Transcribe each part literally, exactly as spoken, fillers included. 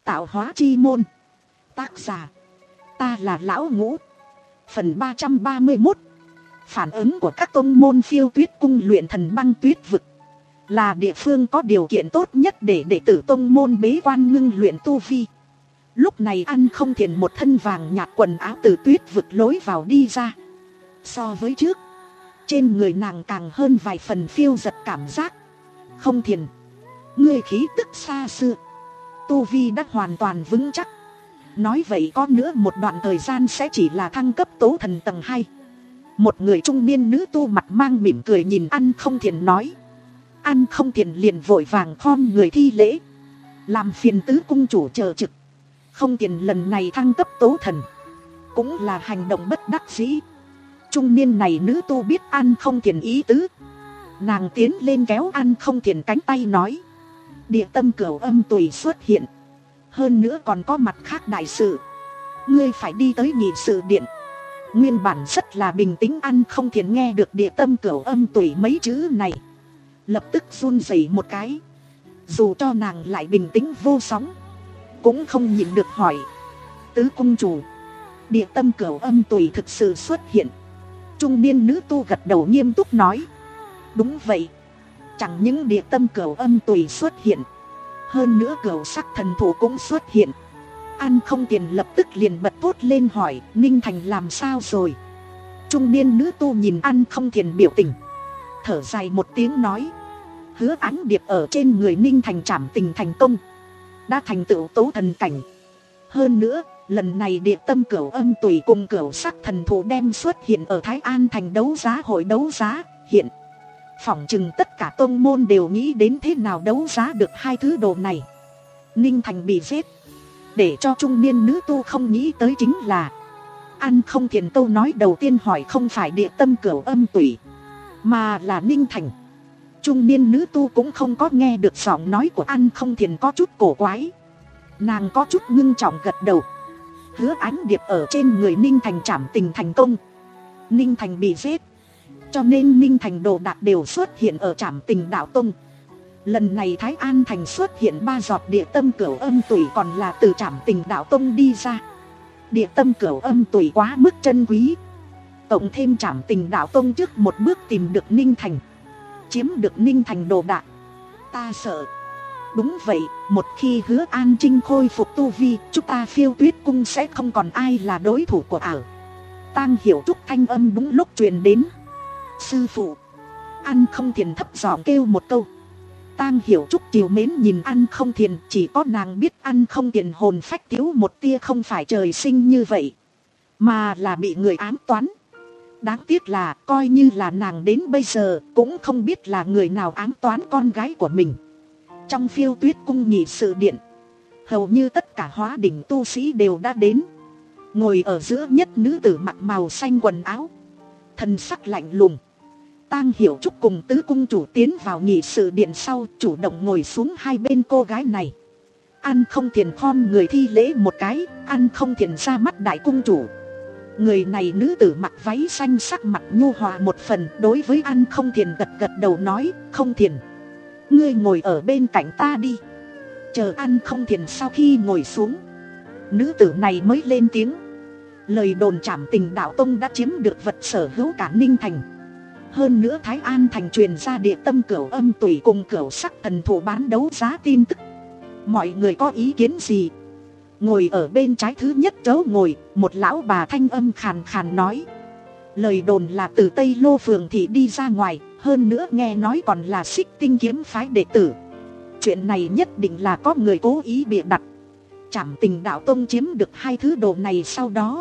Tạo hóa chi môn. Tác giả: ta là Lão Ngũ. Phần ba trăm ba mươi mốt. Phản ứng của các tông môn Phiêu Tuyết cung luyện thần băng tuyết vực. Là địa phương có điều kiện tốt nhất để đệ tử tông môn bế quan ngưng luyện tu vi. Lúc này Ăn Không Thiền một thân vàng nhạt quần áo từ tuyết vực lối vào đi ra. So với trước, trên người nàng càng hơn vài phần phiêu giật cảm giác. Không Thiền, ngươi khí tức xa xưa, tu vi đã hoàn toàn vững chắc. Nói vậy có nữa một đoạn thời gian sẽ chỉ là thăng cấp tố thần tầng hai. Một người trung niên nữ tu mặt mang mỉm cười nhìn Ăn Không Thiền nói. Ăn Không Thiền liền vội vàng khom người thi lễ. Làm phiền tứ cung chủ chờ trực. Không Thiền lần này thăng cấp tố thần cũng là hành động bất đắc dĩ. Trung niên này nữ tu biết Ăn Không Thiền ý tứ. Nàng tiến lên kéo Ăn Không Thiền cánh tay nói. Địa tâm cửu âm tùy xuất hiện. Hơn nữa còn có mặt khác đại sự. Ngươi phải đi tới nghị sự điện. Nguyên bản rất là bình tĩnh Ăn Không Thiền nghe được địa tâm cửu âm tùy mấy chữ này, lập tức run rẩy một cái. Dù cho nàng lại bình tĩnh vô sóng, cũng không nhịn được hỏi. Tứ cung chủ, địa tâm cửu âm tùy thực sự xuất hiện? Trung niên nữ tu gật đầu nghiêm túc nói. Đúng vậy. Chẳng những địa tâm cửu âm tùy xuất hiện, hơn nữa cửu sắc thần thụ cũng xuất hiện. Ăn Không Thiền lập tức liền bật thốt lên hỏi. Ninh Thành làm sao rồi? Trung niên nữ tu nhìn Ăn Không Thiền biểu tình, thở dài một tiếng nói. Hứa Ánh Điệp ở trên người Ninh Thành trảm tình thành công, đã thành tựu tố thần cảnh. Hơn nữa lần này địa tâm cửu âm tùy cùng cửu sắc thần thụ đem xuất hiện ở Thái An thành đấu giá hội đấu giá. Hiện phỏng chừng tất cả tông môn đều nghĩ đến thế nào đấu giá được hai thứ đồ này. Ninh Thành bị giết. Để cho trung niên nữ tu không nghĩ tới chính là Ăn Không Thiền câu nói đầu tiên hỏi không phải địa tâm cửu âm tùy, mà là Ninh Thành. Trung niên nữ tu cũng không có nghe được giọng nói của Ăn Không Thiền có chút cổ quái. Nàng có chút ngưng trọng gật đầu. Hứa Ánh Điệp ở trên người Ninh Thành trảm tình thành công. Ninh Thành bị giết, cho nên Ninh Thành đồ đạc đều xuất hiện ở trảm tình đạo tông. Lần này Thái An thành xuất hiện ba giọt địa tâm cửu âm tùy còn là từ trảm tình đạo tông đi ra. Địa tâm cửu âm tùy quá mức chân quý, cộng thêm trảm tình đạo tông trước một bước tìm được Ninh Thành, chiếm được Ninh Thành đồ đạc. Ta sợ. Đúng vậy, một khi Hứa An Trinh khôi phục tu vi, chúng ta Phiêu Tuyết cung sẽ không còn ai là đối thủ của ảo. Tang Hiểu Trúc thanh âm đúng lúc truyền đến. Sư phụ. Ăn Không Thiền thấp giọng kêu một câu. Tang Hiểu Trúc chiều mến nhìn Ăn Không Thiền, chỉ có nàng biết Ăn Không Thiền hồn phách thiếu một tia không phải trời sinh như vậy, mà là bị người ám toán. Đáng tiếc là coi như là nàng đến bây giờ cũng không biết là người nào ám toán con gái của mình. Trong Phiêu Tuyết cung nghị sự điện, hầu như tất cả hóa đỉnh tu sĩ đều đã đến. Ngồi ở giữa nhất nữ tử mặc màu xanh quần áo, thần sắc lạnh lùng. Tang Hiểu Trúc cùng tứ cung chủ tiến vào nghị sự điện sau, chủ động ngồi xuống hai bên cô gái này. Ăn Không Thiền khom người thi lễ một cái. Ăn Không Thiền ra mắt đại cung chủ. Người này nữ tử mặc váy xanh sắc mặt nhu hòa một phần, đối với Ăn Không Thiền gật gật đầu nói. Không Thiền, ngươi ngồi ở bên cạnh ta đi. Chờ Ăn Không Thiền sau khi ngồi xuống, nữ tử này mới lên tiếng. Lời đồn trảm tình đạo tông đã chiếm được vật sở hữu cả Ninh Thành. Hơn nữa Thái An thành truyền ra địa tâm cửu âm tùy cùng cửu sắc thần thụ bán đấu giá tin tức. Mọi người có ý kiến gì? Ngồi ở bên trái thứ nhất chỗ ngồi, một lão bà thanh âm khàn khàn nói. Lời đồn là từ Tây Lô Phường thị đi ra ngoài, hơn nữa nghe nói còn là Xích Tinh kiếm phái đệ tử. Chuyện này nhất định là có người cố ý bịa đặt. Trảm tình đạo tông chiếm được hai thứ đồ này sau đó,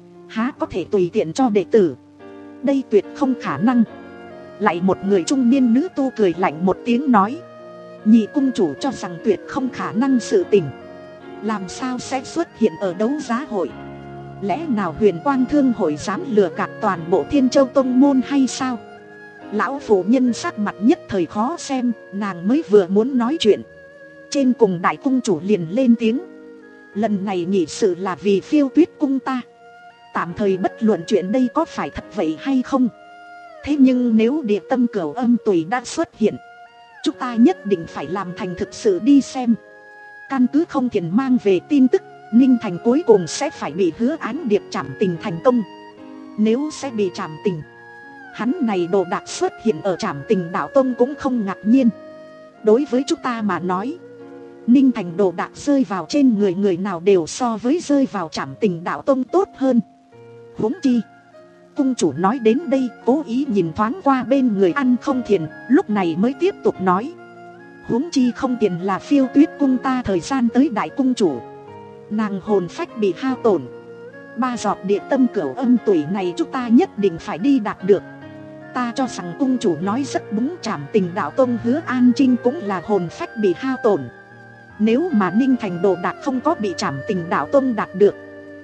há có thể tùy tiện cho đệ tử? Đây tuyệt không khả năng. Lại một người trung niên nữ tu cười lạnh một tiếng nói. Nhị cung chủ cho rằng tuyệt không khả năng sự tình, làm sao sẽ xuất hiện ở đấu giá hội? Lẽ nào Huyền Quang Thương hội dám lừa gạt toàn bộ Thiên Châu tông môn hay sao? Lão phụ nhân sắc mặt nhất thời khó xem. Nàng mới vừa muốn nói chuyện, trên cùng đại cung chủ liền lên tiếng. Lần này nghị sự là vì Phiêu Tuyết cung ta. Tạm thời bất luận chuyện đây có phải thật vậy hay không, thế nhưng nếu địa tâm cửu âm tùy đã xuất hiện, chúng ta nhất định phải làm thành thực sự đi xem. căn cứ không thiền mang về tin tức Ninh Thành cuối cùng sẽ phải bị Hứa Ánh Điệp trảm tình thành công. Nếu sẽ bị trảm tình, hắn này đồ đạc xuất hiện ở trảm tình đạo tông cũng không ngạc nhiên. Đối với chúng ta mà nói, Ninh Thành đồ đạc rơi vào trên người người nào đều so với rơi vào trảm tình đạo tông tốt hơn. Huống chi, cung chủ nói đến đây cố ý nhìn thoáng qua bên người ăn không thiền, lúc này mới tiếp tục nói. Huống chi không tiền là Phiêu Tuyết cung ta thời gian tới đại cung chủ, nàng hồn phách bị hao tổn, ba giọt địa tâm cửu âm tủy này chúng ta nhất định phải đi đạt được. Ta cho rằng cung chủ nói rất đúng, trảm tình đạo tông Hứa An Trinh cũng là hồn phách bị hao tổn. Nếu mà Ninh Thành đồ đạc không có bị trảm tình đạo tông đạt được,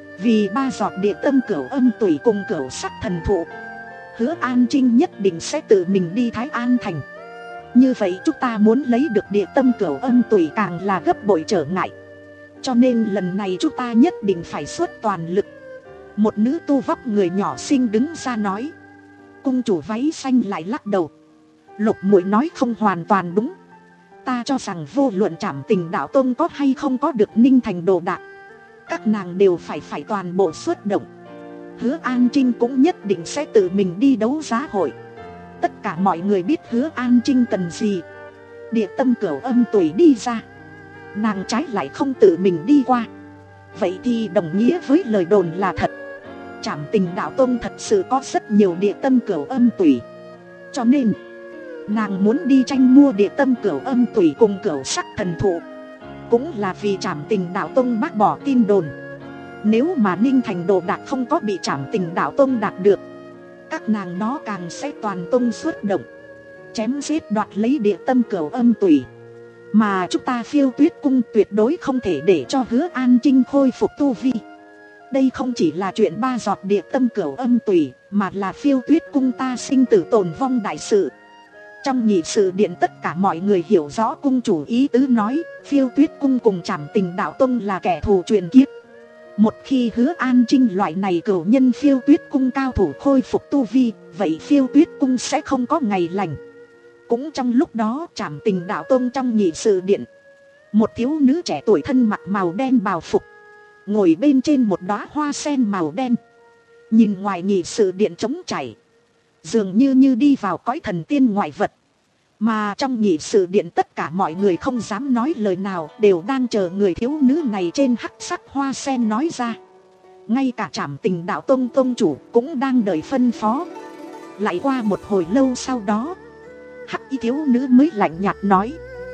vì ba giọt địa tâm cửu âm tủy cùng cửu sắc thần thụ, Hứa An Trinh nhất định sẽ tự mình đi Thái An Thành. Như vậy chúng ta muốn lấy được địa tâm cửu âm tủy càng là gấp bội trở ngại. Cho nên lần này chúng ta nhất định phải xuất toàn lực. Một nữ tu vóc người nhỏ xinh đứng ra nói. Cung chủ váy xanh lại lắc đầu. Lục muội nói không hoàn toàn đúng. Ta cho rằng vô luận trảm tình đạo tông có hay không có được Ninh Thành đồ đạc, các nàng đều phải phải toàn bộ xuất động. Hứa An Trinh cũng nhất định sẽ tự mình đi đấu giá hội. Tất cả mọi người biết Hứa An Trinh cần gì. Địa tâm cửu âm tủy đi ra, nàng trái lại không tự mình đi qua. Vậy thì đồng nghĩa với lời đồn là thật. Trảm tình đạo tông thật sự có rất nhiều địa tâm cửu âm tủy. Cho nên nàng muốn đi tranh mua địa tâm cửu âm tủy cùng cửu sắc thần thụ, cũng là vì trảm tình đạo tông bác bỏ tin đồn. Nếu mà Ninh Thành đồ đạc không có bị trảm tình đạo tông đạt được, các nàng đó càng sẽ toàn tông xuất động, chém giết đoạt lấy địa tâm cửu âm tủy. Mà chúng ta Phiêu Tuyết cung tuyệt đối không thể để cho Hứa An Trinh khôi phục tu vi. Đây không chỉ là chuyện ba giọt địa tâm cửu âm tủy, mà là Phiêu Tuyết cung ta sinh tử tồn vong đại sự. Trong nhị sự điện tất cả mọi người hiểu rõ cung chủ ý tứ nói, Phiêu Tuyết cung cùng trảm tình đạo tông là kẻ thù truyền kiếp. Một khi Hứa An Trinh loại này cửu nhân Phiêu Tuyết cung cao thủ khôi phục tu vi, vậy Phiêu Tuyết cung sẽ không có ngày lành. Cũng trong lúc đó, trảm tình đạo tông trong nhị sự điện, một thiếu nữ trẻ tuổi thân mặc màu đen bào phục, ngồi bên trên một đóa hoa sen màu đen, nhìn ngoài nhị sự điện trống trải, dường như như đi vào cõi thần tiên ngoại vật. Mà trong nhị sự điện tất cả mọi người không dám nói lời nào, đều đang chờ người thiếu nữ này trên hắc sắc hoa sen nói ra. Ngay cả trảm tình đạo tông tông chủ cũng đang đợi phân phó. Lại qua một hồi lâu sau đó, hắc y thiếu nữ mới lạnh nhạt nói.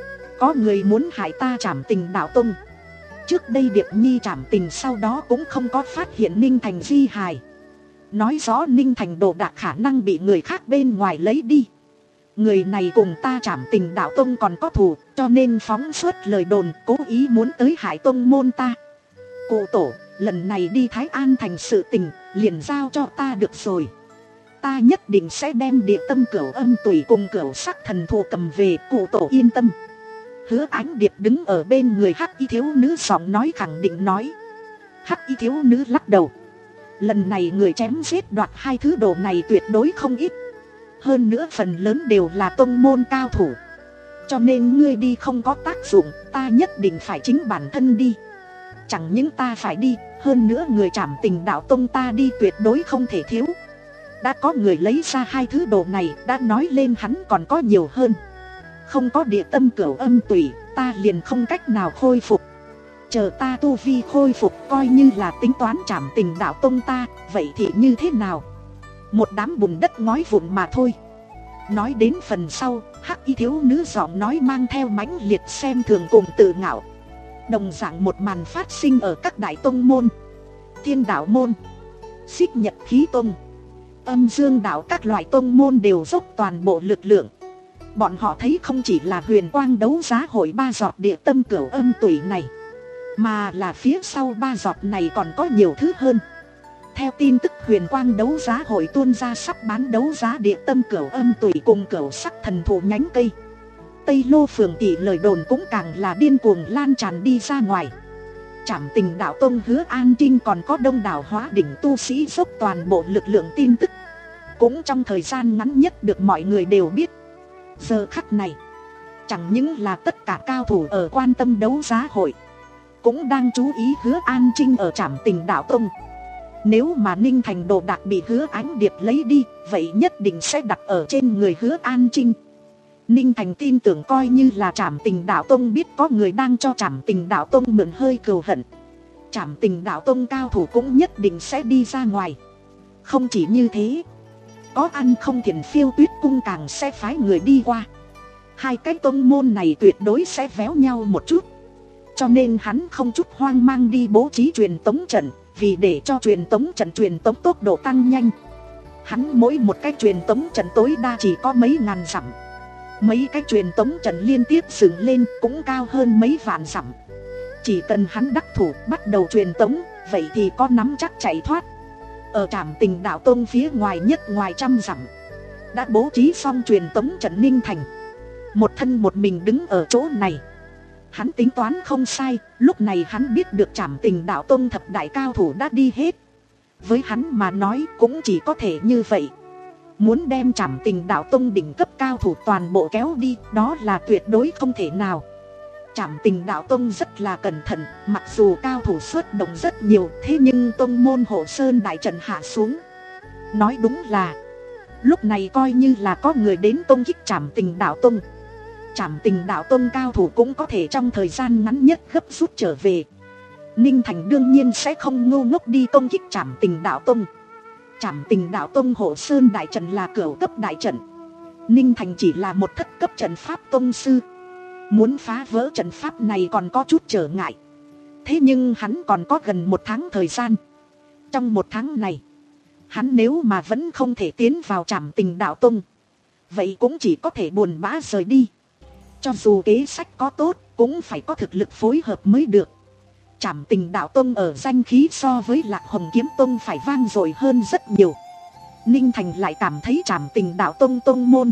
Có người muốn hại ta trảm tình đạo tông. Trước đây Điệp Nhi trảm tình sau đó cũng không có phát hiện Ninh Thành di hài, nói rõ Ninh Thành đồ đạc khả năng bị người khác bên ngoài lấy đi. Người này cùng ta trảm tình đạo tông còn có thù, cho nên phóng suốt lời đồn cố ý muốn tới hại tông môn ta. Cụ tổ, lần này đi Thái An Thành sự tình liền giao cho ta được rồi. Ta nhất định sẽ đem địa tâm cửu âm tùy cùng cửu sắc thần thù cầm về, cụ tổ yên tâm. Hứa Ánh Điệp đứng ở bên người hắc y thiếu nữ giọng nói khẳng định nói. Hắc y thiếu nữ lắc đầu. Lần này người chém giết đoạt hai thứ đồ này tuyệt đối không ít. Hơn nữa phần lớn đều là tông môn cao thủ. Cho nên ngươi đi không có tác dụng, ta nhất định phải chính bản thân đi. Chẳng những ta phải đi, hơn nữa người trảm tình đạo tông ta đi tuyệt đối không thể thiếu. Đã có người lấy ra hai thứ đồ này, đã nói lên hắn còn có nhiều hơn. Không có địa tâm cửu âm tủy, ta liền không cách nào khôi phục. Chờ ta tu vi khôi phục coi như là tính toán trảm tình đạo tông ta, vậy thì như thế nào? Một đám bùn đất ngói vụn mà thôi. Nói đến phần sau, hắc y thiếu nữ giọng nói mang theo mãnh liệt xem thường cùng tự ngạo. Đồng dạng một màn phát sinh ở các đại tông môn. Thiên đạo môn, Xích Nhật khí tông, Âm Dương đạo, các loại tông môn đều dốc toàn bộ lực lượng. Bọn họ thấy không chỉ là huyền quang đấu giá hội ba giọt địa tâm cửu âm tủy này, mà là phía sau ba giọt này còn có nhiều thứ hơn. Theo tin tức huyền quang đấu giá hội tuôn ra sắp bán đấu giá địa tâm cửu âm tủy cùng cửu sắc thần thụ nhánh cây. Tây Lô phường tỷ lời đồn cũng càng là điên cuồng lan tràn đi ra ngoài. Trảm tình đạo tông Hứa An Trinh còn có đông đảo hóa đỉnh tu sĩ dốc toàn bộ lực lượng tin tức, cũng trong thời gian ngắn nhất được mọi người đều biết. Giờ khắc này, chẳng những là tất cả cao thủ ở quan tâm đấu giá hội, cũng đang chú ý Hứa An Trinh ở Trảm Tình Đạo Tông. Nếu mà Ninh Thành đồ đạc bị Hứa Ánh Điệp lấy đi, vậy nhất định sẽ đặt ở trên người Hứa An Trinh. Ninh Thành tin tưởng coi như là Trảm Tình Đạo Tông biết có người đang cho Trảm Tình Đạo Tông mượn hơi cừu hận, Trảm Tình Đạo Tông cao thủ cũng nhất định sẽ đi ra ngoài. Không chỉ như thế, có ăn không Thiền Phiêu Tuyết Cung càng sẽ phái người đi qua. Hai cái tông môn này tuyệt đối sẽ véo nhau một chút. Cho nên hắn không chút hoang mang đi bố trí truyền tống trận, vì để cho truyền tống trận truyền tống tốc độ tăng nhanh. Hắn mỗi một cái truyền tống trận tối đa chỉ có mấy ngàn dặm. Mấy cái truyền tống trận liên tiếp dựng lên cũng cao hơn mấy vạn dặm. Chỉ cần hắn đắc thủ bắt đầu truyền tống, vậy thì có nắm chắc chạy thoát. Ở Trảm Tình Đạo Tông phía ngoài nhất ngoài trăm dặm đã bố trí xong truyền tống trận. Ninh Thành một thân một mình đứng ở chỗ này. Hắn tính toán không sai, lúc này hắn biết được Trảm Tình Đạo Tông thập đại cao thủ đã đi hết. Với hắn mà nói cũng chỉ có thể như vậy. Muốn đem Trảm Tình Đạo Tông đỉnh cấp cao thủ toàn bộ kéo đi, đó là tuyệt đối không thể nào. Trảm Tình Đạo Tông rất là cẩn thận, mặc dù cao thủ xuất động rất nhiều, thế nhưng tông môn Hộ Sơn đại trận hạ xuống. Nói đúng là lúc này coi như là có người đến công kích Trảm Tình Đạo Tông, Trảm Tình Đạo Tông cao thủ cũng có thể trong thời gian ngắn nhất gấp rút trở về. Ninh Thành đương nhiên sẽ không ngu ngốc đi công kích Trảm Tình Đạo Tông. Trảm Tình Đạo Tông Hộ Sơn đại trận là cửu cấp đại trận, Ninh Thành chỉ là một thất cấp trận pháp tông sư. Muốn phá vỡ trận pháp này còn có chút trở ngại. Thế nhưng hắn còn có gần một tháng thời gian. Trong một tháng này, hắn nếu mà vẫn không thể tiến vào Trảm Tình Đạo Tông, vậy cũng chỉ có thể buồn bã rời đi. Cho dù kế sách có tốt, cũng phải có thực lực phối hợp mới được. Trảm Tình Đạo Tông ở danh khí so với Lạc Hồng Kiếm Tông phải vang dội hơn rất nhiều. Ninh Thành lại cảm thấy Trảm Tình Đạo Tông tông môn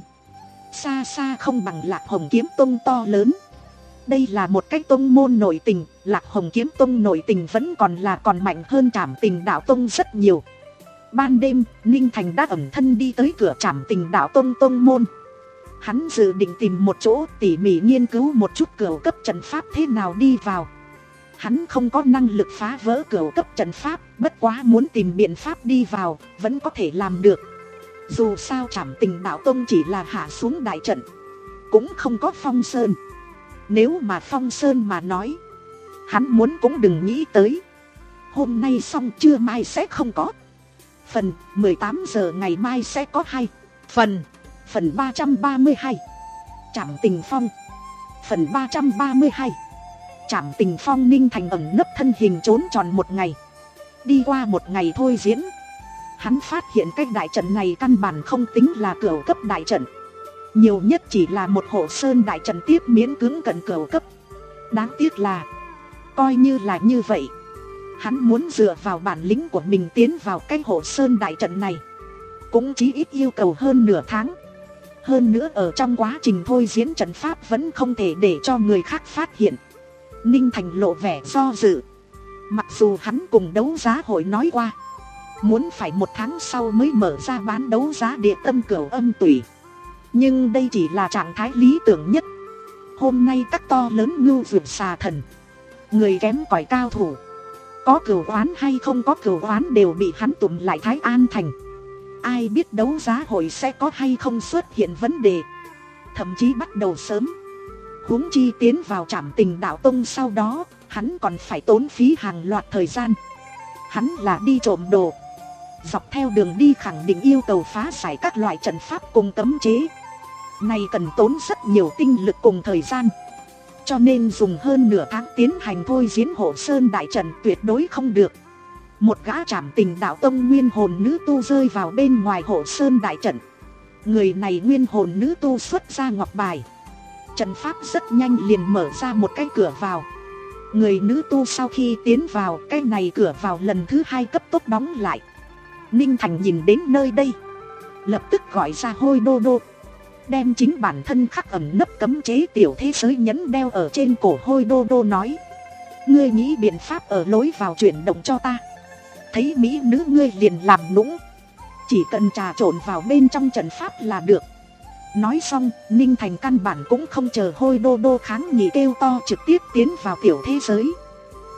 xa xa không bằng Lạc Hồng Kiếm Tông to lớn. Đây là một cái tông môn nội tình, Lạc Hồng Kiếm Tông nội tình vẫn còn là còn mạnh hơn Trảm Tình Đạo Tông rất nhiều. Ban đêm, Ninh Thành đã ẩn thân đi tới cửa Trảm Tình Đạo Tông tông môn. Hắn dự định tìm một chỗ tỉ mỉ nghiên cứu một chút cửu cấp trận pháp thế nào đi vào. Hắn không có năng lực phá vỡ cửu cấp trận pháp, bất quá muốn tìm biện pháp đi vào, vẫn có thể làm được. Dù sao Trảm Tình Đạo Tông chỉ là hạ xuống đại trận, cũng không có phong sơn. Nếu mà phong sơn mà nói, hắn muốn cũng đừng nghĩ tới. Hôm nay xong trưa mai sẽ không có. Phần mười tám giờ ngày mai sẽ có hai phần. Phần ba trăm ba mươi hai Trảm Tình Phong. Phần ba trăm ba mươi hai Trảm Tình Phong. Ninh Thành ẩn nấp thân hình trốn tròn một ngày. Đi qua một ngày thôi diễn, hắn phát hiện cái đại trận này căn bản không tính là cửu cấp đại trận. Nhiều nhất chỉ là một Hộ Sơn đại trận tiếp miễn cưỡng cận cửu cấp. Đáng tiếc là coi như là như vậy, hắn muốn dựa vào bản lĩnh của mình tiến vào cái Hộ Sơn đại trận này cũng chí ít yêu cầu hơn nửa tháng. Hơn nữa ở trong quá trình thôi diễn trận pháp vẫn không thể để cho người khác phát hiện. Ninh Thành lộ vẻ do dự. Mặc dù hắn cùng đấu giá hội nói qua, muốn phải một tháng sau mới mở ra bán đấu giá địa tâm cửu âm tủy, nhưng đây chỉ là trạng thái lý tưởng nhất. Hôm nay các to lớn ngưu vượt xà thần, người kém cỏi cao thủ, có cửu oán hay không có cửu oán đều bị hắn tụm lại Thái An Thành. Ai biết đấu giá hội sẽ có hay không xuất hiện vấn đề, thậm chí bắt đầu sớm. Huống chi tiến vào Trảm Tình Đạo Tông sau đó, hắn còn phải tốn phí hàng loạt thời gian. Hắn là đi trộm đồ, dọc theo đường đi khẳng định yêu cầu phá giải các loại trận pháp cùng cấm chế. Này cần tốn rất nhiều tinh lực cùng thời gian, cho nên dùng hơn nửa tháng tiến hành thôi diễn Hộ Sơn đại trận tuyệt đối không được. Một gã Trảm Tình Đạo Tông nguyên hồn nữ tu rơi vào bên ngoài Hộ Sơn đại trận. Người này nguyên hồn nữ tu xuất ra ngọc bài, trận pháp rất nhanh liền mở ra một cái cửa vào. Người nữ tu sau khi tiến vào, cái này cửa vào lần thứ hai cấp tốc đóng lại. Ninh Thành nhìn đến nơi đây, lập tức gọi ra Hôi Đô Đô, đem chính bản thân khắc ẩn nấp cấm chế tiểu thế giới nhẫn đeo ở trên cổ Hôi Đô Đô nói: ngươi nghĩ biện pháp ở lối vào chuyển động cho ta. Thấy mỹ nữ ngươi liền làm nũng, chỉ cần trà trộn vào bên trong trận pháp là được. Nói xong, Ninh Thành căn bản cũng không chờ Hôi Đô Đô kháng nghị kêu to, trực tiếp tiến vào tiểu thế giới.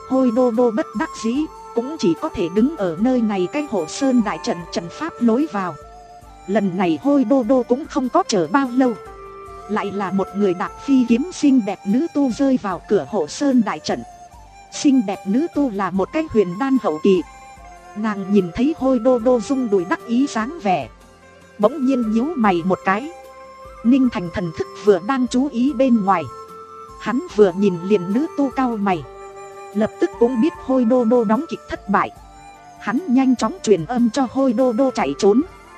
Hôi Đô Đô bất đắc dĩ, cũng chỉ có thể đứng ở nơi này cái Hộ Sơn đại trận trận pháp lối vào. Lần này Hôi Đô Đô cũng không có chờ bao lâu, lại là một người đạp phi kiếm xinh đẹp nữ tu rơi vào cửa Hộ Sơn đại trận. Xinh đẹp nữ tu là một cái huyền đan hậu kỳ. Nàng nhìn thấy Hôi Đô Đô rung đùi đắc ý dáng vẻ, bỗng nhiên nhíu mày một cái. Ninh Thành thần thức vừa đang chú ý bên ngoài, hắn vừa nhìn liền nữ tu cau mày, lập tức cũng biết Hôi Đô Đô đóng kịch thất bại. Hắn nhanh chóng truyền âm cho Hôi Đô Đô chạy trốn.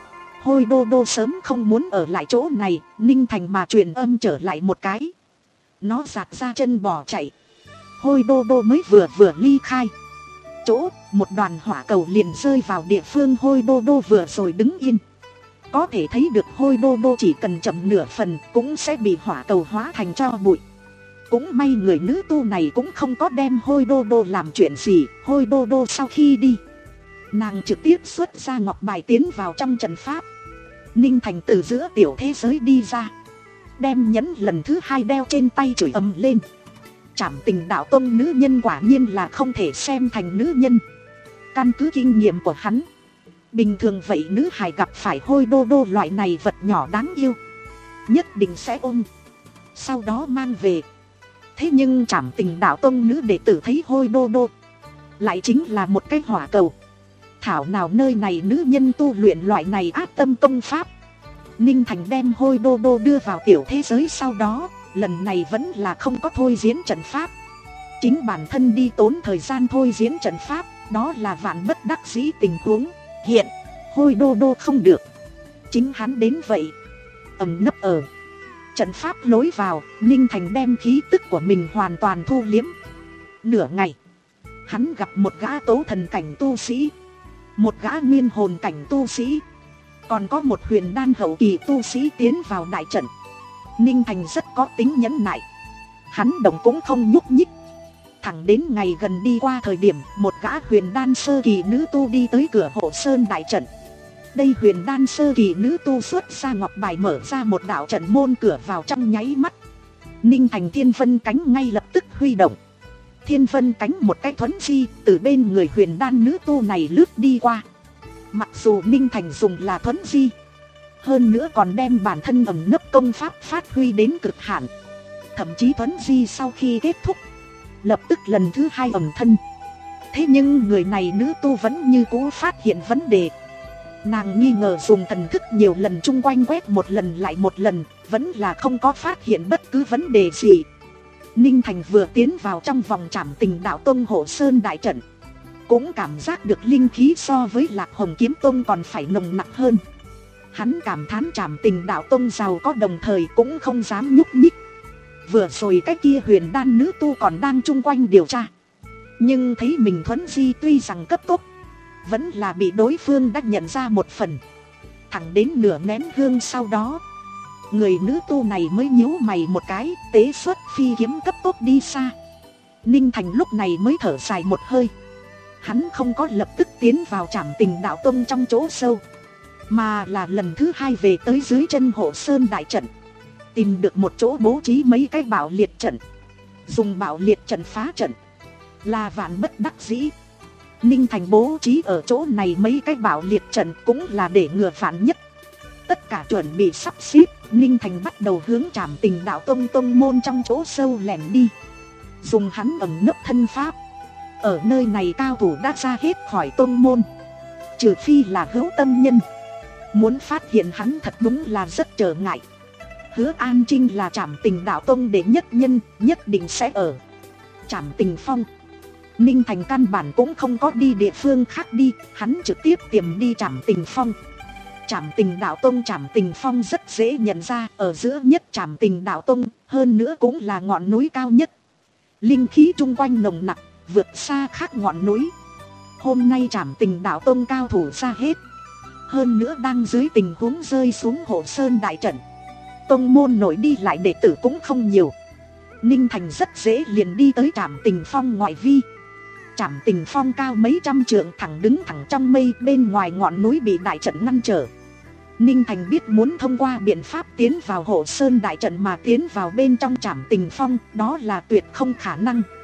Hôi Đô Đô sớm không muốn ở lại chỗ này, Ninh Thành mà truyền âm trở lại một cái, nó giạt ra chân bỏ chạy. Hôi Đô Đô mới vừa vừa ly khai chỗ, một đoàn hỏa cầu liền rơi vào địa phương Hôi Đô Đô vừa rồi đứng yên. Có thể thấy được Hôi Đô Đô chỉ cần chậm nửa phần cũng sẽ bị hỏa cầu hóa thành tro bụi. Cũng may người nữ tu này cũng không có đem Hôi Đô Đô làm chuyện gì. Hôi Đô Đô sau khi đi, nàng trực tiếp xuất ra ngọc bài tiến vào trong trận pháp. Ninh Thành từ giữa tiểu thế giới đi ra, đem nhẫn lần thứ hai đeo trên tay chửi ầm lên. Trảm Tình Đạo Tông nữ nhân quả nhiên là không thể xem thành nữ nhân. Căn cứ kinh nghiệm của hắn, bình thường vậy nữ hài gặp phải Hôi Đô Đô loại này vật nhỏ đáng yêu, nhất định sẽ ôm, sau đó mang về. Thế nhưng Trảm Tình Đạo Tông nữ đệ tử thấy Hôi Đô Đô lại chính là một cái hỏa cầu. Thảo nào nơi này nữ nhân tu luyện loại này ác tâm công pháp. Ninh Thành đem Hôi Đô Đô đưa vào tiểu thế giới sau đó, lần này vẫn là không có thôi diễn trận pháp. Chính bản thân đi tốn thời gian thôi diễn trận pháp, đó là vạn bất đắc dĩ tình huống. Hiện Hôi Đô Đô không được, chính hắn đến vậy, ẩn nấp ở trận pháp lối vào. Ninh Thành đem khí tức của mình hoàn toàn thu liếm. Nửa ngày, hắn gặp một gã tố thần cảnh tu sĩ, một gã nguyên hồn cảnh tu sĩ, còn có một huyền đan hậu kỳ tu sĩ tiến vào đại trận. Ninh Thành rất có tính nhẫn nại, hắn động cũng không nhúc nhích. Thẳng đến ngày gần đi qua thời điểm, một gã huyền đan sơ kỳ nữ tu đi tới cửa Hộ Sơn đại trận. Đây huyền đan sơ kỳ nữ tu xuất ra ngọc bài mở ra một đạo trận môn cửa vào trong nháy mắt. Ninh Thành thiên vân cánh ngay lập tức huy động. Thiên vân cánh một cái thuấn di từ bên người huyền đan nữ tu này lướt đi qua. Mặc dù Ninh Thành dùng là thuấn di, hơn nữa còn đem bản thân ẩn nấp công pháp phát huy đến cực hạn. Thậm chí thuấn di sau khi kết thúc, lập tức lần thứ hai ẩn thân. Thế nhưng người này nữ tu vẫn như cũ phát hiện vấn đề. Nàng nghi ngờ dùng thần thức nhiều lần chung quanh quét một lần lại một lần, vẫn là không có phát hiện bất cứ vấn đề gì. Ninh Thành vừa tiến vào trong vòng Trảm Tình Đạo Tông Hộ Sơn đại trận, cũng cảm giác được linh khí so với Lạc Hồng Kiếm Tông còn phải nồng nặc hơn. Hắn cảm thán Trảm Tình Đạo Tông giàu có, đồng thời cũng không dám nhúc nhích. Vừa rồi cái kia huyền đan nữ tu còn đang chung quanh điều tra, nhưng thấy mình thuấn di tuy rằng cấp tốc, vẫn là bị đối phương đã nhận ra một phần. Thẳng đến nửa nén hương sau đó, người nữ tu này mới nhíu mày một cái, tế xuất phi kiếm cấp tốc đi xa. Ninh Thành lúc này mới thở dài một hơi. Hắn không có lập tức tiến vào Trảm Tình Đạo Tông trong chỗ sâu, mà là lần thứ hai về tới dưới chân Hộ Sơn đại trận, tìm được một chỗ bố trí mấy cái bạo liệt trận, dùng bạo liệt trận phá trận. Là vạn bất đắc dĩ, Ninh Thành bố trí ở chỗ này mấy cái bạo liệt trận cũng là để ngừa vạn nhất. Tất cả chuẩn bị sắp xếp, Ninh Thành bắt đầu hướng Trảm Tình Đạo Tông tông môn trong chỗ sâu lẻn đi. Dùng hắn ẩn nấp thân pháp, ở nơi này cao thủ đã ra hết khỏi tông môn, trừ phi là hữu tâm nhân. Muốn phát hiện hắn thật đúng là rất trở ngại. Hứa An Trinh là Trảm Tình Đạo Tông đệ nhất nhân, nhất định sẽ ở Trảm Tình Phong. Ninh Thành căn bản cũng không có đi địa phương khác đi, hắn trực tiếp tìm đi Trảm Tình Phong. Trảm Tình Đạo Tông Trảm Tình Phong rất dễ nhận ra, ở giữa nhất Trảm Tình Đạo Tông, hơn nữa cũng là ngọn núi cao nhất. Linh khí chung quanh nồng nặc, vượt xa khác ngọn núi. Hôm nay Trảm Tình Đạo Tông cao thủ ra hết, hơn nữa đang dưới tình huống rơi xuống Hộ Sơn đại trận. Tông môn nổi đi lại đệ tử cũng không nhiều. Ninh Thành rất dễ liền đi tới Trảm Tình Phong ngoại vi. Trảm Tình Phong cao mấy trăm trượng, thẳng đứng thẳng trong mây, bên ngoài ngọn núi bị đại trận ngăn trở. Ninh Thành biết muốn thông qua biện pháp tiến vào Hộ Sơn đại trận mà tiến vào bên trong Trảm Tình Phong, đó là tuyệt không khả năng.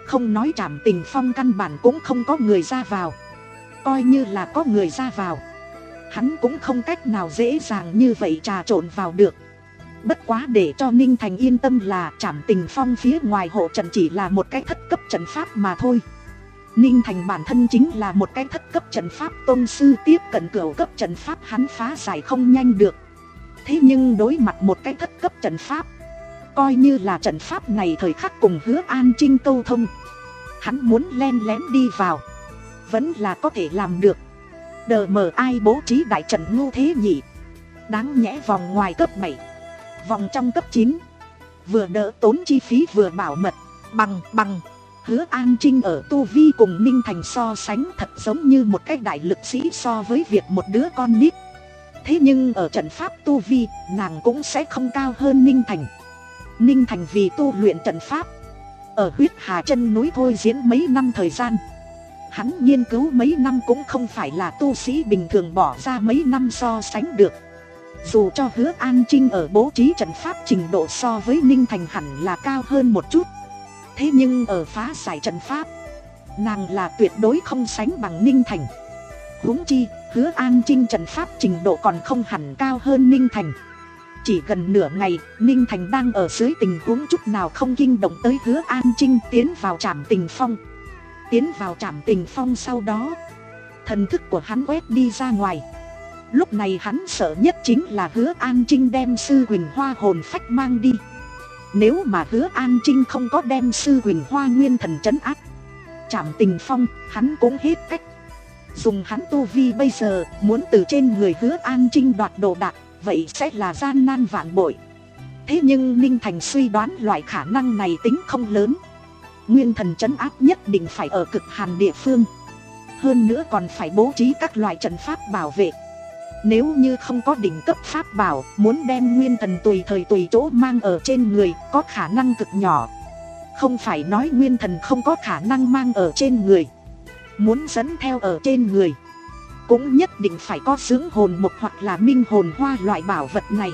Không nói Trảm Tình Phong căn bản cũng không có người ra vào. Coi như là có người ra vào, hắn cũng không cách nào dễ dàng như vậy trà trộn vào được. Bất quá để cho Ninh Thành yên tâm là Trảm Tình Phong phía ngoài hộ trận chỉ là một cái thất cấp trận pháp mà thôi. Ninh Thành bản thân chính là một cái thất cấp trận pháp tôn sư, tiếp cận cửu cấp trận pháp hắn phá giải không nhanh được. Thế nhưng đối mặt một cái thất cấp trận pháp, coi như là trận pháp này thời khắc cùng Hứa An Trinh câu thông, hắn muốn len lén đi vào vẫn là có thể làm được. Đờ mờ ai bố trí đại trận ngu thế nhỉ. Đáng nhẽ vòng ngoài cấp bảy, vòng trong cấp chín, vừa đỡ tốn chi phí vừa bảo mật. Bằng bằng Hứa An Trinh ở tu vi cùng Ninh Thành so sánh thật giống như một cái đại lực sĩ so với việc một đứa con nít. Thế nhưng ở trận pháp tu vi, nàng cũng sẽ không cao hơn Ninh Thành. Ninh Thành vì tu luyện trận pháp, ở Huyết Hà chân núi thôi diễn mấy năm thời gian. Hắn nghiên cứu mấy năm cũng không phải là tu sĩ bình thường bỏ ra mấy năm so sánh được. Dù cho Hứa An Trinh ở bố trí trận pháp trình độ so với Ninh Thành hẳn là cao hơn một chút, thế nhưng ở phá giải trận pháp, nàng là tuyệt đối không sánh bằng Ninh Thành. Huống chi, Hứa An Trinh trận pháp trình độ còn không hẳn cao hơn Ninh Thành. Chỉ gần nửa ngày, Ninh Thành đang ở dưới tình huống chút nào không kinh động tới Hứa An Trinh tiến vào Trảm Tình Phong. Tiến vào Trảm Tình Phong sau đó, thần thức của hắn quét đi ra ngoài. Lúc này hắn sợ nhất chính là Hứa An Trinh đem Sư Huỳnh Hoa hồn phách mang đi. Nếu mà Hứa An Trinh không có đem Sư Huỳnh Hoa nguyên thần trấn áp Trảm Tình Phong, hắn cũng hết cách. Dùng hắn tu vi bây giờ, muốn từ trên người Hứa An Trinh đoạt đồ đạc, vậy sẽ là gian nan vạn bội. Thế nhưng Ninh Thành suy đoán loại khả năng này tính không lớn. Nguyên thần trấn áp nhất định phải ở cực hàn địa phương, hơn nữa còn phải bố trí các loại trận pháp bảo vệ. Nếu như không có đỉnh cấp pháp bảo, muốn đem nguyên thần tùy thời tùy chỗ mang ở trên người có khả năng cực nhỏ. Không phải nói nguyên thần không có khả năng mang ở trên người, muốn dẫn theo ở trên người cũng nhất định phải có dưỡng hồn mục hoặc là minh hồn hoa loại bảo vật này.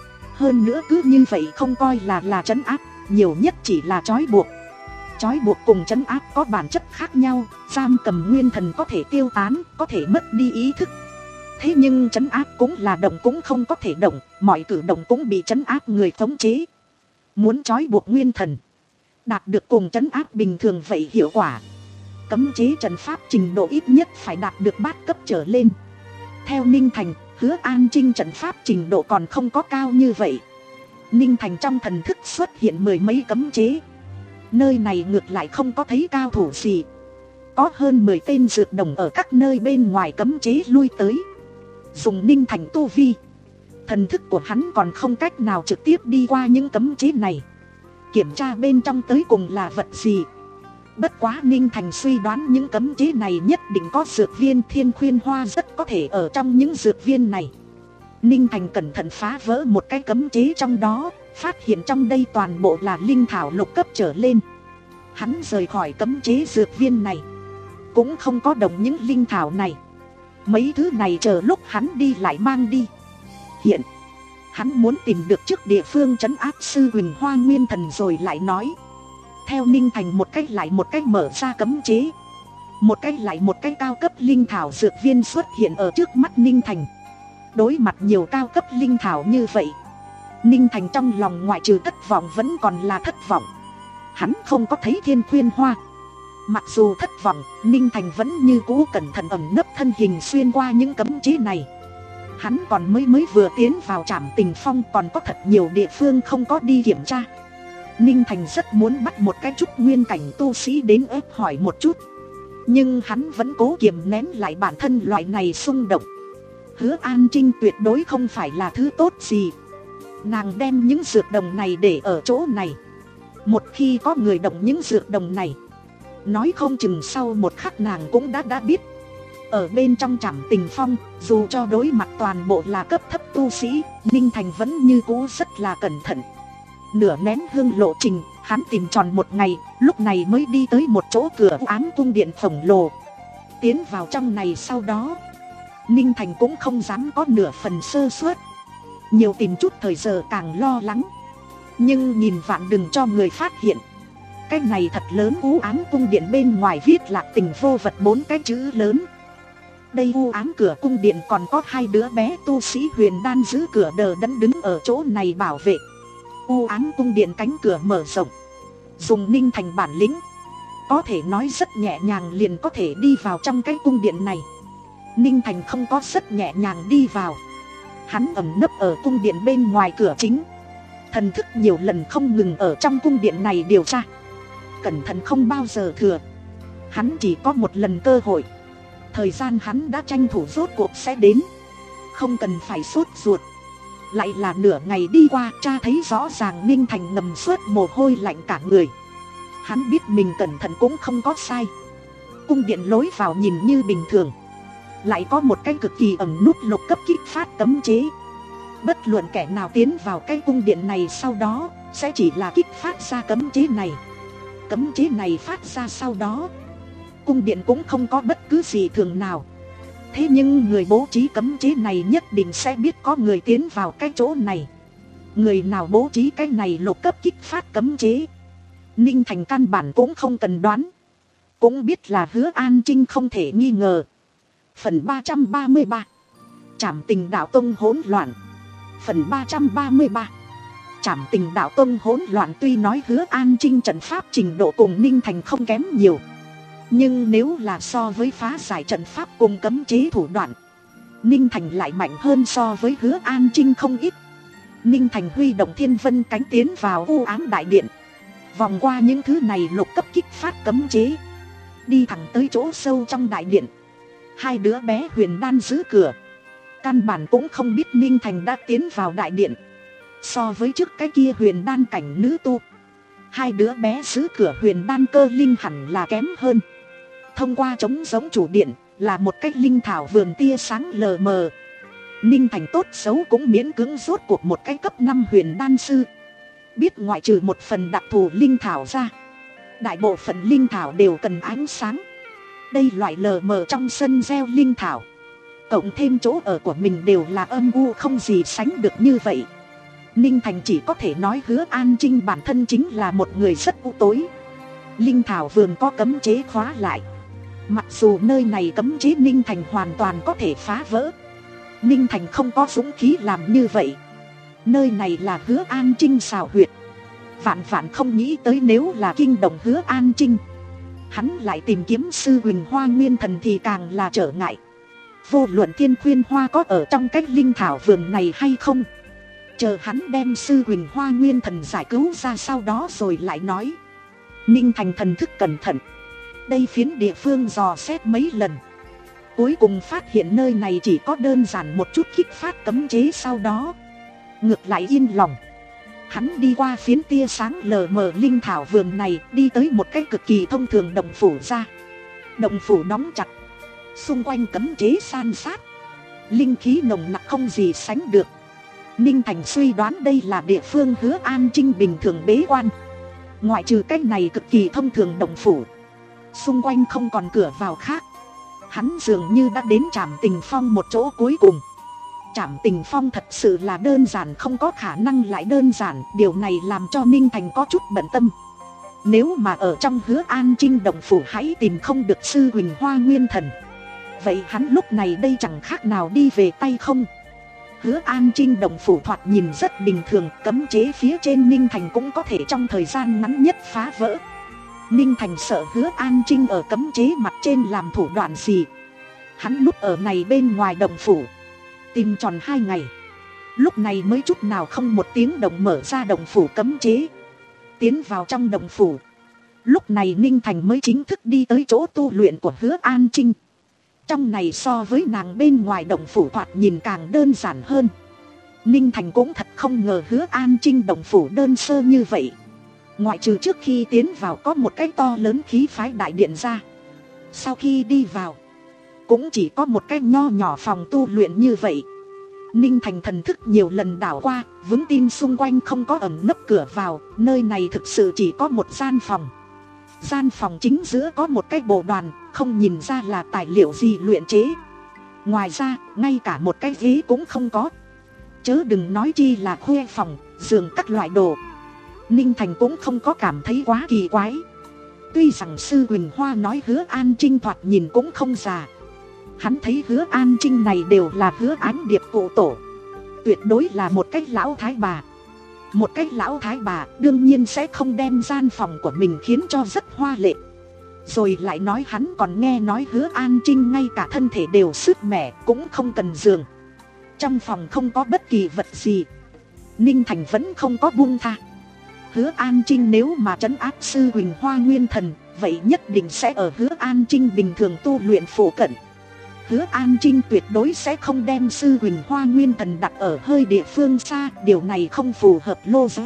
Hơn nữa cứ như vậy không coi là là trấn áp, nhiều nhất chỉ là trói buộc. Trói buộc cùng trấn áp có bản chất khác nhau. Giam cầm nguyên thần có thể tiêu tán, có thể mất đi ý thức. Thế nhưng trấn áp cũng là động cũng không có thể động, mọi cử động cũng bị trấn áp người khống chế. Muốn trói buộc nguyên thần, đạt được cùng trấn áp bình thường vậy hiệu quả, cấm chế trận pháp trình độ ít nhất phải đạt được bát cấp trở lên. Theo Ninh Thành, Hứa An Trinh trận pháp trình độ còn không có cao như vậy. Ninh Thành trong thần thức xuất hiện mười mấy cấm chế. Nơi này ngược lại không có thấy cao thủ gì. Có hơn mười tên dược đồng ở các nơi bên ngoài cấm chế lui tới. Dùng Ninh Thành tu vi, thần thức của hắn còn không cách nào trực tiếp đi qua những cấm chế này, kiểm tra bên trong tới cùng là vật gì. Bất quá Ninh Thành suy đoán những cấm chế này nhất định có dược viên Thiên Khuyên Hoa rất có thể ở trong những dược viên này. Ninh Thành cẩn thận phá vỡ một cái cấm chế trong đó, phát hiện trong đây toàn bộ là linh thảo lục cấp trở lên. Hắn rời khỏi cấm chế dược viên này, cũng không có động những linh thảo này. Mấy thứ này chờ lúc hắn đi lại mang đi. Hiện hắn muốn tìm được trước địa phương trấn áp Sư Huỳnh Hoa nguyên thần rồi lại nói. Theo Ninh Thành một cách lại một cách mở ra cấm chế, một cách lại một cách cao cấp linh thảo dược viên xuất hiện ở trước mắt Ninh Thành. Đối mặt nhiều cao cấp linh thảo như vậy, Ninh Thành trong lòng ngoại trừ thất vọng vẫn còn là thất vọng. Hắn không có thấy Thiên Khuyên Hoa. Mặc dù thất vọng, Ninh Thành vẫn như cũ cẩn thận ẩn nấp thân hình xuyên qua những cấm chế này. Hắn còn mới mới vừa tiến vào Trảm Tình Phong, còn có thật nhiều địa phương không có đi kiểm tra. Ninh Thành rất muốn bắt một cái chút nguyên cảnh tu sĩ đến ép hỏi một chút, nhưng hắn vẫn cố kiềm nén lại bản thân loại này xung động. Hứa An Trinh tuyệt đối không phải là thứ tốt gì. Nàng đem những dược đồng này để ở chỗ này. Một khi có người động những dược đồng này, nói không chừng sau một khắc nàng cũng đã đã biết. Ở bên trong Trảm Tình Phong, dù cho đối mặt toàn bộ là cấp thấp tu sĩ, Ninh Thành vẫn như cũ rất là cẩn thận. Nửa nén hương lộ trình, hắn tìm tròn một ngày, lúc này mới đi tới một chỗ cửa ám cung điện khổng lồ. Tiến vào trong này sau đó, Ninh Thành cũng không dám có nửa phần sơ suất. Nhiều tìm chút thời giờ càng lo lắng. Nhưng nhìn vạn đừng cho người phát hiện. cái này thật lớn u ám cung điện bên ngoài viết Lạc Tình Vô Vật bốn cái chữ lớn. Đây u ám cửa cung điện còn có hai đứa bé tu sĩ huyền đan giữ cửa đờ đẫn đứng ở chỗ này bảo vệ. U ám cung điện cánh cửa mở rộng, dùng Ninh Thành bản lĩnh, có thể nói rất nhẹ nhàng liền có thể đi vào trong cái cung điện này. Ninh Thành không có rất nhẹ nhàng đi vào, hắn ẩn nấp ở cung điện bên ngoài cửa chính. Thần thức nhiều lần không ngừng ở trong cung điện này điều tra, cẩn thận không bao giờ thừa. Hắn chỉ có một lần cơ hội, thời gian hắn đã tranh thủ rốt cuộc sẽ đến, không cần phải sốt ruột. Lại là nửa ngày đi qua, cha thấy rõ ràng Ninh Thành ngầm suốt mồ hôi lạnh cả người. Hắn biết mình cẩn thận cũng không có sai. Cung điện lối vào nhìn như bình thường, lại có một cái cực kỳ ẩn nút lục cấp kích phát cấm chế. Bất luận kẻ nào tiến vào cái cung điện này sau đó sẽ chỉ là kích phát ra cấm chế này. Cấm chế này phát ra sau đó, cung điện cũng không có bất cứ gì thường nào. Thế nhưng người bố trí cấm chế này nhất định sẽ biết có người tiến vào cái chỗ này. Người nào bố trí cái này lục cấp kích phát cấm chế, Ninh Thành căn bản cũng không cần đoán, cũng biết là Hứa An Trinh không thể nghi ngờ. Phần ba trăm ba mươi ba, Trảm Tình Đạo Tông hỗn loạn. Phần ba trăm ba mươi ba, Trảm Tình Đạo Tông hỗn loạn. Tuy nói Hứa An Trinh trận pháp trình độ cùng Ninh Thành không kém nhiều, nhưng nếu là so với phá giải trận pháp cùng cấm chế thủ đoạn, Ninh Thành lại mạnh hơn so với Hứa An Trinh không ít. Ninh Thành huy động Thiên Vân cánh tiến vào u ám đại điện, vòng qua những thứ này lục cấp kích phát cấm chế, đi thẳng tới chỗ sâu trong đại điện. Hai đứa bé huyền đan giữ cửa, căn bản cũng không biết Ninh Thành đã tiến vào đại điện. So với trước cái kia huyền đan cảnh nữ tu, hai đứa bé giữ cửa huyền đan cơ linh hẳn là kém hơn. Thông qua trống giống chủ điện là một cái linh thảo vườn tia sáng lờ mờ. Ninh Thành tốt xấu cũng miễn cưỡng rốt cuộc một cái cấp năm huyền đan sư, biết ngoại trừ một phần đặc thù linh thảo ra, đại bộ phận linh thảo đều cần ánh sáng. Đây loại lờ mờ trong sân gieo linh thảo, cộng thêm chỗ ở của mình đều là âm u không gì sánh được như vậy. Ninh Thành chỉ có thể nói Hứa An Trinh bản thân chính là một người rất u tối. Linh thảo vườn có cấm chế khóa lại, mặc dù nơi này cấm chế Ninh Thành hoàn toàn có thể phá vỡ, Ninh Thành không có dũng khí làm như vậy. Nơi này là Hứa An Trinh xào huyệt, vạn vạn không nghĩ tới nếu là kinh động Hứa An Trinh, hắn lại tìm kiếm sư Huỳnh Hoa Nguyên Thần thì càng là trở ngại. Vô luận Thiên Khuyên Hoa có ở trong cách linh thảo vườn này hay không, chờ hắn đem sư Huỳnh Hoa Nguyên Thần giải cứu ra sau đó rồi lại nói. Ninh Thành thần thức cẩn thận, đây phiến địa phương dò xét mấy lần, cuối cùng phát hiện nơi này chỉ có đơn giản một chút kích phát cấm chế, sau đó ngược lại yên lòng. Hắn đi qua phiến tia sáng lờ mờ linh thảo vườn này, đi tới một cái cực kỳ thông thường động phủ ra. Động phủ đóng chặt, xung quanh cấm chế san sát, linh khí nồng nặc không gì sánh được. Ninh Thành suy đoán đây là địa phương Hứa An Trinh bình thường bế quan. Ngoại trừ cái này cực kỳ thông thường động phủ, xung quanh không còn cửa vào khác. Hắn dường như đã đến Trảm Tình Phong một chỗ cuối cùng. Trảm Tình Phong thật sự là đơn giản không có khả năng lại đơn giản, điều này làm cho Ninh Thành có chút bận tâm. Nếu mà ở trong Hứa An Trinh động phủ hãy tìm không được sư Huỳnh Hoa Nguyên Thần, vậy hắn lúc này đây chẳng khác nào đi về tay không. Hứa An Trinh động phủ thoạt nhìn rất bình thường, cấm chế phía trên Ninh Thành cũng có thể trong thời gian ngắn nhất phá vỡ. Ninh Thành sợ Hứa An Trinh ở cấm chế mặt trên làm thủ đoạn gì. Hắn núp ở này bên ngoài động phủ, tìm tròn hai ngày, lúc này mới chút nào không một tiếng động mở ra động phủ cấm chế, tiến vào trong động phủ. Lúc này Ninh Thành mới chính thức đi tới chỗ tu luyện của Hứa An Trinh. Trong này so với nàng bên ngoài động phủ thoạt nhìn càng đơn giản hơn. Ninh Thành cũng thật không ngờ Hứa An Trinh động phủ đơn sơ như vậy. Ngoại trừ trước khi tiến vào có một cái to lớn khí phái đại điện ra, sau khi đi vào cũng chỉ có một cái nho nhỏ phòng tu luyện như vậy. Ninh Thành thần thức nhiều lần đảo qua, vững tin xung quanh không có ẩn nấp cửa vào. Nơi này thực sự chỉ có một gian phòng. Gian phòng chính giữa có một cái bộ đoàn, không nhìn ra là tài liệu gì luyện chế. Ngoài ra, ngay cả một cái ghế cũng không có, chớ đừng nói chi là khuê phòng, giường các loại đồ. Ninh Thành cũng không có cảm thấy quá kỳ quái. Tuy rằng Sư Huỳnh Hoa nói Hứa An Trinh thoạt nhìn cũng không già, hắn thấy Hứa An Trinh này đều là Hứa Ánh Điệp cụ tổ, tuyệt đối là một cái lão thái bà. Một cái lão thái bà đương nhiên sẽ không đem gian phòng của mình khiến cho rất hoa lệ. Rồi lại nói hắn còn nghe nói Hứa An Trinh ngay cả thân thể đều sứt mẻ, cũng không cần giường. Trong phòng không có bất kỳ vật gì. Ninh Thành vẫn không có buông tha. Hứa An Trinh nếu mà trấn áp Sư Huỳnh Hoa nguyên thần, vậy nhất định sẽ ở Hứa An Trinh bình thường tu luyện phổ cận. Hứa An Trinh tuyệt đối sẽ không đem Sư Huỳnh Hoa nguyên thần đặt ở hơi địa phương xa, điều này không phù hợp lô giới.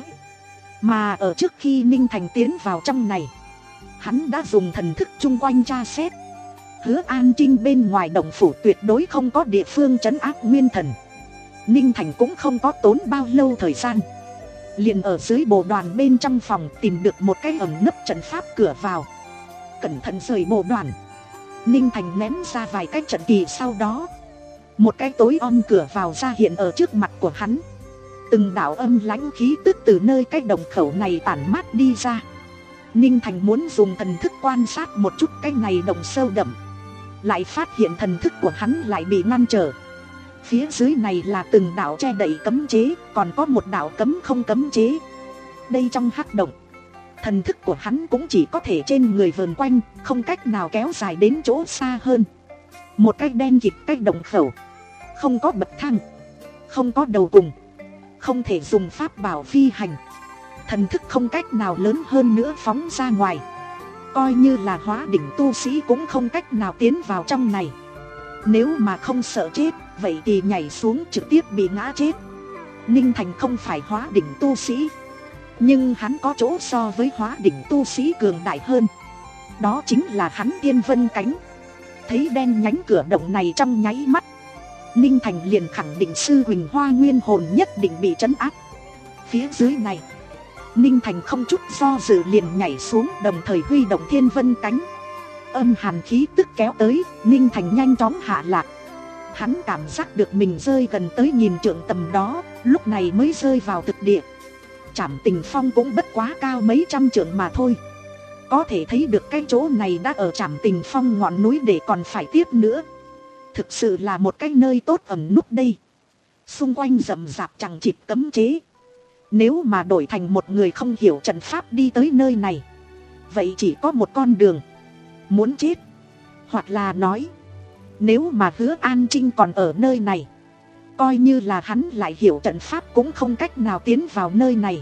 Mà ở trước khi Ninh Thành tiến vào trong này, hắn đã dùng thần thức chung quanh tra xét. Hứa An Trinh bên ngoài động phủ tuyệt đối không có địa phương trấn áp nguyên thần. Ninh Thành cũng không có tốn bao lâu thời gian, liền ở dưới bồ đoàn bên trong phòng tìm được một cái ẩn nấp trận pháp cửa vào. Cẩn thận rời bồ đoàn, Ninh Thành ném ra vài cái trận kỳ, sau đó một cái tối om cửa vào ra hiện ở trước mặt của hắn. Từng đạo âm lãnh khí tức từ nơi cái động khẩu này tản mát đi ra. Ninh Thành muốn dùng thần thức quan sát một chút cái này động sâu đậm, lại phát hiện thần thức của hắn lại bị ngăn trở. Phía dưới này là từng đạo che đậy cấm chế, còn có một đạo cấm không cấm chế. Đây trong hắc động, thần thức của hắn cũng chỉ có thể trên người vờn quanh, không cách nào kéo dài đến chỗ xa hơn. Một cái đen kịt cái động khẩu, không có bậc thang, không có đầu cùng, không thể dùng pháp bảo phi hành. Thần thức không cách nào lớn hơn nữa phóng ra ngoài. Coi như là hóa đỉnh tu sĩ cũng không cách nào tiến vào trong này. Nếu mà không sợ chết, vậy thì nhảy xuống trực tiếp bị ngã chết. Ninh Thành không phải hóa đỉnh tu sĩ, nhưng hắn có chỗ so với hóa đỉnh tu sĩ cường đại hơn. Đó chính là hắn Tiên Vân Cánh. Thấy đen nhánh cửa động này trong nháy mắt, Ninh Thành liền khẳng định Sư Huỳnh Hoa nguyên hồn nhất định bị trấn áp. Phía dưới này, Ninh Thành không chút do dự liền nhảy xuống, đồng thời huy động Thiên Vân Cánh. Âm hàn khí tức kéo tới, Ninh Thành nhanh chóng hạ lạc. Hắn cảm giác được mình rơi gần tới nghìn trượng tầm đó, lúc này mới rơi vào thực địa. Trảm Tình Phong cũng bất quá cao mấy trăm trượng mà thôi. Có thể thấy được cái chỗ này đã ở Trảm Tình Phong ngọn núi để còn phải tiếp nữa. Thực sự là một cái nơi tốt ẩn núp đây. Xung quanh rậm rạp chẳng chịt cấm chế. Nếu mà đổi thành một người không hiểu trận pháp đi tới nơi này, vậy chỉ có một con đường: muốn chết. Hoặc là nói, nếu mà Hứa An Trinh còn ở nơi này, coi như là hắn lại hiểu trận pháp cũng không cách nào tiến vào nơi này.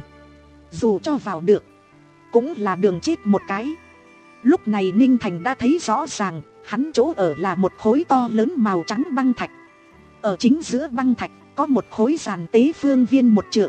Dù cho vào được, cũng là đường chết một cái. Lúc này Ninh Thành đã thấy rõ ràng, hắn chỗ ở là một khối to lớn màu trắng băng thạch. Ở chính giữa băng thạch có một khối giàn tế phương viên một trượng.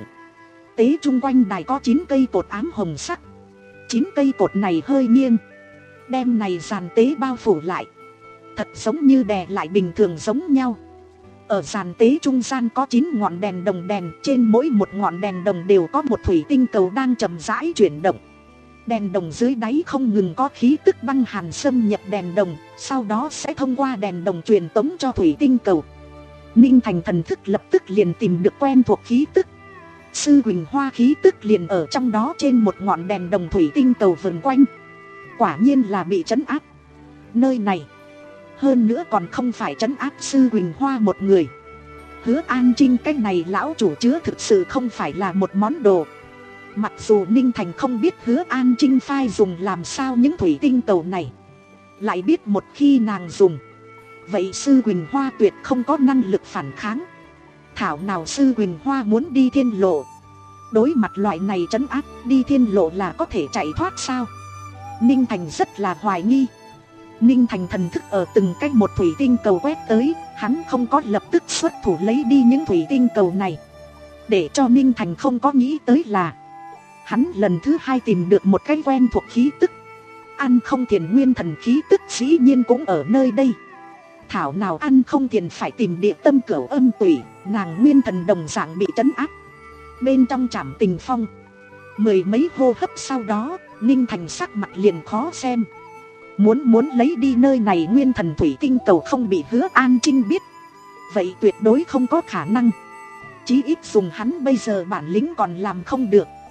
Tế chung quanh đài có chín cây cột ám hồng sắc. Chín cây cột này hơi nghiêng, đem này giàn tế bao phủ lại, thật giống như đè lại bình thường giống nhau. Ở giàn tế trung gian có chín ngọn đèn đồng đèn, trên mỗi một ngọn đèn đồng đều có một thủy tinh cầu đang chậm rãi chuyển động. Đèn đồng dưới đáy không ngừng có khí tức băng hàn xâm nhập đèn đồng, sau đó sẽ thông qua đèn đồng truyền tống cho thủy tinh cầu. Ninh Thành thần thức lập tức liền tìm được quen thuộc khí tức. Sư Huỳnh Hoa khí tức liền ở trong đó, trên một ngọn đèn đồng thủy tinh cầu vần quanh. Quả nhiên là bị trấn áp. Nơi này, hơn nữa còn không phải trấn áp Sư Huỳnh Hoa một người. Hứa An Trinh cái này lão chủ chứa thực sự không phải là một món đồ. Mặc dù Ninh Thành không biết Hứa An Trinh phai dùng làm sao những thủy tinh cầu này, lại biết một khi nàng dùng, vậy Sư Huỳnh Hoa tuyệt không có năng lực phản kháng. Thảo nào Sư Huỳnh Hoa muốn đi thiên lộ. Đối mặt loại này trấn áp, đi thiên lộ là có thể chạy thoát sao? Ninh Thành rất là hoài nghi. Ninh Thành thần thức ở từng cách một thủy tinh cầu quét tới, hắn không có lập tức xuất thủ lấy đi những thủy tinh cầu này. Để cho Ninh Thành không có nghĩ tới là, hắn lần thứ hai tìm được một cái quen thuộc khí tức. Ăn không thiền nguyên thần khí tức dĩ nhiên cũng ở nơi đây. Thảo nào ăn không thiền phải tìm địa tâm cửu âm tủy, nàng nguyên thần đồng dạng bị trấn áp. Bên trong Trảm Tình Phong, mười mấy hô hấp sau đó, Ninh Thành sắc mặt liền khó xem. Muốn muốn lấy đi nơi này nguyên thần thủy tinh cầu không bị Hứa An Trinh biết, vậy tuyệt đối không có khả năng. Chí ít dùng hắn bây giờ bản lĩnh còn làm không được.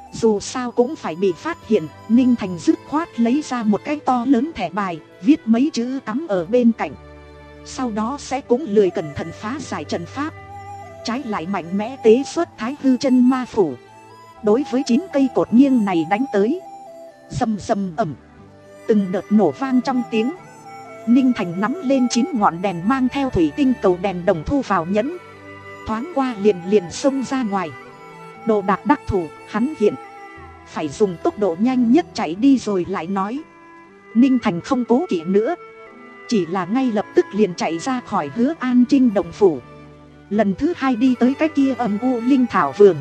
Dù sao cũng phải bị phát hiện, Ninh Thành dứt khoát lấy ra một cái to lớn thẻ bài, viết mấy chữ cắm ở bên cạnh. Sau đó sẽ cũng lười cẩn thận phá giải trận pháp. Trái lại mạnh mẽ tế xuất Thái Hư Chân Ma Phủ. Đối với chín cây cột nghiêng này đánh tới. Rầm rầm ầm, từng đợt nổ vang trong tiếng. Ninh Thành nắm lên chín ngọn đèn mang theo thủy tinh cầu đèn đồng thu vào nhẫn. Thoáng qua liền liền xông ra ngoài. Đồ đạc đắc thủ, hắn hiện phải dùng tốc độ nhanh nhất chạy đi rồi lại nói. Ninh Thành không cố kỵ nữa, chỉ là ngay lập tức liền chạy ra khỏi Hứa An Trinh động phủ. Lần thứ hai đi tới cái kia âm u linh thảo vườn.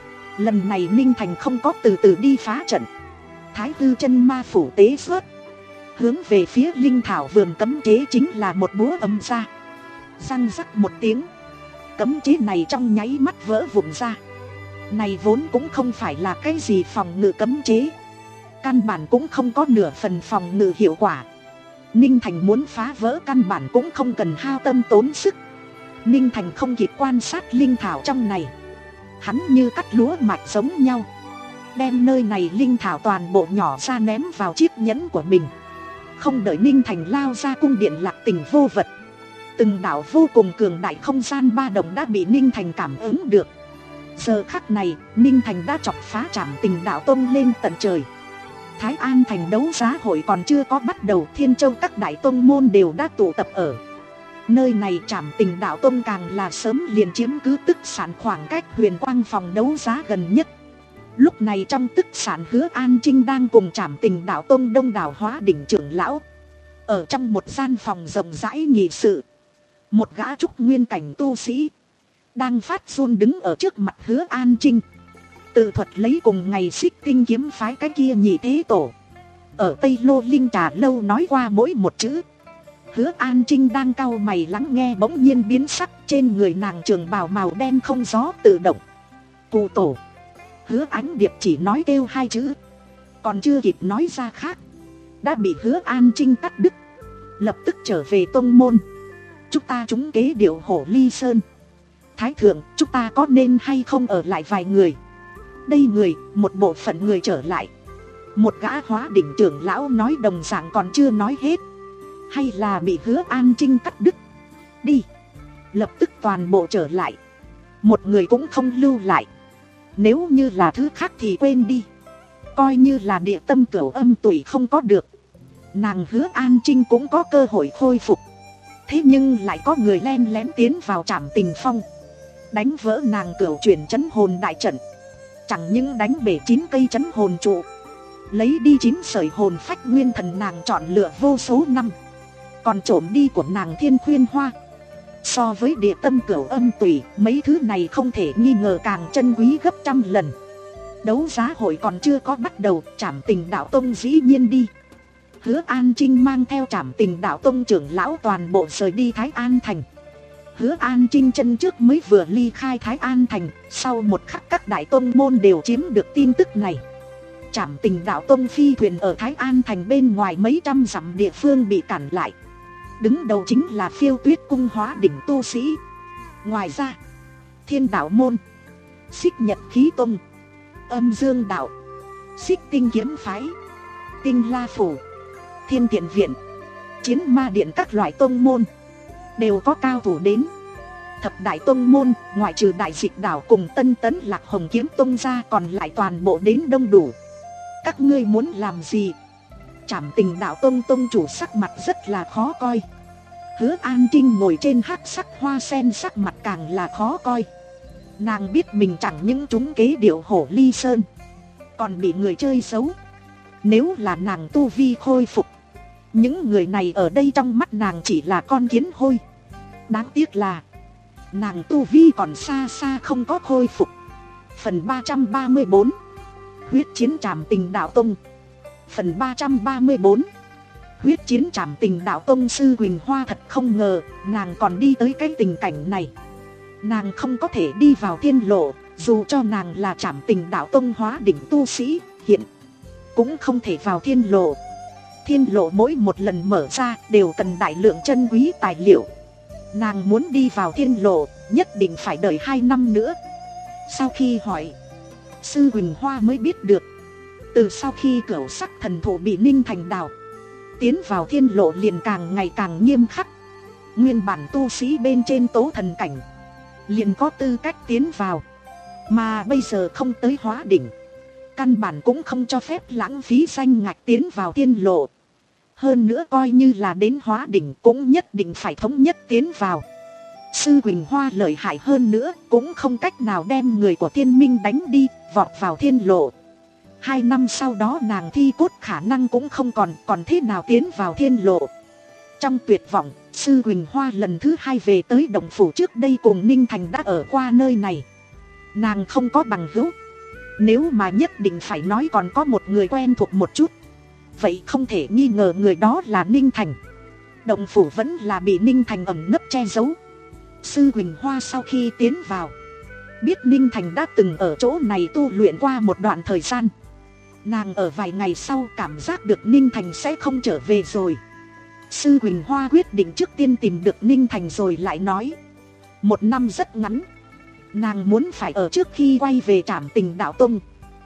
Lần này Ninh Thành không có từ từ đi phá trận. Thái Hư Chân Ma Phủ tế xuất, hướng về phía linh thảo vườn cấm chế chính là một búa ầm ra. Răng rắc một tiếng, cấm chế này trong nháy mắt vỡ vụn ra. Này vốn cũng không phải là cái gì phòng ngự cấm chế, căn bản cũng không có nửa phần phòng ngự hiệu quả. Ninh Thành muốn phá vỡ căn bản cũng không cần hao tâm tốn sức. Ninh Thành không kịp quan sát linh thảo trong này, hắn như cắt lúa mạch giống nhau, đem nơi này linh thảo toàn bộ nhỏ ra ném vào chiếc nhẫn của mình. Không đợi Ninh Thành lao ra cung điện Lạc Tình vô vật, từng đạo vô cùng cường đại không gian ba động đã bị Ninh Thành cảm ứng được. Giờ khắc này, Ninh Thành đã chọc phá Trảm Tình Đạo Tông lên tận trời. Thái An thành đấu giá hội còn chưa có bắt đầu, Thiên Châu các đại tông môn đều đã tụ tập ở nơi này. Trảm Tình Đạo Tông càng là sớm liền chiếm cứ tức sản khoảng cách Huyền Quang phòng đấu giá gần nhất. Lúc này trong tức sản, Hứa An Trinh đang cùng Trảm Tình Đạo Tông đông đảo hóa đỉnh trưởng lão ở trong một gian phòng rộng rãi nghị sự. Một gã trúc nguyên cảnh tu sĩ đang phát run đứng ở trước mặt Hứa An Trinh, tự thuật lấy cùng ngày Xích Tinh kiếm phái cái kia nhị thế tổ ở Tây Lô Linh Trà Lâu nói qua mỗi một chữ. Hứa An Trinh đang cau mày lắng nghe, bỗng nhiên biến sắc, trên người nàng trường bào màu đen không gió tự động. Cụ tổ. Hứa Ánh Điệp chỉ nói kêu hai chữ, còn chưa kịp nói ra khác, đã bị Hứa An Trinh cắt đứt. Lập tức trở về tông môn. Chúng ta trúng kế điệu Hổ Ly Sơn. Thái thượng, chúng ta có nên hay không ở lại vài người? Đây người, một bộ phận người trở lại. Một gã hóa đỉnh trưởng lão nói đồng dạng còn chưa nói hết, hay là bị Hứa An Trinh cắt đứt. Đi. Lập tức toàn bộ trở lại, một người cũng không lưu lại. Nếu như là thứ khác thì quên đi, coi như là địa tâm cửu âm tùy không có được, nàng Hứa An Trinh cũng có cơ hội khôi phục. Thế nhưng lại có người len lén tiến vào Trảm Tình Phong, đánh vỡ nàng cửu chuyển chấn hồn đại trận. Chẳng những đánh bể chín cây chấn hồn trụ, lấy đi chín sợi hồn phách nguyên thần nàng chọn lựa vô số năm, còn trộm đi của nàng Thiên Khuyên Hoa. So với địa tâm cửu âm tùy, mấy thứ này không thể nghi ngờ càng chân quý gấp trăm lần. Đấu giá hội còn chưa có bắt đầu, Trảm Tình Đạo Tông dĩ nhiên đi. Hứa An Trinh mang theo Trảm Tình Đạo Tông trưởng lão toàn bộ rời đi Thái An thành. Hứa An Trinh chân trước mới vừa ly khai Thái An thành, sau một khắc các đại tông môn đều chiếm được tin tức này. Trảm Tình Đạo Tông phi thuyền ở Thái An thành bên ngoài mấy trăm dặm địa phương bị cản lại. Đứng đầu chính là Phiêu Tuyết cung hóa đỉnh tu sĩ. Ngoài ra, Thiên Đạo môn, Xích Nhật khí tông, Âm Dương đạo, Xích Tinh kiếm phái, Tinh La phủ, Thiên Tiện viện, Chiến Ma điện các loại tông môn đều có cao thủ đến. Thập đại tông môn, ngoại trừ Đại Dịch đảo cùng Tân Tấn Lạc Hồng kiếm tông ra, còn lại toàn bộ đến đông đủ. Các ngươi muốn làm gì? Trảm Tình Đạo Tông tông chủ sắc mặt rất là khó coi. Hứa An Trinh ngồi trên hắc sắc hoa sen, sắc mặt càng là khó coi. Nàng biết mình chẳng những trúng kế điệu Hổ Ly Sơn, còn bị người chơi xấu. Nếu là nàng tu vi khôi phục, những người này ở đây trong mắt nàng chỉ là con kiến hôi. Đáng tiếc là nàng tu vi còn xa xa không có khôi phục. Phần ba trăm ba mươi bốn, huyết chiến Trảm Tình Đạo Tông. Phần ba trăm ba mươi bốn, huyết chiến Trảm Tình Đạo Tông. Sư Quỳnh Hoa thật không ngờ nàng còn đi tới cái tình cảnh này. Nàng không có thể đi vào thiên lộ, dù cho nàng là Trảm Tình Đạo Tông hóa đỉnh tu sĩ, hiện cũng không thể vào thiên lộ. Thiên lộ mỗi một lần mở ra đều cần đại lượng chân quý tài liệu. Nàng muốn đi vào thiên lộ nhất định phải đợi hai năm nữa. Sau khi hỏi, Sư Huỳnh Hoa mới biết được, từ sau khi cửu sắc thần thụ bị Ninh Thành đào tiến vào thiên lộ liền càng ngày càng nghiêm khắc. Nguyên bản tu sĩ bên trên tố thần cảnh liền có tư cách tiến vào, mà bây giờ không tới hóa đỉnh, căn bản cũng không cho phép lãng phí danh ngạch tiến vào thiên lộ. Hơn nữa coi như là đến hóa đỉnh cũng nhất định phải thống nhất tiến vào. Sư Huỳnh Hoa lợi hại hơn nữa cũng không cách nào đem người của thiên minh đánh đi, vọt vào thiên lộ. Hai năm sau đó nàng thi cốt khả năng cũng không còn, còn thế nào tiến vào thiên lộ. Trong tuyệt vọng, Sư Huỳnh Hoa lần thứ hai về tới động phủ trước đây cùng Ninh Thành đã ở qua nơi này. Nàng không có bằng hữu, nếu mà nhất định phải nói còn có một người quen thuộc một chút, vậy không thể nghi ngờ người đó là Ninh Thành. Động phủ vẫn là bị Ninh Thành ẩn nấp che giấu. Sư Huỳnh Hoa sau khi tiến vào, biết Ninh Thành đã từng ở chỗ này tu luyện qua một đoạn thời gian. Nàng ở vài ngày sau cảm giác được Ninh Thành sẽ không trở về rồi. Sư Huỳnh Hoa quyết định trước tiên tìm được Ninh Thành rồi lại nói. Một năm rất ngắn, nàng muốn phải ở trước khi quay về Trảm Tình Đạo Tông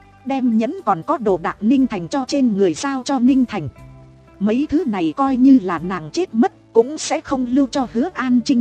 đem nhẫn còn có đồ đạc Ninh Thành cho trên người giao cho Ninh Thành. Mấy thứ này coi như là nàng chết mất cũng sẽ không lưu cho Hứa An Trinh.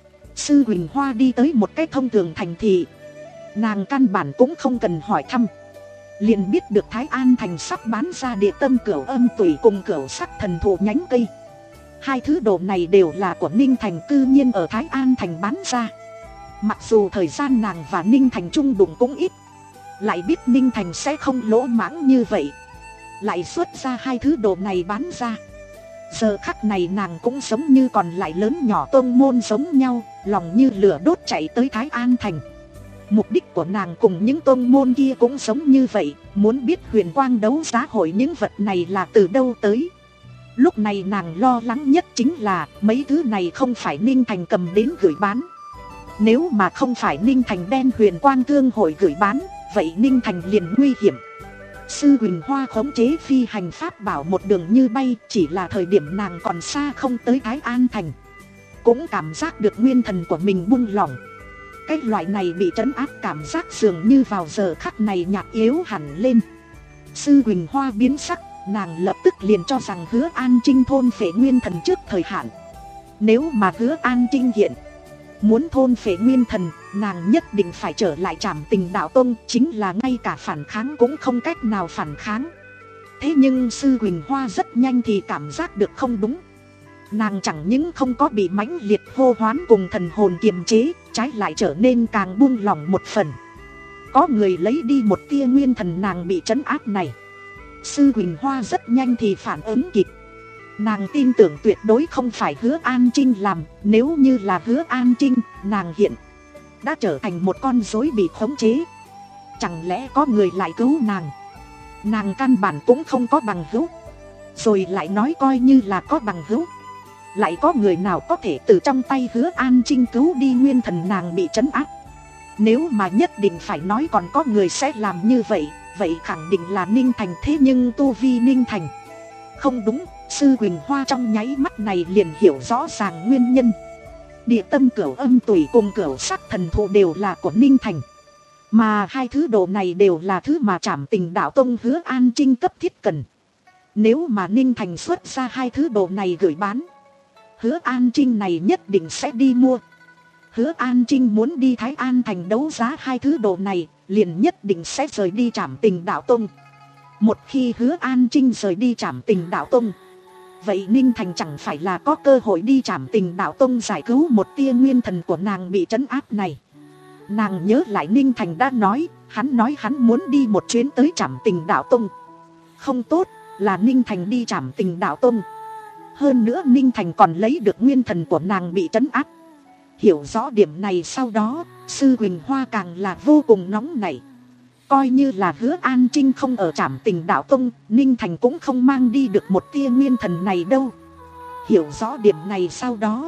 Sư Huỳnh Hoa đi tới một cái thông thường thành thị, nàng căn bản cũng không cần hỏi thăm, liền biết được Thái An Thành sắp bán ra địa tâm cửu âm tủy cùng cửu sắc thần thụ nhánh cây. Hai thứ đồ này đều là của Ninh Thành cư nhiên ở Thái An Thành bán ra. Mặc dù thời gian nàng và Ninh Thành chung đụng cũng ít, lại biết Ninh Thành sẽ không lỗ mãng như vậy, lại xuất ra hai thứ đồ này bán ra. Giờ khắc này nàng cũng giống như còn lại lớn nhỏ tôn môn giống nhau, lòng như lửa đốt chạy tới Thái An Thành. Mục đích của nàng cùng những tôn môn kia cũng giống như vậy, muốn biết huyền quang đấu giá hội những vật này là từ đâu tới. Lúc này nàng lo lắng nhất chính là mấy thứ này không phải Ninh Thành cầm đến gửi bán. Nếu mà không phải Ninh Thành đen huyền quang thương hội gửi bán, vậy Ninh Thành liền nguy hiểm. Sư Huỳnh Hoa khống chế phi hành pháp bảo một đường như bay, chỉ là thời điểm nàng còn xa không tới Thái An Thành, cũng cảm giác được nguyên thần của mình buông lỏng. Cái loại này bị trấn áp cảm giác dường như vào giờ khắc này nhạt yếu hẳn lên. Sư Huỳnh Hoa biến sắc, nàng lập tức liền cho rằng Hứa An Trinh thôn phệ nguyên thần trước thời hạn. Nếu mà Hứa An Trinh hiện muốn thôn phệ nguyên thần, nàng nhất định phải trở lại Trảm Tình Đạo Tông, chính là ngay cả phản kháng cũng không cách nào phản kháng. Thế nhưng Sư Huỳnh Hoa rất nhanh thì cảm giác được không đúng. Nàng chẳng những không có bị mãnh liệt hô hoán cùng thần hồn kiềm chế, trái lại trở nên càng buông lỏng một phần. Có người lấy đi một tia nguyên thần nàng bị trấn áp này. Sư Huỳnh Hoa rất nhanh thì phản ứng kịp. Nàng tin tưởng tuyệt đối không phải Hứa An Trinh làm, nếu như là Hứa An Trinh, nàng hiện đã trở thành một con rối bị khống chế. Chẳng lẽ có người lại cứu nàng? Nàng căn bản cũng không có bằng hữu. Rồi lại nói coi như là có bằng hữu, lại có người nào có thể từ trong tay Hứa An Trinh cứu đi nguyên thần nàng bị trấn áp? Nếu mà nhất định phải nói còn có người sẽ làm như vậy, vậy khẳng định là Ninh Thành. Thế nhưng tu vi Ninh Thành không đúng. Sư Huỳnh Hoa trong nháy mắt này liền hiểu rõ ràng nguyên nhân. Địa tâm cửu âm tủy cùng cửu sắc thần thụ đều là của Ninh Thành, mà hai thứ đồ này đều là thứ mà Trảm Tình Đạo Tông Hứa An Trinh cấp thiết cần. Nếu mà Ninh Thành xuất ra hai thứ đồ này gửi bán, Hứa An Trinh này nhất định sẽ đi mua. Hứa An Trinh muốn đi Thái An Thành đấu giá hai thứ đồ này, liền nhất định sẽ rời đi Trảm Tình Đạo Tông. Một khi Hứa An Trinh rời đi Trảm Tình Đạo Tông, vậy Ninh Thành chẳng phải là có cơ hội đi Trảm Tình Đạo Tông giải cứu một tia nguyên thần của nàng bị trấn áp này. Nàng nhớ lại Ninh Thành đã nói, hắn nói hắn muốn đi một chuyến tới Trảm Tình Đạo Tông. Không tốt, là Ninh Thành đi Trảm Tình Đạo Tông. Hơn nữa Ninh Thành còn lấy được nguyên thần của nàng bị trấn áp. Hiểu rõ điểm này sau đó, Sư Huỳnh Hoa càng là vô cùng nóng nảy. Coi như là Hứa An Trinh không ở Trảm Tình Đạo Tông, Ninh Thành cũng không mang đi được một tia nguyên thần này đâu. Hiểu rõ điểm này sau đó,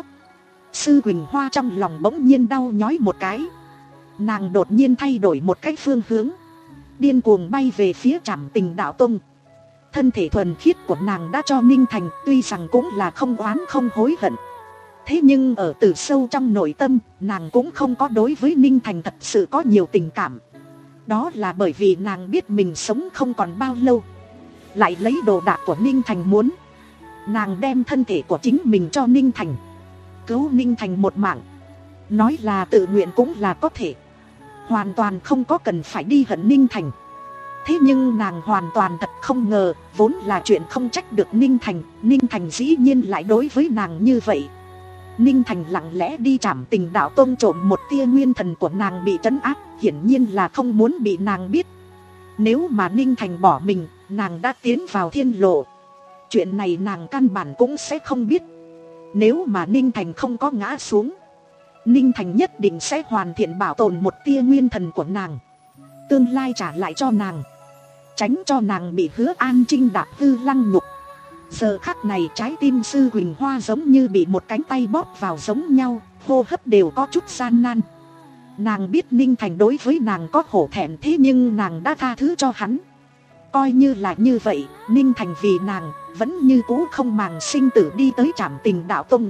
Sư Huỳnh Hoa trong lòng bỗng nhiên đau nhói một cái. Nàng đột nhiên thay đổi một cái phương hướng, điên cuồng bay về phía Trảm Tình Đạo Tông. Thân thể thuần khiết của nàng đã cho Ninh Thành, tuy rằng cũng là không oán không hối hận. Thế nhưng ở từ sâu trong nội tâm, nàng cũng không có đối với Ninh Thành thật sự có nhiều tình cảm. Đó là bởi vì nàng biết mình sống không còn bao lâu. Lại lấy đồ đạc của Ninh Thành muốn. Nàng đem thân thể của chính mình cho Ninh Thành, cứu Ninh Thành một mạng. Nói là tự nguyện cũng là có thể, hoàn toàn không có cần phải đi hận Ninh Thành. Thế nhưng nàng hoàn toàn thật không ngờ, vốn là chuyện không trách được Ninh Thành, Ninh Thành dĩ nhiên lại đối với nàng như vậy. Ninh Thành lặng lẽ đi Trảm Tình Đạo Tông trộm một tia nguyên thần của nàng bị trấn áp, hiển nhiên là không muốn bị nàng biết. Nếu mà Ninh Thành bỏ mình, nàng đã tiến vào thiên lộ. Chuyện này nàng căn bản cũng sẽ không biết. Nếu mà Ninh Thành không có ngã xuống, Ninh Thành nhất định sẽ hoàn thiện bảo tồn một tia nguyên thần của nàng, tương lai trả lại cho nàng, tránh cho nàng bị Hứa An Trinh đạp hư lăng nhục. Giờ khắc này trái tim Sư Huỳnh Hoa giống như bị một cánh tay bóp vào giống nhau, hô hấp đều có chút gian nan. Nàng biết Ninh Thành đối với nàng có hổ thẹn, thế nhưng nàng đã tha thứ cho hắn. Coi như là như vậy, Ninh Thành vì nàng vẫn như cũ không màng sinh tử đi tới Trảm Tình Đạo Tông.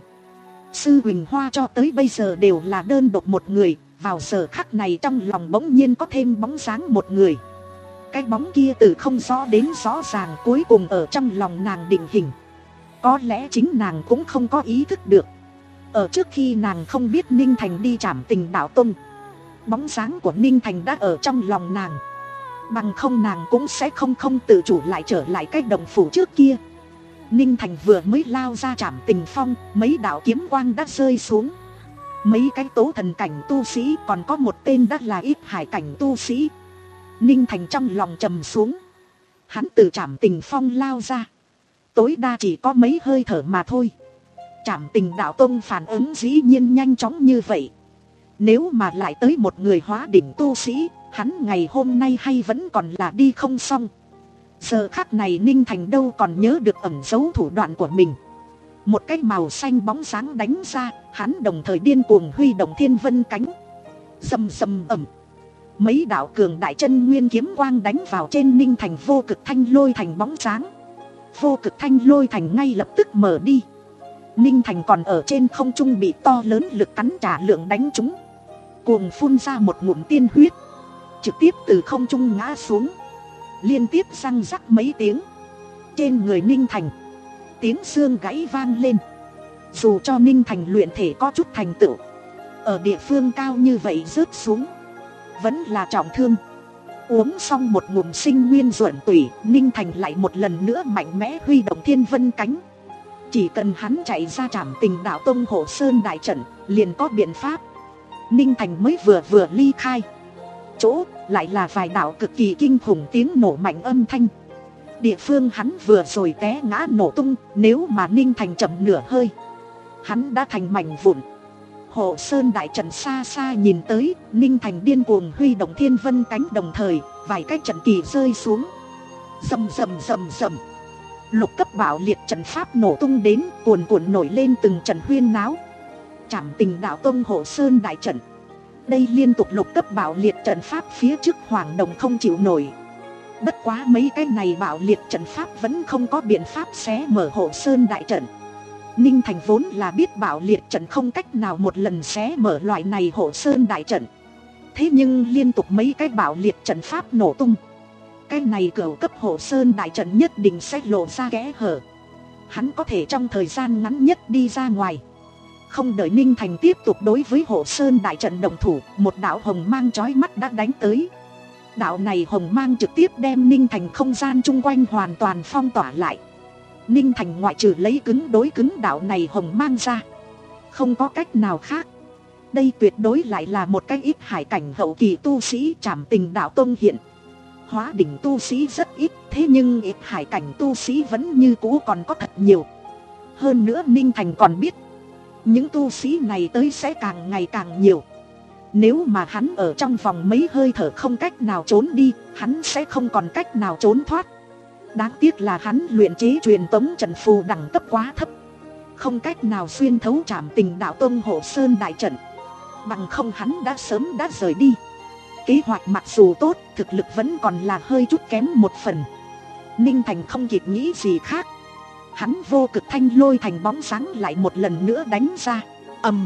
Sư Huỳnh Hoa cho tới bây giờ đều là đơn độc một người, vào giờ khắc này trong lòng bỗng nhiên có thêm bóng dáng một người. Cái bóng kia từ không rõ đến rõ ràng, cuối cùng ở trong lòng nàng định hình. Có lẽ chính nàng cũng không có ý thức được. Ở trước khi nàng không biết Ninh Thành đi Trảm Tình Đạo Tông, bóng dáng của Ninh Thành đã ở trong lòng nàng. Bằng không nàng cũng sẽ không không tự chủ lại trở lại cái đồng phủ trước kia. Ninh Thành vừa mới lao ra Trảm Tình Phong, mấy đạo kiếm quang đã rơi xuống. Mấy cái tố thần cảnh tu sĩ, còn có một tên đã là Ít Hải cảnh tu sĩ. Ninh Thành trong lòng trầm xuống. Hắn từ Trảm Tình Phong lao ra, tối đa chỉ có mấy hơi thở mà thôi. Trảm Tình Đạo Tông phản ứng dĩ nhiên nhanh chóng như vậy. Nếu mà lại tới một người hóa đỉnh tu sĩ, hắn ngày hôm nay hay vẫn còn là đi không xong. Giờ khắc này Ninh Thành đâu còn nhớ được ẩn giấu thủ đoạn của mình. Một cái màu xanh bóng sáng đánh ra, hắn đồng thời điên cuồng huy động thiên vân cánh. Rầm rầm ầm, mấy đạo cường đại chân nguyên kiếm quang đánh vào trên Ninh Thành. Vô Cực Thanh Lôi Thành bóng sáng, Vô Cực Thanh Lôi Thành ngay lập tức mở đi. Ninh Thành còn ở trên không trung bị to lớn lực cắn trả lượng đánh trúng, cuồng phun ra một ngụm tiên huyết, trực tiếp từ không trung ngã xuống. Liên tiếp răng rắc mấy tiếng, trên người Ninh Thành tiếng xương gãy vang lên. Dù cho Ninh Thành luyện thể có chút thành tựu, ở địa phương cao như vậy rớt xuống vẫn là trọng thương. Uống xong một ngụm sinh nguyên ruộn tủy, Ninh Thành lại một lần nữa mạnh mẽ huy động thiên vân cánh. Chỉ cần hắn chạy ra Trảm Tình Đạo Tông Hộ Sơn đại trận, liền có biện pháp. Ninh Thành mới vừa vừa ly khai chỗ, lại là vài đạo cực kỳ kinh khủng tiếng nổ mạnh âm thanh. Địa phương hắn vừa rồi té ngã nổ tung, nếu mà Ninh Thành chậm nửa hơi, hắn đã thành mảnh vụn. Hộ Sơn đại trận xa xa nhìn tới, Ninh Thành điên cuồng huy động thiên vân cánh, đồng thời vài cái trận kỳ rơi xuống. Rầm rầm rầm rầm, lục cấp bạo liệt trận pháp nổ tung đến, cuồn cuộn nổi lên từng trận huyên náo. Trảm Tình Đạo Tông Hộ Sơn đại trận, đây liên tục lục cấp bạo liệt trận pháp phía trước Hoàng Đồng không chịu nổi. Bất quá mấy cái này bạo liệt trận pháp vẫn không có biện pháp xé mở Hộ Sơn đại trận. Ninh Thành vốn là biết bạo liệt trận không cách nào một lần xé mở loại này Hộ Sơn đại trận. Thế nhưng liên tục mấy cái bạo liệt trận pháp nổ tung, cái này cửu cấp Hộ Sơn đại trận nhất định sẽ lộ ra kẽ hở. Hắn có thể trong thời gian ngắn nhất đi ra ngoài. Không đợi Ninh Thành tiếp tục đối với Hộ Sơn đại trận đồng thủ, một đạo hồng mang chói mắt đã đánh tới. Đạo này hồng mang trực tiếp đem Ninh Thành không gian chung quanh hoàn toàn phong tỏa lại. Ninh Thành ngoại trừ lấy cứng đối cứng đạo này hồng mang ra, không có cách nào khác. Đây tuyệt đối lại là một cái Ít Hải cảnh hậu kỳ tu sĩ Trảm Tình Đạo Tông hiện. Hóa đỉnh tu sĩ rất ít, thế nhưng Ít Hải cảnh tu sĩ vẫn như cũ còn có thật nhiều. Hơn nữa Ninh Thành còn biết, những tu sĩ này tới sẽ càng ngày càng nhiều. Nếu mà hắn ở trong vòng mấy hơi thở không cách nào trốn đi, hắn sẽ không còn cách nào trốn thoát. Đáng tiếc là hắn luyện chế truyền tống trận phù đẳng cấp quá thấp, không cách nào xuyên thấu Trảm Tình Đạo Tông Hộ Sơn đại trận. Bằng không hắn đã sớm đã rời đi. Kế hoạch mặc dù tốt, thực lực vẫn còn là hơi chút kém một phần. Ninh Thành không kịp nghĩ gì khác, hắn Vô Cực Thanh Lôi Thành bóng sáng lại một lần nữa đánh ra. Ầm,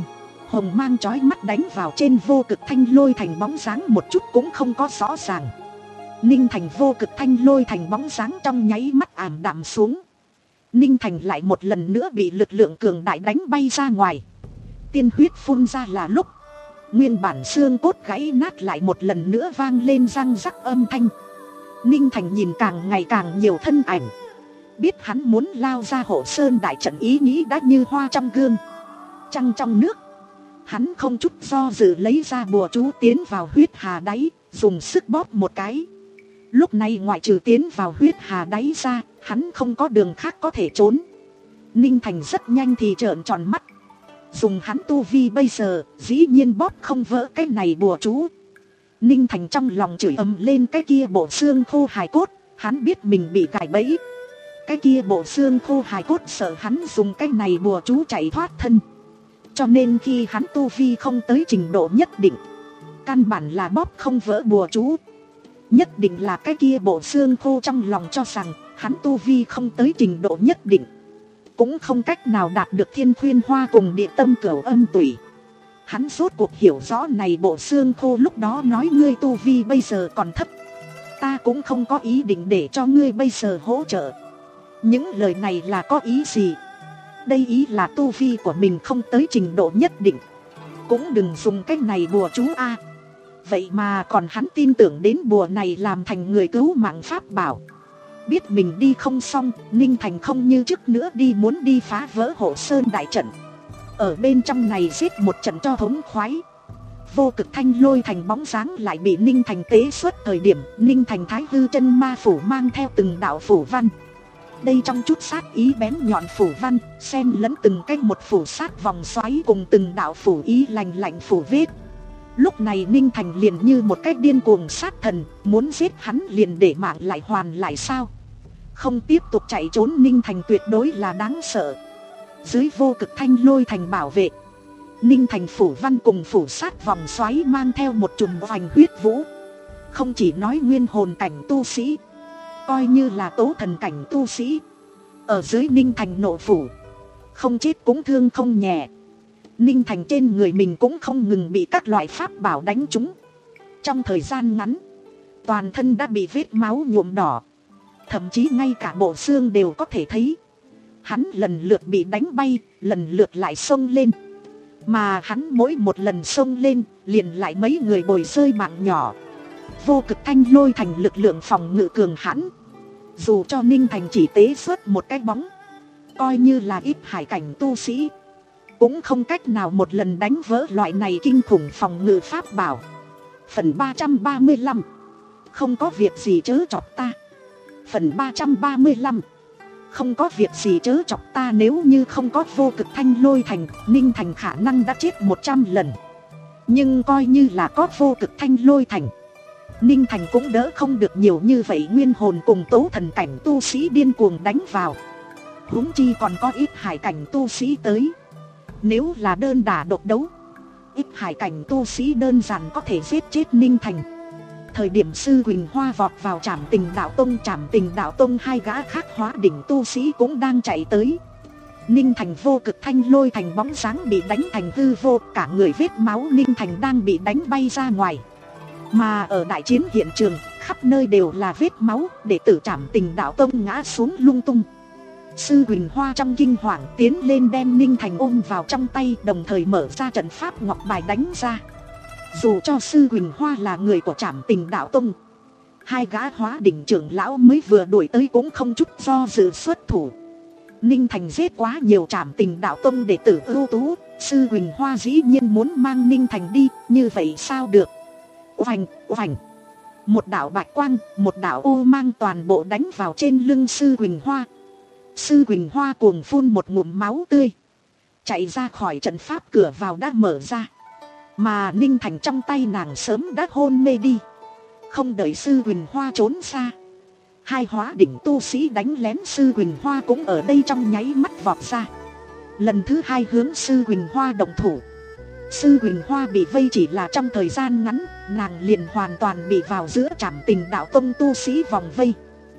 hồng mang chói mắt đánh vào trên Vô Cực Thanh Lôi Thành bóng dáng một chút cũng không có rõ ràng. Ninh Thành Vô Cực Thanh Lôi Thành bóng dáng trong nháy mắt ảm đạm xuống. Ninh Thành lại một lần nữa bị lực lượng cường đại đánh bay ra ngoài. Tiên huyết phun ra là lúc nguyên bản xương cốt gãy nát lại một lần nữa vang lên răng rắc âm thanh. Ninh Thành nhìn càng ngày càng nhiều thân ảnh, biết hắn muốn lao ra Hộ Sơn đại trận ý nghĩ đã như hoa trong gương, trăng trong nước. Hắn không chút do dự lấy ra bùa chú tiến vào huyết hà đáy, dùng sức bóp một cái. Lúc này ngoại trừ tiến vào huyết hà đáy ra, hắn không có đường khác có thể trốn. Ninh Thành rất nhanh thì trợn tròn mắt. Dùng hắn tu vi bây giờ, dĩ nhiên bóp không vỡ cái này bùa chú. Ninh Thành trong lòng chửi ầm lên cái kia bộ xương khô hài cốt. Hắn biết mình bị gài bẫy. Cái kia bộ xương khô hài cốt sợ hắn dùng cái này bùa chú chạy thoát thân. Cho nên khi hắn tu vi không tới trình độ nhất định, căn bản là bóp không vỡ bùa chú. Nhất định là cái kia bộ xương khô trong lòng cho rằng hắn tu vi không tới trình độ nhất định, cũng không cách nào đạt được Thiên Khuyên Hoa cùng Địa Tâm Cửu Âm Tủy. Hắn rốt cuộc hiểu rõ này bộ xương khô lúc đó nói ngươi tu vi bây giờ còn thấp, ta cũng không có ý định để cho ngươi bây giờ hỗ trợ. Những lời này là có ý gì? Đây ý là tu vi của mình không tới trình độ nhất định, cũng đừng dùng cái này bùa chú a. Vậy mà còn hắn tin tưởng đến bùa này làm thành người cứu mạng pháp bảo. Biết mình đi không xong, Ninh Thành không như trước nữa đi muốn đi phá vỡ Hộ Sơn đại trận. Ở bên trong này giết một trận cho thống khoái. Vô Cực Thanh Lôi Thành bóng dáng lại bị Ninh Thành tế xuất thời điểm Ninh Thành Thái Hư Chân Ma Phủ mang theo từng đạo phủ văn. Đây trong chút sát ý bén nhọn phủ văn, xen lẫn từng cách một phủ sát vòng xoáy cùng từng đạo phủ ý lành lạnh phủ vết. Lúc này Ninh Thành liền như một cách điên cuồng sát thần, muốn giết hắn liền để mạng lại hoàn lại sao? Không tiếp tục chạy trốn Ninh Thành tuyệt đối là đáng sợ. Dưới Vô Cực Thanh Lôi Thành bảo vệ, Ninh Thành phủ văn cùng phủ sát vòng xoáy mang theo một chùm hoành huyết vũ. Không chỉ nói nguyên hồn cảnh tu sĩ, coi như là tố thần cảnh tu sĩ, ở dưới Ninh Thành nộ phủ, không chết cũng thương không nhẹ. Ninh Thành trên người mình cũng không ngừng bị các loại pháp bảo đánh trúng. Trong thời gian ngắn, toàn thân đã bị vết máu nhuộm đỏ, thậm chí ngay cả bộ xương đều có thể thấy. Hắn lần lượt bị đánh bay, lần lượt lại xông lên. Mà hắn mỗi một lần xông lên, liền lại mấy người bồi rơi mạng nhỏ. Vô Cực Thanh Lôi Thành lực lượng phòng ngự cường hãn. Dù cho Ninh Thành chỉ tế xuất một cái bóng, coi như là ít hải cảnh tu sĩ, cũng không cách nào một lần đánh vỡ loại này kinh khủng phòng ngự pháp bảo. Phần ba trăm ba mươi lăm. Không có việc gì chớ chọc ta. Phần ba trăm ba mươi lăm. Không có việc gì chớ chọc ta. Nếu như không có Vô Cực Thanh Lôi Thành, Ninh Thành khả năng đã chết một trăm lần. Nhưng coi như là có Vô Cực Thanh Lôi Thành, Ninh Thành cũng đỡ không được nhiều như vậy nguyên hồn cùng tố thần cảnh tu sĩ điên cuồng đánh vào. Huống chi còn có ít hải cảnh tu sĩ tới. Nếu là đơn đả độc đấu, ít hải cảnh tu sĩ đơn giản có thể giết chết Ninh Thành. Thời điểm Sư Quỳnh Hoa vọt vào Trảm Tình Đạo Tông, Trảm Tình Đạo Tông hai gã khác hóa đỉnh tu sĩ cũng đang chạy tới. Ninh Thành Vô Cực Thanh Lôi Thành bóng dáng bị đánh thành hư vô, cả người vết máu Ninh Thành đang bị đánh bay ra ngoài. Mà ở đại chiến hiện trường, khắp nơi đều là vết máu, đệ tử Trảm Tình Đạo Tông ngã xuống lung tung. Sư Quỳnh Hoa trong kinh hoàng tiến lên đem Ninh Thành ôm vào trong tay, đồng thời mở ra trận pháp ngọc bài đánh ra. Dù cho Sư Quỳnh Hoa là người của Trảm Tình Đạo Tông, hai gã hóa đỉnh trưởng lão mới vừa đuổi tới cũng không chút do dự xuất thủ. Ninh Thành giết quá nhiều Trảm Tình Đạo Tông đệ tử ưu tú, Sư Quỳnh Hoa dĩ nhiên muốn mang Ninh Thành đi, như vậy sao được? Oành, oành. Một đạo bạch quang, một đạo ô mang toàn bộ đánh vào trên lưng Sư Quỳnh Hoa. Sư Quỳnh Hoa cuồng phun một ngụm máu tươi, chạy ra khỏi trận pháp, cửa vào đã mở ra. Mà Ninh Thành trong tay nàng sớm đã hôn mê đi. Không đợi Sư Quỳnh Hoa trốn xa, hai hóa đỉnh tu sĩ đánh lén Sư Quỳnh Hoa cũng ở đây trong nháy mắt vọt ra. Lần thứ hai hướng Sư Quỳnh Hoa động thủ. Sư Quỳnh Hoa bị vây chỉ là trong thời gian ngắn, nàng liền hoàn toàn bị vào giữa Trảm Tình Đạo Tông tu sĩ vòng vây.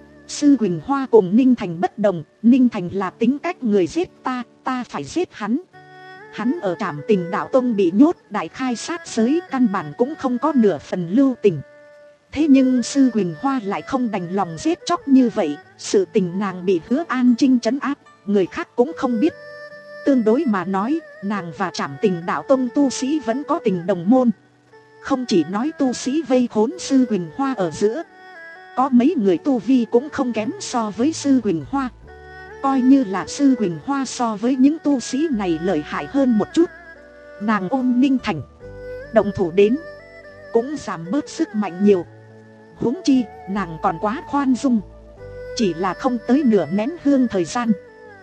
Sư Quỳnh Hoa cùng Ninh Thành bất đồng, Ninh Thành là tính cách người giết ta, ta phải giết hắn. Hắn ở Trảm Tình Đạo Tông bị nhốt đại khai sát giới, căn bản cũng không có nửa phần lưu tình. Thế nhưng Sư Huỳnh Hoa lại không đành lòng giết chóc như vậy. Sự tình nàng bị Hứa An Trinh trấn áp, người khác cũng không biết. Tương đối mà nói, nàng và Trảm Tình Đạo Tông tu sĩ vẫn có tình đồng môn. Không chỉ nói tu sĩ vây khốn Sư Huỳnh Hoa ở giữa, có mấy người tu vi cũng không kém so với Sư Huỳnh Hoa. Coi như là Sư Huỳnh Hoa so với những tu sĩ này lợi hại hơn một chút. Nàng ôm Ninh Thành, động thủ đến cũng giảm bớt sức mạnh nhiều. Huống chi nàng còn quá khoan dung, chỉ là không tới nửa nén hương thời gian,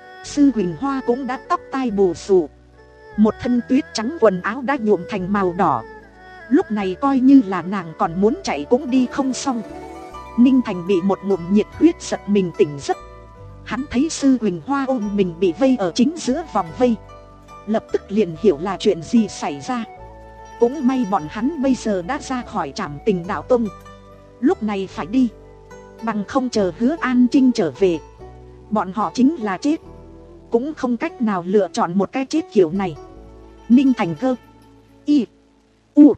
Sư Huỳnh Hoa cũng đã tóc tai bù xù, một thân tuyết trắng quần áo đã nhuộm thành màu đỏ. Lúc này coi như là nàng còn muốn chạy cũng đi không xong. Ninh Thành bị một ngụm nhiệt huyết giật mình tỉnh giấc. Hắn thấy Sư Huỳnh Hoa ôm mình bị vây ở chính giữa vòng vây, lập tức liền hiểu là chuyện gì xảy ra. Cũng may bọn hắn bây giờ đã ra khỏi Trảm Tình Đạo Tông, lúc này phải đi, bằng không chờ Hứa An Trinh trở về, bọn họ chính là chết, cũng không cách nào lựa chọn một cái chết kiểu này. Ninh Thành gơ y u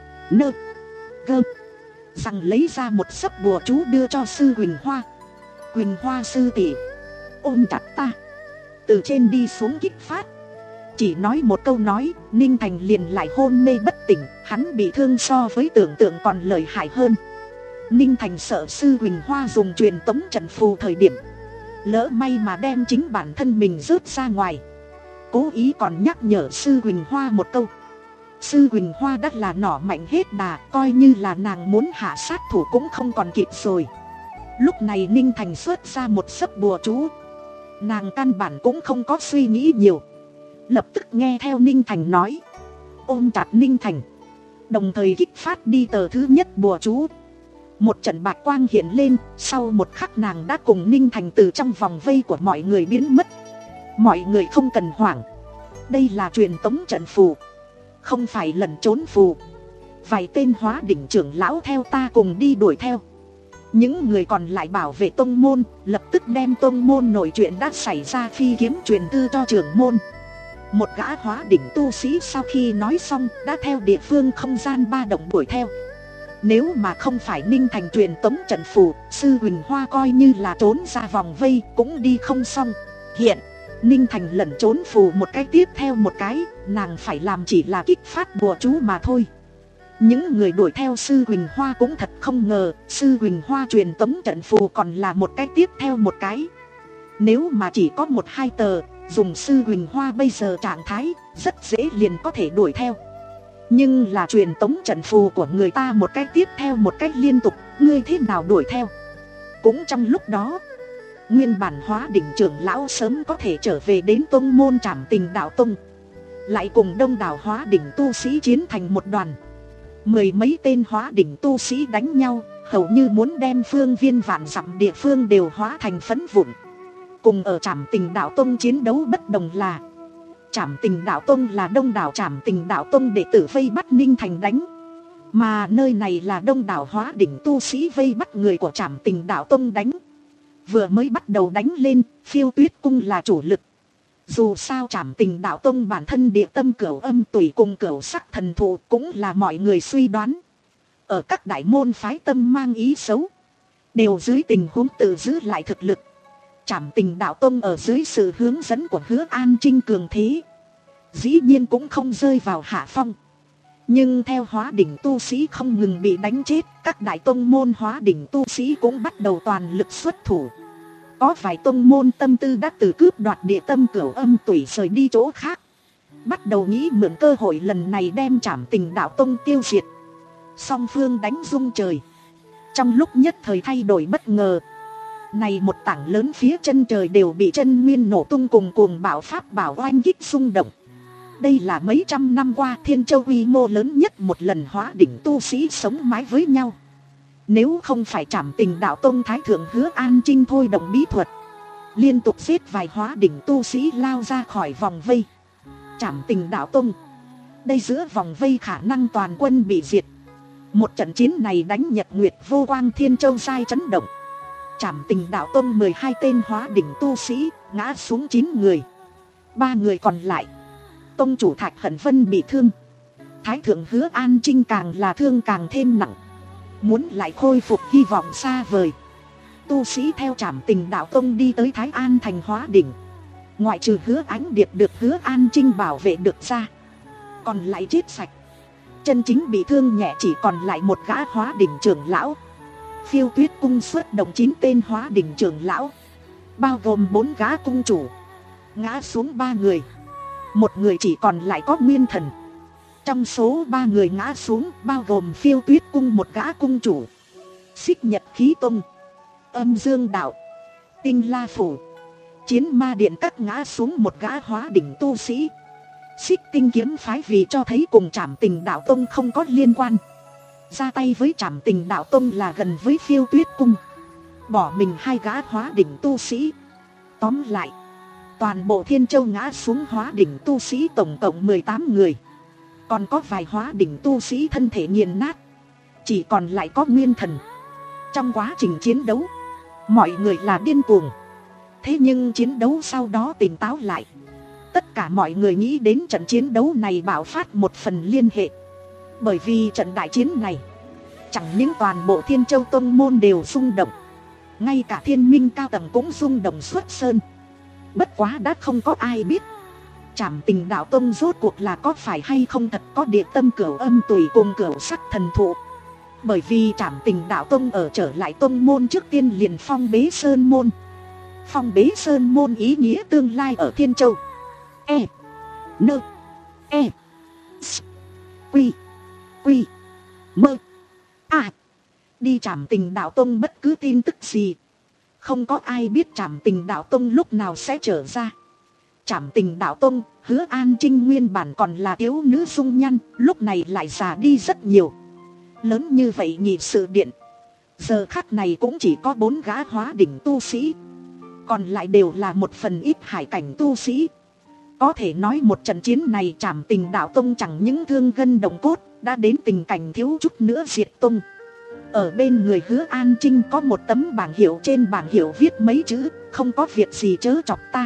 nơ gơ rằng lấy ra một sấp bùa chú đưa cho Sư Huỳnh Hoa. Huỳnh Hoa sư tỷ, ôm chặt ta, từ trên đi xuống kích phát. Chỉ nói một câu nói, Ninh Thành liền lại hôn mê bất tỉnh. Hắn bị thương so với tưởng tượng còn lợi hại hơn. Ninh Thành sợ Sư Huỳnh Hoa dùng truyền tống trận phù thời điểm lỡ may mà đem chính bản thân mình rớt ra ngoài, cố ý còn nhắc nhở Sư Huỳnh Hoa một câu. Sư Huỳnh Hoa đã là nỏ mạnh hết đà, coi như là nàng muốn hạ sát thủ cũng không còn kịp rồi. Lúc này Ninh Thành xuất ra một sấp bùa chú, nàng căn bản cũng không có suy nghĩ nhiều, lập tức nghe theo Ninh Thành nói, ôm chặt Ninh Thành, đồng thời kích phát đi tờ thứ nhất bùa chú. Một trận bạch quang hiện lên, sau một khắc nàng đã cùng Ninh Thành từ trong vòng vây của mọi người biến mất. Mọi người không cần hoảng, đây là truyền tống trận phù, không phải lẩn trốn phù. Vài tên Hóa Đỉnh trưởng lão theo ta cùng đi đuổi theo. Những người còn lại bảo vệ tông môn, lập tức đem tông môn nội chuyện đã xảy ra phi kiếm truyền tư cho trưởng môn. Một gã Hóa Đỉnh tu sĩ sau khi nói xong đã theo địa phương không gian ba động đuổi theo. Nếu mà không phải Ninh Thành truyền tống trận phù, Sư Huỳnh Hoa coi như là trốn ra vòng vây cũng đi không xong. Hiện Ninh Thành lẩn trốn phù một cái tiếp theo một cái, nàng phải làm chỉ là kích phát bùa chú mà thôi. Những người đuổi theo Sư Huỳnh Hoa cũng thật không ngờ, Sư Huỳnh Hoa truyền tống trận phù còn là một cái tiếp theo một cái. Nếu mà chỉ có một hai tờ, dùng Sư Huỳnh Hoa bây giờ trạng thái, rất dễ liền có thể đuổi theo. Nhưng là truyền tống trận phù của người ta một cái tiếp theo một cái liên tục, ngươi thế nào đuổi theo? Cũng trong lúc đó, nguyên bản Hóa Đỉnh trưởng lão sớm có thể trở về đến tông môn Trảm Tình Đạo Tông, lại cùng đông đảo Hóa Đỉnh tu sĩ chiến thành một đoàn. Mười mấy tên Hóa Đỉnh tu sĩ đánh nhau, hầu như muốn đem phương viên vạn dặm địa phương đều hóa thành phấn vụn. Cùng ở Trảm Tình Đạo Tông chiến đấu bất đồng là, Trảm Tình Đạo Tông là đông đảo Trảm Tình Đạo Tông đệ tử vây bắt Ninh Thành đánh, mà nơi này là đông đảo Hóa Đỉnh tu sĩ vây bắt người của Trảm Tình Đạo Tông đánh. Vừa mới bắt đầu đánh lên, Phiêu Tuyết Cung là chủ lực. Dù sao Trảm Tình Đạo Tông bản thân địa tâm cửu âm tùy cùng cửu sắc thần thụ cũng là mọi người suy đoán. Ở các đại môn phái tâm mang ý xấu, đều dưới tình huống tự giữ lại thực lực. Trảm Tình Đạo Tông ở dưới sự hướng dẫn của Hứa An Trinh cường thế, dĩ nhiên cũng không rơi vào hạ phong. Nhưng theo Hóa Đỉnh tu sĩ không ngừng bị đánh chết, các đại tông môn Hóa Đỉnh tu sĩ cũng bắt đầu toàn lực xuất thủ. Có vài tông môn tâm tư đã từ cướp đoạt địa tâm cửu âm tủy rời đi chỗ khác, bắt đầu nghĩ mượn cơ hội lần này đem Trảm Tình Đạo Tông tiêu diệt. Song phương đánh rung trời, trong lúc nhất thời thay đổi bất ngờ. Này một tảng lớn phía chân trời đều bị chân nguyên nổ tung cùng cuồng bạo pháp bảo oanh kích xung động. Đây là mấy trăm năm qua Thiên Châu quy mô lớn nhất một lần Hóa Đỉnh tu sĩ sống mái với nhau. Nếu không phải Trảm Tình Đạo Tông thái thượng Hứa An Trinh thôi động bí thuật, liên tục giết vài Hóa Đỉnh tu sĩ lao ra khỏi vòng vây, Trảm Tình Đạo Tông đây giữa vòng vây khả năng toàn quân bị diệt. Một trận chiến này đánh nhật nguyệt vô quang, Thiên Châu sai chấn động. Trảm Tình Đạo Tông mười hai tên Hóa Đỉnh tu sĩ ngã xuống chín người, ba người còn lại tông chủ Thạch Hận Vân bị thương. Thái thượng Hứa An Trinh càng là thương càng thêm nặng, muốn lại khôi phục hy vọng xa vời. Tu sĩ theo Trảm Tình Đạo Tông đi tới Thái An thành hóa đỉnh, ngoại trừ Hứa Ánh Điệp được Hứa An Trinh bảo vệ được ra, còn lại chết sạch. Chân chính bị thương nhẹ chỉ còn lại một gã hóa đỉnh trưởng lão. Phiêu Tuyết cung xuất động chín tên hóa đỉnh trưởng lão, bao gồm bốn gã cung chủ, ngã xuống ba người, một người chỉ còn lại có nguyên thần. Trong số ba người ngã xuống bao gồm Phiêu Tuyết cung một gã cung chủ, Xích Nhật khí tông, Âm Dương đạo, Tinh La phủ, Chiến Ma điện các ngã xuống một gã hóa đỉnh tu sĩ. Xích Tinh kiếm phái vì cho thấy cùng Trảm Tình Đạo Tông không có liên quan, ra tay với Trảm Tình Đạo Tông là gần với Phiêu Tuyết cung, bỏ mình hai gã hóa đỉnh tu sĩ. Tóm lại, toàn bộ Thiên Châu ngã xuống hóa đỉnh tu sĩ tổng cộng mười tám người, còn có vài hóa đỉnh tu sĩ thân thể nghiền nát, chỉ còn lại có nguyên thần. Trong quá trình chiến đấu, mọi người là điên cuồng, thế nhưng chiến đấu sau đó tỉnh táo lại. Tất cả mọi người nghĩ đến trận chiến đấu này bạo phát một phần liên hệ, bởi vì trận đại chiến này chẳng những toàn bộ Thiên Châu tông môn đều rung động, ngay cả thiên minh cao tầng cũng rung động xuất sơn. Bất quá đã không có ai biết Trảm Tình Đạo Tông rốt cuộc là có phải hay không thật có địa tâm cửu âm tùy cùng cửu sắc thần thụ. Bởi vì Trảm Tình Đạo Tông ở trở lại tông môn trước tiên liền phong bế sơn môn. Phong bế sơn môn ý nghĩa tương lai ở Thiên Châu. E Nơ E S Quy Quy Mơ À Đi Trảm Tình Đạo Tông bất cứ tin tức gì, không có ai biết Trảm Tình Đạo Tông lúc nào sẽ trở ra. Trảm Tình Đạo Tông, Hứa An Trinh nguyên bản còn là thiếu nữ dung nhan, lúc này lại già đi rất nhiều. Lớn như vậy nhị sự điện, giờ khắc này cũng chỉ có bốn gã hóa đỉnh tu sĩ, còn lại đều là một phần ít hải cảnh tu sĩ. Có thể nói một trận chiến này Trảm Tình Đạo Tông chẳng những thương gân động cốt, đã đến tình cảnh thiếu chút nữa diệt tông. Ở bên người Hứa An Trinh có một tấm bảng hiệu, trên bảng hiệu viết mấy chữ: không có việc gì chớ chọc ta.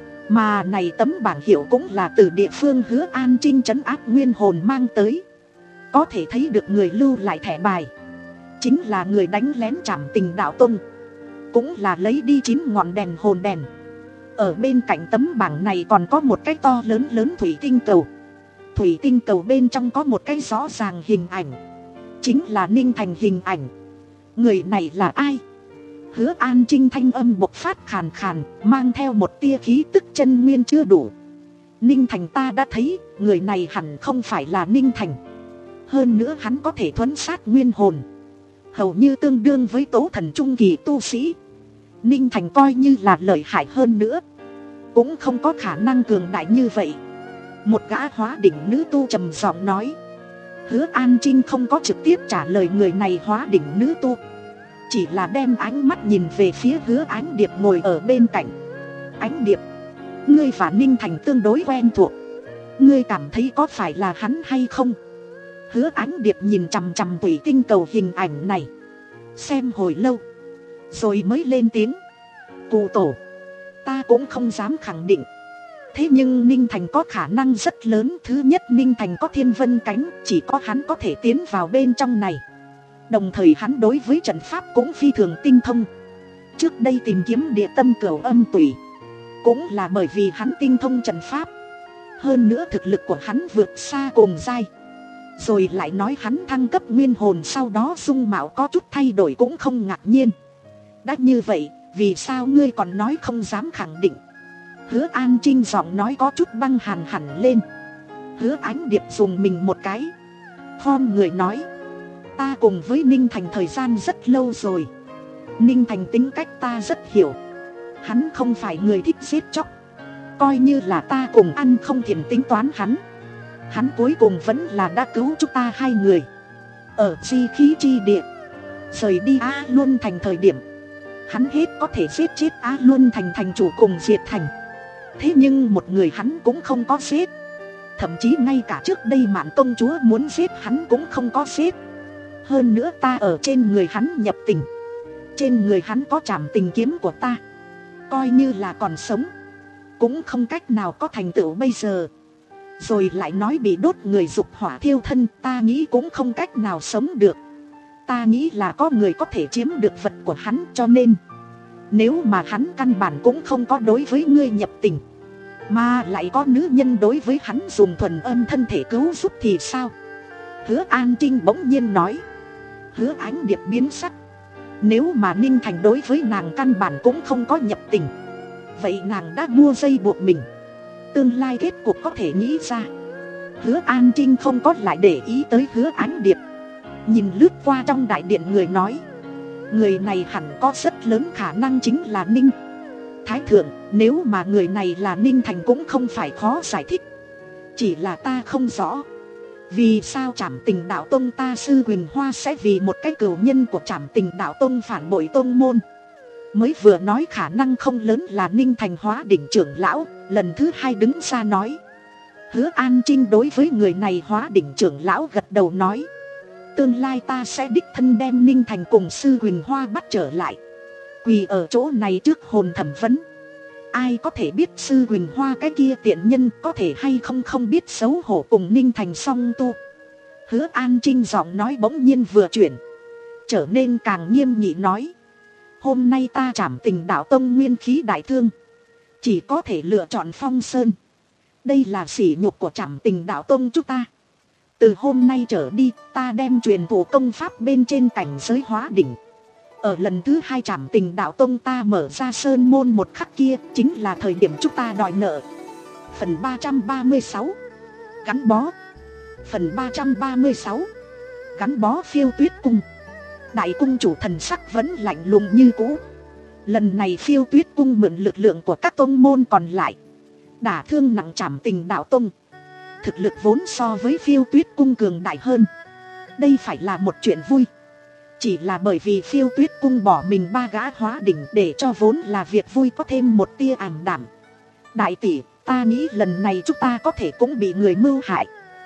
Mà này tấm bảng hiệu cũng là từ địa phương Hứa An Trinh trấn áp nguyên hồn mang tới. Có thể thấy được người lưu lại thẻ bài chính là người đánh lén Trảm Tình Đạo Tông, cũng là lấy đi chín ngọn đèn hồn đèn. Ở bên cạnh tấm bảng này còn có một cái to lớn lớn thủy tinh cầu. Thủy tinh cầu bên trong có một cái rõ ràng hình ảnh, chính là Ninh Thành hình ảnh. Người này là ai? Hứa An Trinh thanh âm bộc phát khàn khàn, mang theo một tia khí tức chân nguyên chưa đủ. Ninh Thành ta đã thấy, người này hẳn không phải là Ninh Thành. Hơn nữa hắn có thể thuấn sát nguyên hồn, hầu như tương đương với tố thần trung kỳ tu sĩ. Ninh Thành coi như là lợi hại hơn nữa, cũng không có khả năng cường đại như vậy. Một gã hóa đỉnh nữ tu trầm giọng nói. Hứa An Trinh không có trực tiếp trả lời người này hóa đỉnh nữ tu, chỉ là đem ánh mắt nhìn về phía Hứa Ánh Điệp ngồi ở bên cạnh. Ánh Điệp, ngươi và Ninh Thành tương đối quen thuộc, ngươi cảm thấy có phải là hắn hay không? Hứa Ánh Điệp nhìn chằm chằm thủy tinh cầu hình ảnh này, xem hồi lâu, rồi mới lên tiếng. Cụ tổ, ta cũng không dám khẳng định. Thế nhưng Ninh Thành có khả năng rất lớn. Thứ nhất, Ninh Thành có thiên vân cánh, chỉ có hắn có thể tiến vào bên trong này. Đồng thời hắn đối với trận pháp cũng phi thường tinh thông. Trước đây tìm kiếm địa tâm cửu âm tùy, cũng là bởi vì hắn tinh thông trận pháp. Hơn nữa thực lực của hắn vượt xa cùng giai. Rồi lại nói hắn thăng cấp nguyên hồn, sau đó dung mạo có chút thay đổi cũng không ngạc nhiên. Đã như vậy, vì sao ngươi còn nói không dám khẳng định? Hứa An Trinh giọng nói có chút băng hàn hẳn lên. Hứa Ánh Điệp dùng mình một cái, khom người nói. Ta cùng với Ninh Thành thời gian rất lâu rồi. Ninh Thành tính cách ta rất hiểu. Hắn không phải người thích giết chóc. Coi như là ta cùng ăn không thiện tính toán hắn, hắn cuối cùng vẫn là đã cứu chúng ta hai người. Ở Di Khí Chi Địa, rời đi Á Luân Thành thời điểm, hắn hết có thể giết chết Á Luân Thành thành chủ cùng diệt thành. Thế nhưng một người hắn cũng không có giết. Thậm chí ngay cả trước đây Mạn công chúa muốn giết hắn cũng không có giết. Hơn nữa ta ở trên người hắn nhập tình, trên người hắn có Trảm Tình kiếm của ta. Coi như là còn sống, cũng không cách nào có thành tựu bây giờ. Rồi lại nói bị đốt người dục hỏa thiêu thân, ta nghĩ cũng không cách nào sống được. Ta nghĩ là có người có thể chiếm được vật của hắn, cho nên nếu mà hắn căn bản cũng không có đối với ngươi nhập tình, mà lại có nữ nhân đối với hắn dùng thuần âm thân thể cứu giúp thì sao? Hứa An Trinh bỗng nhiên nói. Hứa Ánh Điệp biến sắc. Nếu mà Ninh Thành đối với nàng căn bản cũng không có nhập tình, vậy nàng đã mua dây buộc mình, tương lai kết cục có thể nghĩ ra. Hứa An Trinh không có lại để ý tới Hứa Ánh Điệp, nhìn lướt qua trong đại điện người nói, người này hẳn có rất lớn khả năng chính là Ninh Thái Thượng. Nếu mà người này là Ninh Thành cũng không phải khó giải thích. Chỉ là ta không rõ vì sao Trảm Tình Đạo Tông ta sư Huỳnh Hoa sẽ vì một cái cửu nhân của Trảm Tình Đạo Tông phản bội tông môn. Mới vừa nói khả năng không lớn là Ninh Thành Hóa Đỉnh trưởng lão, lần thứ hai đứng ra nói. Hứa An Trinh đối với người này Hóa Đỉnh trưởng lão gật đầu nói, tương lai ta sẽ đích thân đem Ninh Thành cùng sư Huỳnh Hoa bắt trở lại, quỳ ở chỗ này trước hồn thẩm vấn. Ai có thể biết sư Huỳnh Hoa cái kia tiện nhân có thể hay không không biết xấu hổ cùng Ninh Thành song tu. Hứa An Trinh giọng nói bỗng nhiên vừa chuyển, trở nên càng nghiêm nghị nói, hôm nay ta Trảm Tình Đạo Tông nguyên khí đại thương, chỉ có thể lựa chọn Phong Sơn. Đây là sỉ nhục của Trảm Tình Đạo Tông chúng ta. Từ hôm nay trở đi, ta đem truyền thụ công pháp bên trên cảnh giới Hóa Đỉnh. Ở lần thứ hai Trảm Tình Đạo Tông ta mở ra sơn môn một khắc kia, chính là thời điểm chúng ta đòi nợ. Phần ba trăm ba mươi sáu Gắn bó. Phần ba trăm ba mươi sáu Gắn bó Phiêu Tuyết Cung. Đại cung chủ thần sắc vẫn lạnh lùng như cũ. Lần này Phiêu Tuyết Cung mượn lực lượng của các tông môn còn lại, đả thương nặng Trảm Tình Đạo Tông. Thực lực vốn so với Phiêu Tuyết Cung cường đại hơn. Đây phải là một chuyện vui. Chỉ là bởi vì Phiêu Tuyết Cung bỏ mình ba gã Hóa Đỉnh, để cho vốn là việc vui có thêm một tia ảm đạm. Đại tỷ, ta nghĩ lần này chúng ta có thể cũng bị người mưu hại.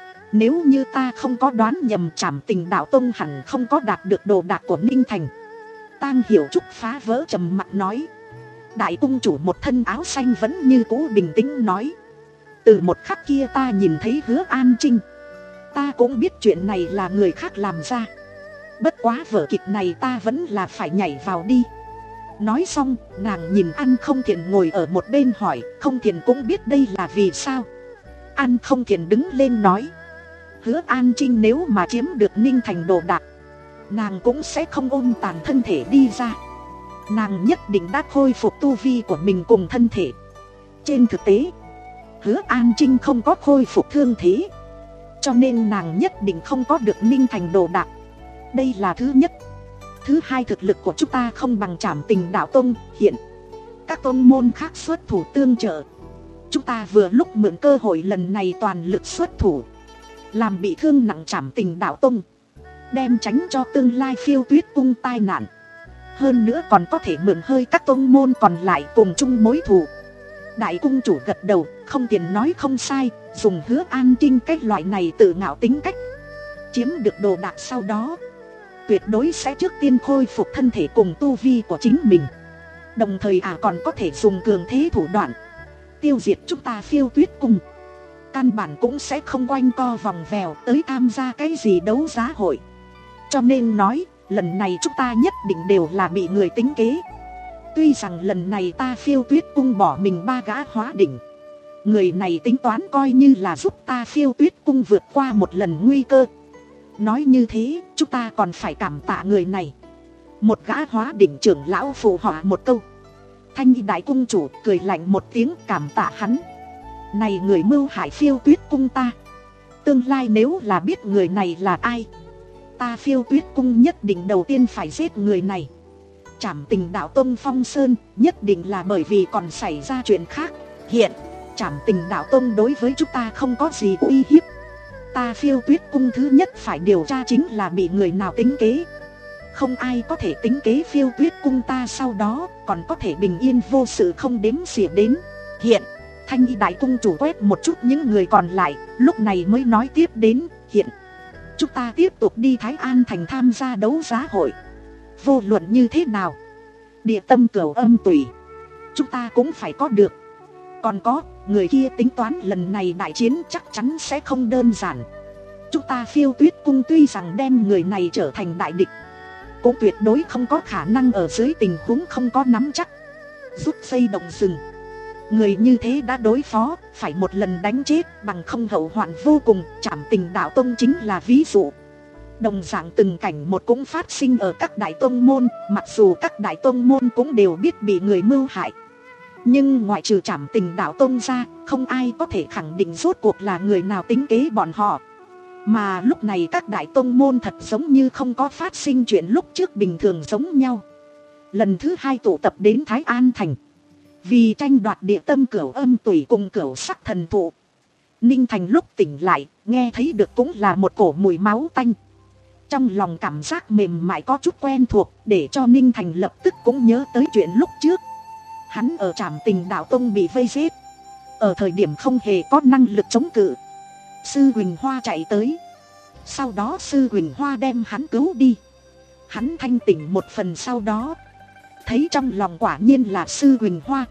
Nếu như ta không có đoán nhầm, Trảm Tình Đạo Tông hẳn không có đạt được đồ đạc của Ninh Thành. Tang Hiểu Trúc phá vỡ trầm mặc nói. Đại cung chủ một thân áo xanh vẫn như cũ bình tĩnh nói, từ một khắc kia ta nhìn thấy Hứa An Trinh, ta cũng biết chuyện này là người khác làm ra. Bất quá vở kịch này ta vẫn là phải nhảy vào đi. Nói xong, nàng nhìn An Không Thiện ngồi ở một bên hỏi, Không Thiện cũng biết đây là vì sao. An Không Thiện đứng lên nói, Hứa An Trinh nếu mà chiếm được Ninh Thành đồ đạc, nàng cũng sẽ không ôm tàn thân thể đi ra. Nàng nhất định đã khôi phục tu vi của mình cùng thân thể. Trên thực tế, Hứa An Trinh không có khôi phục thương thế, cho nên nàng nhất định không có được Ninh Thành đồ đạc. Đây là thứ nhất. Thứ hai, thực lực của chúng ta không bằng Trảm Tình Đạo Tông. Hiện các tông môn khác xuất thủ tương trợ, chúng ta vừa lúc mượn cơ hội lần này toàn lực xuất thủ, làm bị thương nặng Trảm Tình Đạo Tông, đem tránh cho tương lai Phiêu Tuyết Cung tai nạn. Hơn nữa còn có thể mượn hơi các tông môn còn lại cùng chung mối thù. Đại cung chủ gật đầu, Không Tiền nói không sai. Dùng Hứa An Trinh cách loại này tự ngạo tính cách, chiếm được đồ đạc sau đó tuyệt đối sẽ trước tiên khôi phục thân thể cùng tu vi của chính mình. Đồng thời à còn có thể dùng cường thế thủ đoạn tiêu diệt chúng ta Phiêu Tuyết Cung. Căn bản cũng sẽ không quanh co vòng vèo tới tham gia cái gì đấu giá hội. Cho nên nói, lần này chúng ta nhất định đều là bị người tính kế. Tuy rằng lần này ta Phiêu Tuyết Cung bỏ mình ba gã Hóa Đỉnh, người này tính toán coi như là giúp ta Phiêu Tuyết Cung vượt qua một lần nguy cơ. Nói như thế, chúng ta còn phải cảm tạ người này. Một gã Hóa Đỉnh trưởng lão phụ họa một câu. Thanh Y Đại cung chủ cười lạnh một tiếng, cảm tạ hắn. Này người mưu hại Phiêu Tuyết Cung ta, tương lai nếu là biết người này là ai, ta Phiêu Tuyết Cung nhất định đầu tiên phải giết người này. Trảm Tình Đạo Tông Phong Sơn nhất định là bởi vì còn xảy ra chuyện khác. Hiện Trảm Tình Đạo Tông đối với chúng ta không có gì uy hiếp. Ta Phiêu Tuyết Cung thứ nhất phải điều tra chính là bị người nào tính kế. Không ai có thể tính kế Phiêu Tuyết Cung ta, sau đó còn có thể bình yên vô sự không đếm xỉa đến. Hiện Thanh Y Đại cung chủ quét một chút những người còn lại, lúc này mới nói tiếp đến. Hiện chúng ta tiếp tục đi Thái An Thành tham gia đấu giá hội. Vô luận như thế nào, địa tâm cửu âm tùy chúng ta cũng phải có được. Còn có, người kia tính toán lần này đại chiến chắc chắn sẽ không đơn giản. Chúng ta Phiêu Tuyết Cung tuy rằng đem người này trở thành đại địch, cũng tuyệt đối không có khả năng ở dưới tình huống không có nắm chắc rút dây động rừng. Người như thế đã đối phó, phải một lần đánh chết bằng không hậu hoạn vô cùng. Trảm Tình Đạo Tông chính là ví dụ. Đồng dạng từng cảnh một cũng phát sinh ở các đại tông môn. Mặc dù các đại tông môn cũng đều biết bị người mưu hại, nhưng ngoại trừ Trảm Tình Đạo Tông ra, không ai có thể khẳng định rốt cuộc là người nào tính kế bọn họ. Mà lúc này các đại tông môn thật giống như không có phát sinh chuyện lúc trước bình thường giống nhau. Lần thứ hai tụ tập đến Thái An Thành, vì tranh đoạt địa tâm cửu âm tùy cùng cửu sắc thần thụ. Ninh Thành lúc tỉnh lại, nghe thấy được cũng là một cổ mùi máu tanh. Trong lòng cảm giác mềm mại có chút quen thuộc, để cho Ninh Thành lập tức cũng nhớ tới chuyện lúc trước. Hắn ở Trảm Tình Đạo Tông bị vây giết, ở thời điểm không hề có năng lực chống cự. Sư Huỳnh Hoa chạy tới, sau đó Sư Huỳnh Hoa đem hắn cứu đi. Hắn thanh tỉnh một phần sau đó, thấy trong lòng quả nhiên là Sư Huỳnh Hoa.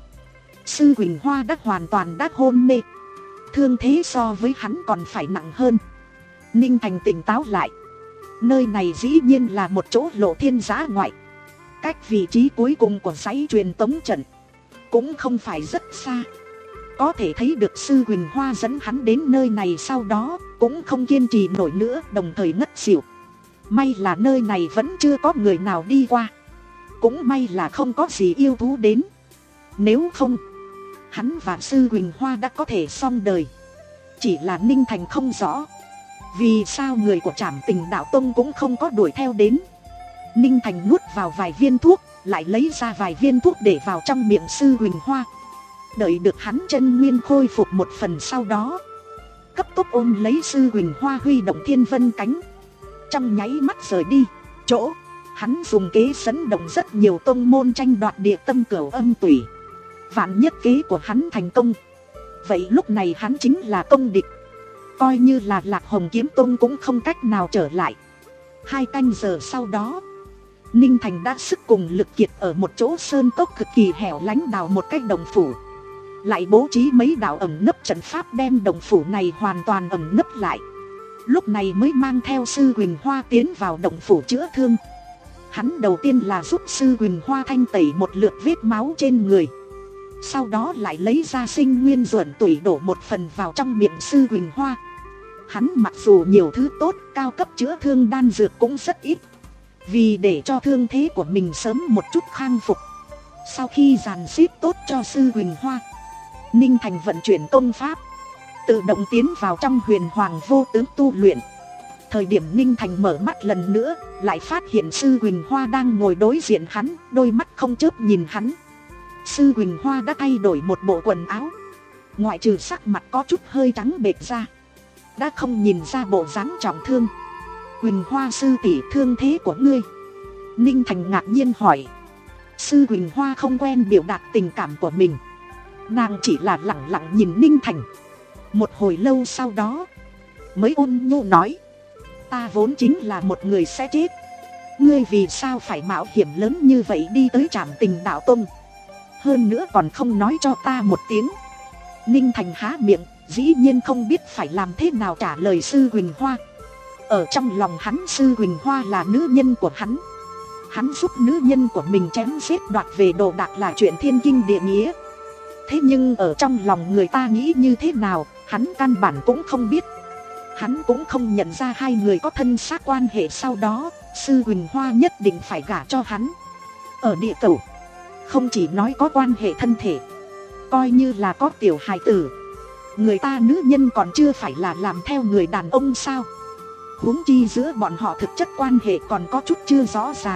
Sư Huỳnh Hoa đã hoàn toàn đã hôn mê, thương thế so với hắn còn phải nặng hơn. Ninh Thành tỉnh táo lại, nơi này dĩ nhiên là một chỗ lộ thiên giã ngoại, cách vị trí cuối cùng của dãy truyền tống trận cũng không phải rất xa. Có thể thấy được Sư Huỳnh Hoa dẫn hắn đến nơi này sau đó cũng không kiên trì nổi nữa, đồng thời ngất xỉu. May là nơi này vẫn chưa có người nào đi qua, cũng may là không có gì yêu thú đến. Nếu không, hắn và Sư Huỳnh Hoa đã có thể xong đời. Chỉ là Ninh Thành không rõ vì sao người của Trảm Tình Đạo Tông cũng không có đuổi theo đến. Ninh Thành nuốt vào vài viên thuốc, lại lấy ra vài viên thuốc để vào trong miệng Sư Huỳnh Hoa. Đợi được hắn chân nguyên khôi phục một phần sau đó, cấp tốc ôm lấy Sư Huỳnh Hoa huy động Thiên Vân cánh, trong nháy mắt rời đi. Chỗ hắn dùng kế dẫn động rất nhiều tông môn tranh đoạt địa tâm cửu âm tủy. Vạn nhất kế của hắn thành công, vậy lúc này hắn chính là công địch, coi như là Lạc Hồng Kiếm Tông cũng không cách nào trở lại. Hai canh giờ sau đó, Ninh Thành đã sức cùng lực kiệt ở một chỗ sơn cốc cực kỳ hẻo lánh đào một cái đồng phủ, lại bố trí mấy đạo ẩn nấp trận pháp đem đồng phủ này hoàn toàn ẩn nấp lại. Lúc này mới mang theo Sư Huỳnh Hoa tiến vào đồng phủ chữa thương. Hắn đầu tiên là giúp Sư Huỳnh Hoa thanh tẩy một lượt vết máu trên người, sau đó lại lấy ra sinh nguyên ruộn tủy đổ một phần vào trong miệng Sư Huỳnh Hoa. Hắn mặc dù nhiều thứ tốt, cao cấp chữa thương đan dược cũng rất ít, vì để cho thương thế của mình sớm một chút khang phục. Sau khi dàn xếp tốt cho Sư Huỳnh Hoa, Ninh Thành vận chuyển công pháp, tự động tiến vào trong Huyền Hoàng Vô Tướng tu luyện. Thời điểm Ninh Thành mở mắt lần nữa, lại phát hiện Sư Huỳnh Hoa đang ngồi đối diện hắn, đôi mắt không chớp nhìn hắn. Sư Huỳnh Hoa đã thay đổi một bộ quần áo, ngoại trừ sắc mặt có chút hơi trắng bệch ra, đã không nhìn ra bộ dáng trọng thương. Huỳnh Hoa sư tỷ, thương thế của ngươi? Ninh Thành ngạc nhiên hỏi. Sư Huỳnh Hoa không quen biểu đạt tình cảm của mình, nàng chỉ là lẳng lặng nhìn Ninh Thành. Một hồi lâu sau đó mới ôn nhu nói, ta vốn chính là một người sẽ chết, ngươi vì sao phải mạo hiểm lớn như vậy đi tới Trảm Tình Đạo Tông, hơn nữa còn không nói cho ta một tiếng. Ninh Thành há miệng, dĩ nhiên không biết phải làm thế nào trả lời Sư Huỳnh Hoa. Ở trong lòng hắn, Sư Huỳnh Hoa là nữ nhân của hắn, hắn giúp nữ nhân của mình chém giết đoạt về đồ đạc là chuyện thiên kinh địa nghĩa. Thế nhưng ở trong lòng người ta nghĩ như thế nào, hắn căn bản cũng không biết. Hắn cũng không nhận ra hai người có thân xác quan hệ sau đó, Sư Huỳnh Hoa nhất định phải gả cho hắn. Ở địa cầu, không chỉ nói có quan hệ thân thể, coi như là có tiểu hài tử, người ta nữ nhân còn chưa phải là làm theo người đàn ông sao? Huống chi giữa bọn họ thực chất quan hệ còn có chút chưa rõ ràng.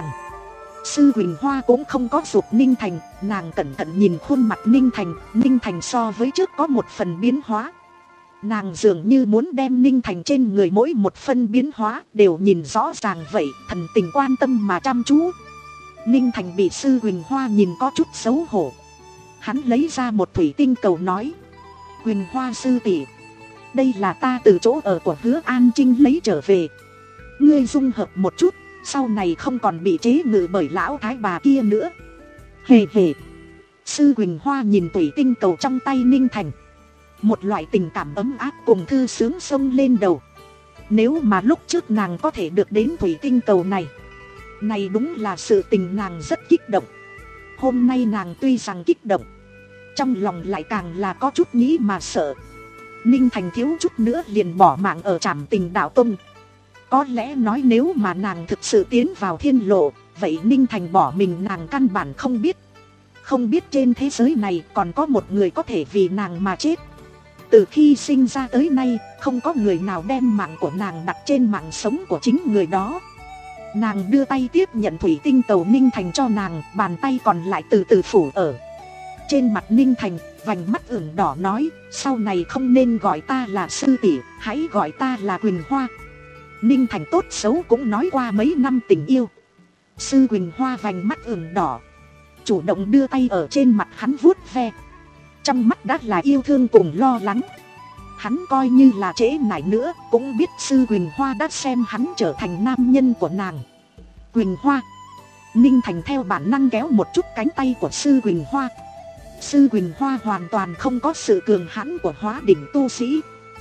Sư Huỳnh Hoa cũng không có giục Ninh Thành, nàng cẩn thận nhìn khuôn mặt Ninh Thành. Ninh Thành so với trước có một phần biến hóa, nàng dường như muốn đem Ninh Thành trên người mỗi một phân biến hóa đều nhìn rõ ràng vậy, thần tình quan tâm mà chăm chú. Ninh Thành bị Sư Huỳnh Hoa nhìn có chút xấu hổ, hắn lấy ra một thủy tinh cầu nói, Huỳnh Hoa sư tỷ, đây là ta từ chỗ ở của Hứa An Trinh lấy trở về, ngươi dung hợp một chút, sau này không còn bị chế ngự bởi lão thái bà kia nữa. Hề hề. Sư Huỳnh Hoa nhìn thủy tinh cầu trong tay Ninh Thành, Một loại tình cảm ấm áp cùng thư sướng xông lên đầu. Nếu mà lúc trước nàng có thể được đến thủy tinh cầu này, này đúng là sự tình nàng rất kích động. Hôm nay nàng tuy rằng kích động, trong lòng lại càng là có chút nghĩ mà sợ. Ninh Thành thiếu chút nữa liền bỏ mạng ở Trảm Tình Đạo Tông. Có lẽ nói nếu mà nàng thực sự tiến vào thiên lộ, vậy Ninh Thành bỏ mình nàng căn bản không biết. Không biết trên thế giới này còn có một người có thể vì nàng mà chết. Từ khi sinh ra tới nay, không có người nào đem mạng của nàng đặt trên mạng sống của chính người đó. Nàng đưa tay tiếp nhận thủy tinh cầu Ninh Thành cho nàng, bàn tay còn lại từ từ phủ ở trên mặt Ninh Thành, vành mắt ửng đỏ nói, sau này không nên gọi ta là sư tỷ, hãy gọi ta là Quỳnh Hoa. Ninh Thành tốt xấu cũng nói qua mấy năm tình yêu. Sư Quỳnh Hoa vành mắt ửng đỏ, chủ động đưa tay ở trên mặt hắn vuốt ve. Trong mắt đã là yêu thương cùng lo lắng. Hắn coi như là trễ nải nữa cũng biết sư Quỳnh Hoa đã xem hắn trở thành nam nhân của nàng. Quỳnh Hoa. Ninh Thành theo bản năng kéo một chút cánh tay của sư Quỳnh Hoa. Sư Quỳnh Hoa hoàn toàn không có sự cường hãn của hóa đỉnh tu sĩ,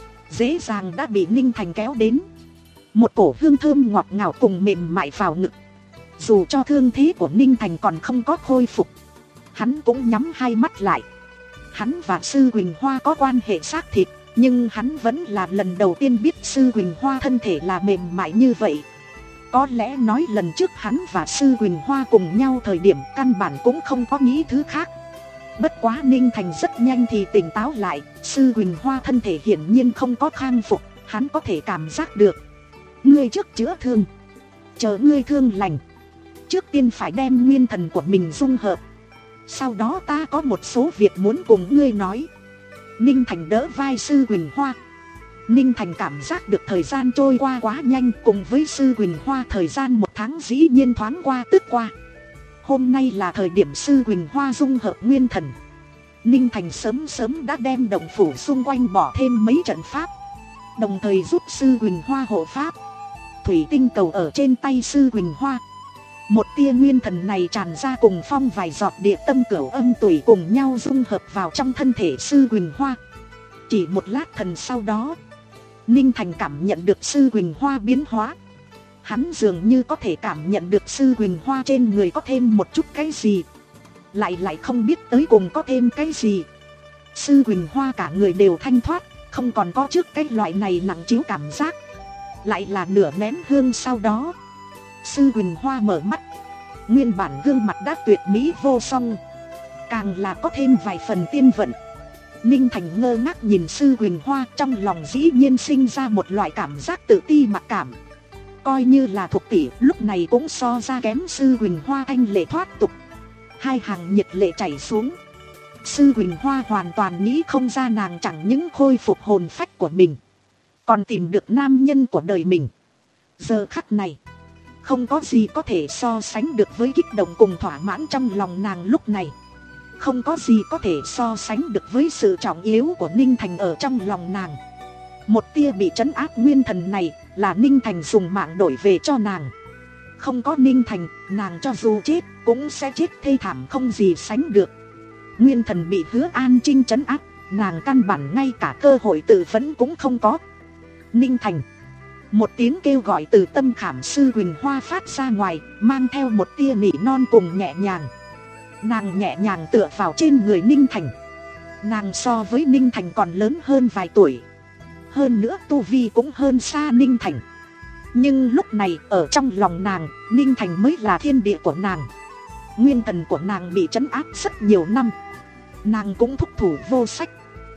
dễ dàng đã bị Ninh Thành kéo đến. Một cổ hương thơm ngọt ngào cùng mềm mại vào ngực. Dù cho thương thế của Ninh Thành còn không có khôi phục, hắn cũng nhắm hai mắt lại. Hắn và sư Quỳnh Hoa có quan hệ xác thịt, nhưng hắn vẫn là lần đầu tiên biết sư Quỳnh Hoa thân thể là mềm mại như vậy. Có lẽ nói lần trước hắn và sư Quỳnh Hoa cùng nhau thời điểm căn bản cũng không có nghĩ thứ khác. Bất quá Ninh Thành rất nhanh thì tỉnh táo lại, sư Quỳnh Hoa thân thể hiển nhiên không có khang phục, hắn có thể cảm giác được. Ngươi trước chữa thương, chờ ngươi thương lành, trước tiên phải đem nguyên thần của mình dung hợp. Sau đó ta có một số việc muốn cùng ngươi nói. Ninh Thành đỡ vai sư Quỳnh Hoa. Ninh Thành cảm giác được thời gian trôi qua quá nhanh, cùng với sư Quỳnh Hoa thời gian một tháng dĩ nhiên thoáng qua tức qua. Hôm nay là thời điểm sư Quỳnh Hoa dung hợp nguyên thần. Ninh Thành sớm sớm đã đem động phủ xung quanh bỏ thêm mấy trận pháp, đồng thời giúp sư Quỳnh Hoa hộ pháp. Thủy tinh cầu ở trên tay sư Quỳnh Hoa, một tia nguyên thần này tràn ra cùng phong vài giọt địa tâm cửu âm tủy cùng nhau dung hợp vào trong thân thể sư Quỳnh Hoa. Chỉ một lát thần sau đó, Ninh Thành cảm nhận được sư Quỳnh Hoa biến hóa. Hắn dường như có thể cảm nhận được sư Quỳnh Hoa trên người có thêm một chút cái gì, lại lại không biết tới cùng có thêm cái gì. Sư Quỳnh Hoa cả người đều thanh thoát, không còn có trước cái loại này nặng trĩu cảm giác. Lại là nửa nén hương sau đó, sư Quỳnh Hoa mở mắt. Nguyên bản gương mặt đã tuyệt mỹ vô song, càng là có thêm vài phần tiên vận. Ninh Thành ngơ ngác nhìn sư Quỳnh Hoa, trong lòng dĩ nhiên sinh ra một loại cảm giác tự ti mặc cảm. Coi như là thuộc tỷ lúc này cũng so ra kém sư Quỳnh Hoa thanh lệ thoát tục. Hai hàng nhiệt lệ chảy xuống. Sư Quỳnh Hoa hoàn toàn nghĩ không ra nàng chẳng những khôi phục hồn phách của mình, còn tìm được nam nhân của đời mình. Giờ khắc này, không có gì có thể so sánh được với kích động cùng thỏa mãn trong lòng nàng lúc này. Không có gì có thể so sánh được với sự trọng yếu của Ninh Thành ở trong lòng nàng. Một tia bị trấn áp nguyên thần này là Ninh Thành dùng mạng đổi về cho nàng. Không có Ninh Thành, nàng cho dù chết cũng sẽ chết thê thảm không gì sánh được. Nguyên thần bị Hứa An Trinh trấn áp, nàng căn bản ngay cả cơ hội tự vấn cũng không có. Ninh Thành. Một tiếng kêu gọi từ tâm khảm sư Quỳnh Hoa phát ra ngoài, mang theo một tia nỉ non cùng nhẹ nhàng. Nàng nhẹ nhàng tựa vào trên người Ninh Thành. Nàng so với Ninh Thành còn lớn hơn vài tuổi, hơn nữa tu vi cũng hơn xa Ninh Thành. Nhưng lúc này ở trong lòng nàng, Ninh Thành mới là thiên địa của nàng. Nguyên thần của nàng bị trấn áp rất nhiều năm, nàng cũng thúc thủ vô sách.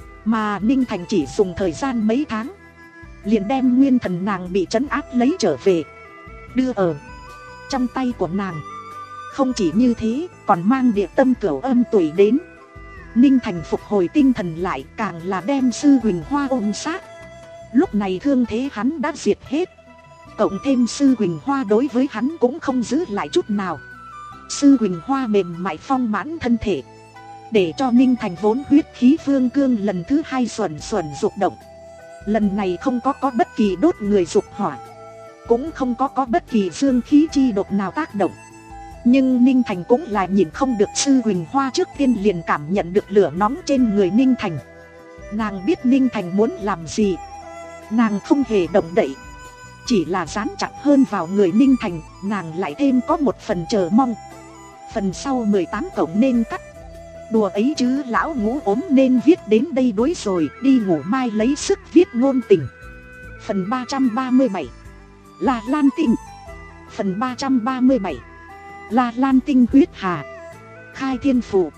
Mà Ninh Thành chỉ dùng thời gian mấy tháng, liền đem nguyên thần nàng bị trấn áp lấy trở về, đưa ở trong tay của nàng. Không chỉ như thế, còn mang địa tâm cửu âm tủy đến. Ninh Thành phục hồi tinh thần lại, càng là đem sư Quỳnh Hoa ôm sát. Lúc này thương thế hắn đã diệt hết, cộng thêm sư Quỳnh Hoa đối với hắn cũng không giữ lại chút nào. Sư Quỳnh Hoa mềm mại phong mãn thân thể, để cho Ninh Thành vốn huyết khí phương cương lần thứ hai xuẩn xuẩn dục động. Lần này không có có bất kỳ đốt người dục hỏa, cũng không có có bất kỳ dương khí chi độc nào tác động. Nhưng Ninh Thành cũng là nhìn không được sư Quỳnh Hoa trước tiên liền cảm nhận được lửa nóng trên người Ninh Thành. Nàng biết Ninh Thành muốn làm gì. Nàng không hề động đậy, chỉ là dán chặt hơn vào người Ninh Thành. Nàng lại thêm có một phần chờ mong. Phần sau mười tám cộng nên cắt. Đùa ấy chứ, lão Ngũ ốm nên viết đến đây đuối rồi, đi ngủ mai lấy sức viết ngôn tình. Phần ba trăm ba mươi bảy, La Lan Tinh. Phần ba trăm ba mươi bảy, La Lan Tinh huyết hà. Khai thiên phù.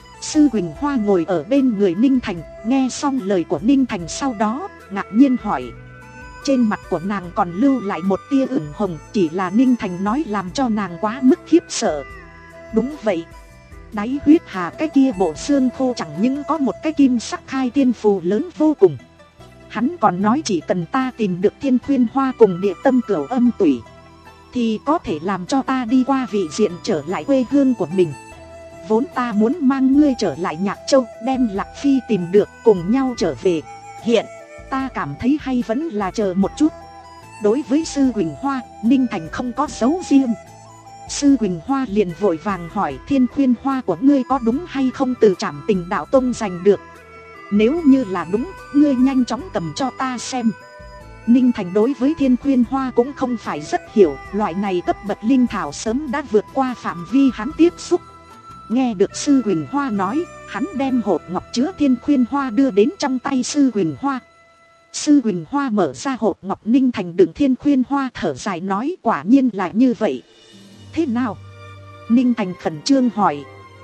Sư Quỳnh Hoa ngồi ở bên người Ninh Thành, nghe xong lời của Ninh Thành sau đó, ngạc nhiên hỏi. Trên mặt của nàng còn lưu lại một tia ửng hồng, chỉ là Ninh Thành nói làm cho nàng quá mức khiếp sợ. Đúng vậy, đáy huyết hà cái kia bộ xương khô chẳng những có một cái kim sắc khai thiên phù lớn vô cùng. Hắn còn nói chỉ cần ta tìm được Thiên Khuyên Hoa cùng địa tâm cửu âm tủy, thì có thể làm cho ta đi qua vị diện trở lại quê hương của mình. Vốn ta muốn mang ngươi trở lại Nhạc Châu, đem Lạc Phi tìm được cùng nhau trở về. Hiện ta cảm thấy hay vẫn là chờ một chút. Đối với Sư Quỳnh Hoa, Ninh Thành không có giấu riêng. Sư Quỳnh Hoa liền vội vàng hỏi Thiên Khuyên Hoa của ngươi có đúng hay không từ Trảm Tình Đạo Tông giành được. Nếu như là đúng, ngươi nhanh chóng cầm cho ta xem. Ninh Thành đối với Thiên Khuyên Hoa cũng không phải rất hiểu, loại này cấp bậc linh thảo sớm đã vượt qua phạm vi hắn tiếp xúc. Nghe được Sư Quỳnh Hoa nói, hắn đem hộp ngọc chứa Thiên Khuyên Hoa đưa đến trong tay Sư Quỳnh Hoa. Sư Quỳnh Hoa mở ra hộp ngọc, Ninh Thành đựng Thiên Khuyên Hoa thở dài nói quả nhiên là như vậy. Thế nào? Ninh Thành khẩn trương hỏi.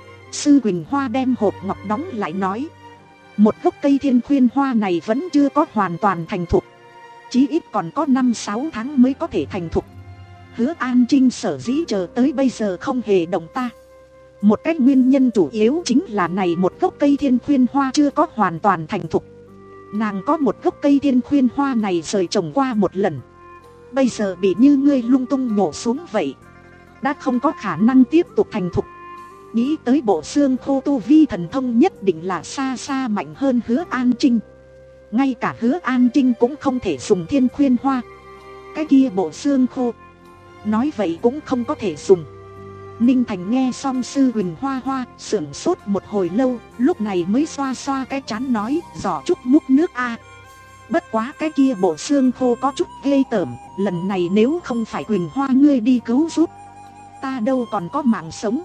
Sư Quỳnh Hoa đem hộp ngọc đóng lại nói. Một gốc cây Thiên Khuyên Hoa này vẫn chưa có hoàn toàn thành thục, chí ít còn có năm sáu tháng mới có thể thành thục. Hứa An Trinh sở dĩ chờ tới bây giờ không hề động ta, một cái nguyên nhân chủ yếu chính là này một gốc cây Thiên Khuyên Hoa chưa có hoàn toàn thành thục. Nàng có một gốc cây Thiên Khuyên Hoa này rời trồng qua một lần, bây giờ bị như ngươi lung tung nhổ xuống vậy, đã không có khả năng tiếp tục thành thục. Nghĩ tới bộ xương khô tu vi thần thông nhất định là xa xa mạnh hơn Hứa An Trinh. Ngay cả Hứa An Trinh cũng không thể dùng Thiên Khuyên Hoa. Cái kia bộ xương khô, nói vậy cũng không có thể dùng. Ninh Thành nghe xong Sư Quỳnh Hoa Hoa sửng sốt một hồi lâu, lúc này mới xoa xoa cái trán nói giỏ chút múc nước a. Bất quá cái kia bộ xương khô có chút ghê tởm, lần này nếu không phải Quỳnh Hoa ngươi đi cứu giúp, ta đâu còn có mạng sống.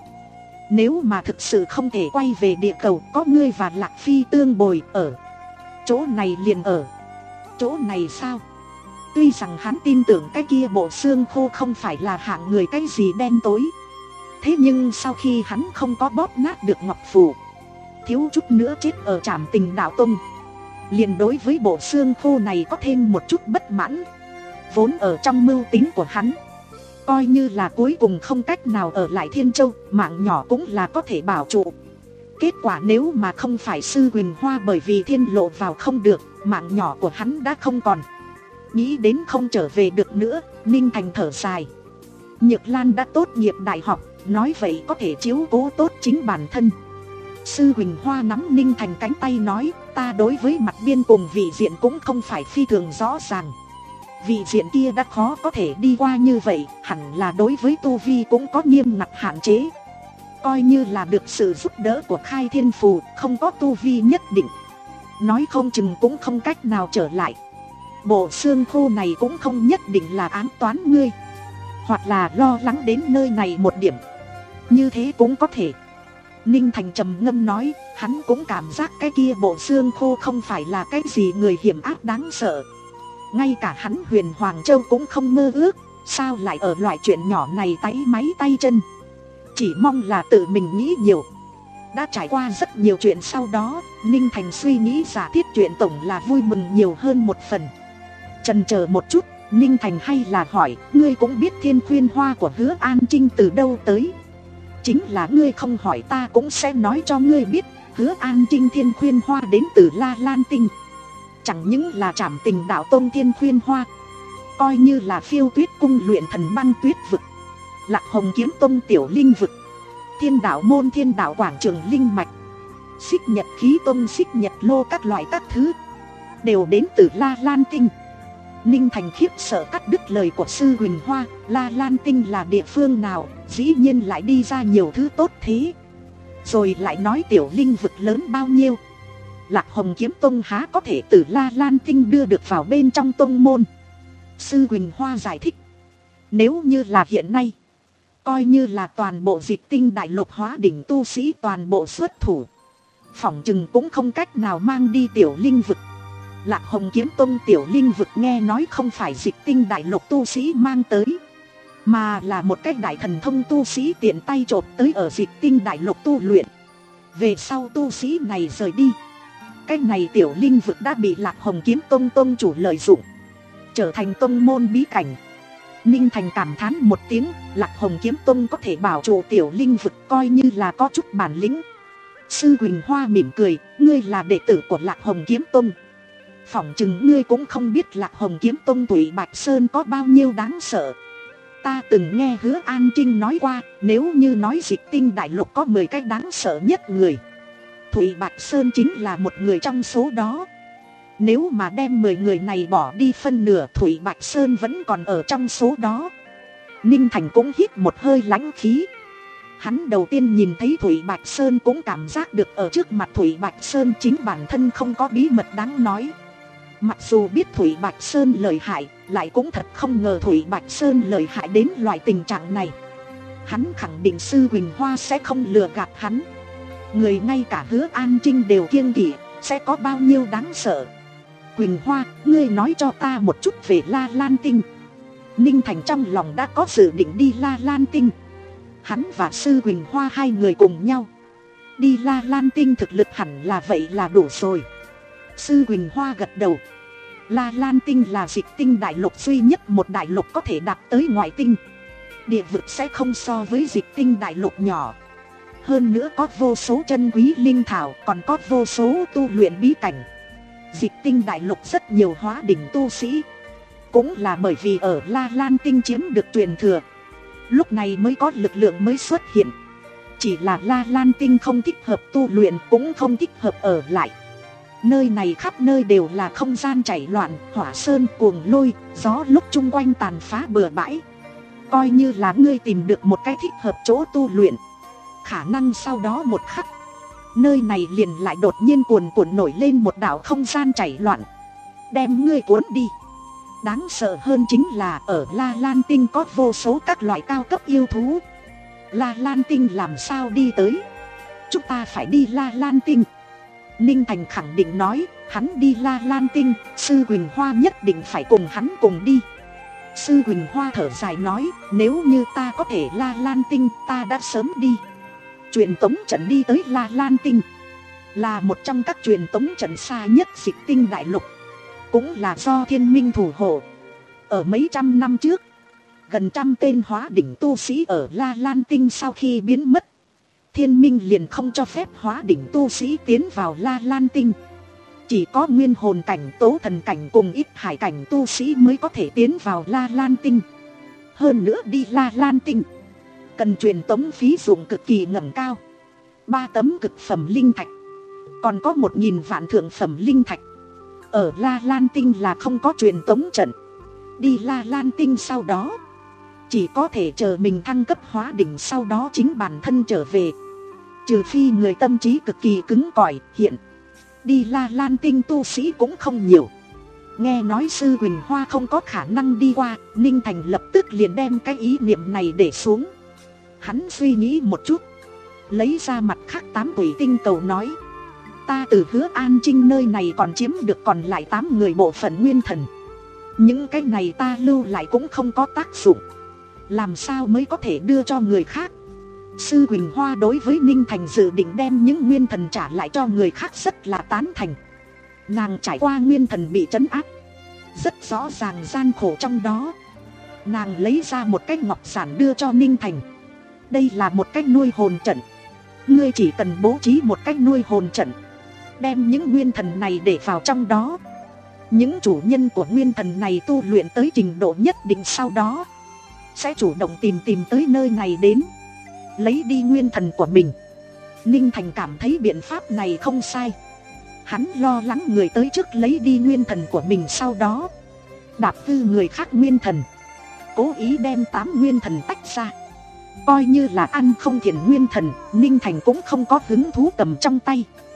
Nếu mà thực sự không thể quay về địa cầu, có ngươi và Lạc Phi tương bồi, ở chỗ này liền ở chỗ này sao? Tuy rằng hắn tin tưởng cái kia bộ xương khô không phải là hạng người cái gì đen tối, thế nhưng sau khi hắn không có bóp nát được ngọc phù, thiếu chút nữa chết ở Trảm Tình Đạo Tông, liền đối với bộ xương khô này có thêm một chút bất mãn. Vốn ở trong mưu tính của hắn, coi như là cuối cùng không cách nào ở lại Thiên Châu, mạng nhỏ cũng là có thể bảo trụ. Kết quả nếu mà không phải Sư Quỳnh Hoa bởi vì thiên lộ vào không được, mạng nhỏ của hắn đã không còn. Nghĩ đến không trở về được nữa, Ninh Thành thở dài. Nhược Lan đã tốt nghiệp đại học, nói vậy có thể chiếu cố tốt chính bản thân. Sư Quỳnh Hoa nắm Ninh Thành cánh tay nói, ta đối với mặt biên cùng vị diện cũng không phải phi thường rõ ràng. Vị diện kia đã khó có thể đi qua như vậy, hẳn là đối với tu vi cũng có nghiêm ngặt hạn chế. Coi như là được sự giúp đỡ của Khai Thiên Phù, không có tu vi nhất định, nói không chừng cũng không cách nào trở lại. Bộ xương khô này cũng không nhất định là ám toán ngươi, hoặc là lo lắng đến nơi này một điểm, như thế cũng có thể. Ninh Thành trầm ngâm nói, hắn cũng cảm giác cái kia bộ xương khô không phải là cái gì người hiểm ác đáng sợ. Ngay cả hắn Huyền Hoàng Châu cũng không mơ ước, sao lại ở loại chuyện nhỏ này táy máy tay chân. Chỉ mong là tự mình nghĩ nhiều. Đã trải qua rất nhiều chuyện sau đó, Ninh Thành suy nghĩ giả thiết chuyện tổng là vui mừng nhiều hơn một phần. Chần chờ một chút, Ninh Thành hay là hỏi, ngươi cũng biết Thiên Khuyên Hoa của Hứa An Trinh từ đâu tới? Chính là ngươi không hỏi ta cũng sẽ nói cho ngươi biết, Hứa An Trinh Thiên Khuyên Hoa đến từ La Lan Tinh. Chẳng những là Trảm Tình Đạo Tông Thiên Khuyên Hoa, coi như là Phiêu Tuyết Cung luyện thần băng tuyết vực, Lạc Hồng Kiếm Tông tiểu linh vực, Thiên Đạo Môn Thiên Đạo Quảng Trường linh mạch, Xích Nhật Khí Tông Xích Nhật Lô các loại các thứ, đều đến từ La Lan Tinh. Ninh Thành khiếp sợ cắt đứt lời của Sư Quỳnh Hoa, La Lan Tinh là địa phương nào, dĩ nhiên lại đi ra nhiều thứ tốt thế. Rồi lại nói tiểu linh vực lớn bao nhiêu. Lạc Hồng Kiếm Tông há có thể từ La Lan Tinh đưa được vào bên trong tông môn. Sư Quỳnh Hoa giải thích. Nếu như là hiện nay, coi như là toàn bộ Dịch Tinh đại lục hóa đỉnh tu sĩ toàn bộ xuất thủ, phỏng chừng cũng không cách nào mang đi tiểu linh vực. Lạc Hồng Kiếm Tông tiểu linh vực nghe nói không phải Dịch Tinh đại lục tu sĩ mang tới, mà là một cái đại thần thông tu sĩ tiện tay chộp tới ở Dịch Tinh đại lục tu luyện. Về sau tu sĩ này rời đi, cái này tiểu linh vực đã bị Lạc Hồng Kiếm Tông tông chủ lợi dụng, trở thành tông môn bí cảnh. Ninh Thành cảm thán một tiếng, Lạc Hồng Kiếm Tông có thể bảo trụ tiểu linh vực coi như là có chút bản lĩnh. Sư Quỳnh Hoa mỉm cười, ngươi là đệ tử của Lạc Hồng Kiếm Tông, phỏng chừng ngươi cũng không biết Lạc Hồng Kiếm Tông Thủy Bạch Sơn có bao nhiêu đáng sợ. Ta từng nghe Hứa An Trinh nói qua, nếu như nói Dịch Tinh đại lục có mười cái đáng sợ nhất người, Thủy Bạch Sơn chính là một người trong số đó. Nếu mà đem mười người này bỏ đi phân nửa, Thủy Bạch Sơn vẫn còn ở trong số đó. Ninh Thành cũng hít một hơi lãnh khí. Hắn đầu tiên nhìn thấy Thủy Bạch Sơn cũng cảm giác được ở trước mặt Thủy Bạch Sơn chính bản thân không có bí mật đáng nói. Mặc dù biết Thủy Bạch Sơn lợi hại, lại cũng thật không ngờ Thủy Bạch Sơn lợi hại đến loại tình trạng này. Hắn khẳng định Sư Quỳnh Hoa sẽ không lừa gạt hắn. Người ngay cả Hứa An Trinh đều kiêng kỵ, sẽ có bao nhiêu đáng sợ. Quỳnh Hoa, ngươi nói cho ta một chút về La Lan Tinh. Ninh Thành trong lòng đã có dự định đi La Lan Tinh. Hắn và Sư Quỳnh Hoa hai người cùng nhau đi La Lan Tinh, thực lực hẳn là vậy là đủ rồi. Sư Quỳnh Hoa gật đầu. La Lan Tinh là Dịch Tinh đại lục duy nhất một đại lục có thể đạt tới ngoại tinh. Địa vực sẽ không so với Dịch Tinh đại lục nhỏ. Hơn nữa có vô số chân quý linh thảo, còn có vô số tu luyện bí cảnh. Dịch Tinh đại lục rất nhiều hóa đỉnh tu sĩ, cũng là bởi vì ở La Lan Tinh chiếm được truyền thừa, lúc này mới có lực lượng mới xuất hiện. Chỉ là La Lan Tinh không thích hợp tu luyện, cũng không thích hợp ở lại. Nơi này khắp nơi đều là không gian chảy loạn, hỏa sơn cuồng lôi, gió lúc chung quanh tàn phá bừa bãi. Coi như là ngươi tìm được một cái thích hợp chỗ tu luyện, khả năng sau đó một khắc, nơi này liền lại đột nhiên cuồn cuộn nổi lên một đảo không gian chảy loạn, đem ngươi cuốn đi. Đáng sợ hơn chính là ở La Lan Tinh có vô số các loại cao cấp yêu thú. La Lan Tinh làm sao đi tới? Chúng ta phải đi La Lan Tinh. Ninh Thành khẳng định nói, hắn đi La Lan Tinh, Sư Quỳnh Hoa nhất định phải cùng hắn cùng đi. Sư Quỳnh Hoa thở dài nói, nếu như ta có thể La Lan Tinh, ta đã sớm đi. Truyền tống trận đi tới La Lan Tinh là một trong các truyền tống trận xa nhất Dịch Tinh đại lục, cũng là do Thiên Minh thủ hộ. Ở mấy trăm năm trước, gần trăm tên hóa đỉnh tu sĩ ở La Lan Tinh sau khi biến mất, Thiên Minh liền không cho phép hóa đỉnh tu sĩ tiến vào La Lan Tinh. Chỉ có nguyên hồn cảnh, tố thần cảnh cùng ít hải cảnh tu sĩ mới có thể tiến vào La Lan Tinh. Hơn nữa đi La Lan Tinh cần truyền tống phí dụng cực kỳ ngẩng cao, ba tấm cực phẩm linh thạch, còn có một nghìn vạn thượng phẩm linh thạch. Ở La Lan Tinh là không có truyền tống trận. Đi La Lan Tinh sau đó, chỉ có thể chờ mình thăng cấp hóa đỉnh, sau đó chính bản thân trở về. Trừ phi người tâm trí cực kỳ cứng cỏi, hiện đi La Lan Tinh tu sĩ cũng không nhiều. Nghe nói Sư Quỳnh Hoa không có khả năng đi qua, Ninh Thành lập tức liền đem cái ý niệm này để xuống. Hắn suy nghĩ một chút, lấy ra mặt khác tám thủy tinh cầu nói, ta từ Hứa An Trinh nơi này còn chiếm được còn lại tám người bộ phận nguyên thần. Những cái này ta lưu lại cũng không có tác dụng, làm sao mới có thể đưa cho người khác. Sư Quỳnh Hoa đối với Ninh Thành dự định đem những nguyên thần trả lại cho người khác rất là tán thành. Nàng trải qua nguyên thần bị trấn áp, rất rõ ràng gian khổ trong đó. Nàng lấy ra một cái ngọc giản đưa cho Ninh Thành. Đây là một cách nuôi hồn trận, ngươi chỉ cần bố trí một cách nuôi hồn trận, đem những nguyên thần này để vào trong đó. Những chủ nhân của nguyên thần này tu luyện tới trình độ nhất định, sau đó sẽ chủ động tìm tìm tới nơi này đến, lấy đi nguyên thần của mình. Ninh Thành cảm thấy biện pháp này không sai. Hắn lo lắng người tới trước lấy đi nguyên thần của mình, sau đó đạp hư người khác nguyên thần, cố ý đem tám nguyên thần tách ra. Coi như là ăn không thiện nguyên thần, Ninh Thành cũng không có hứng thú cầm trong tay.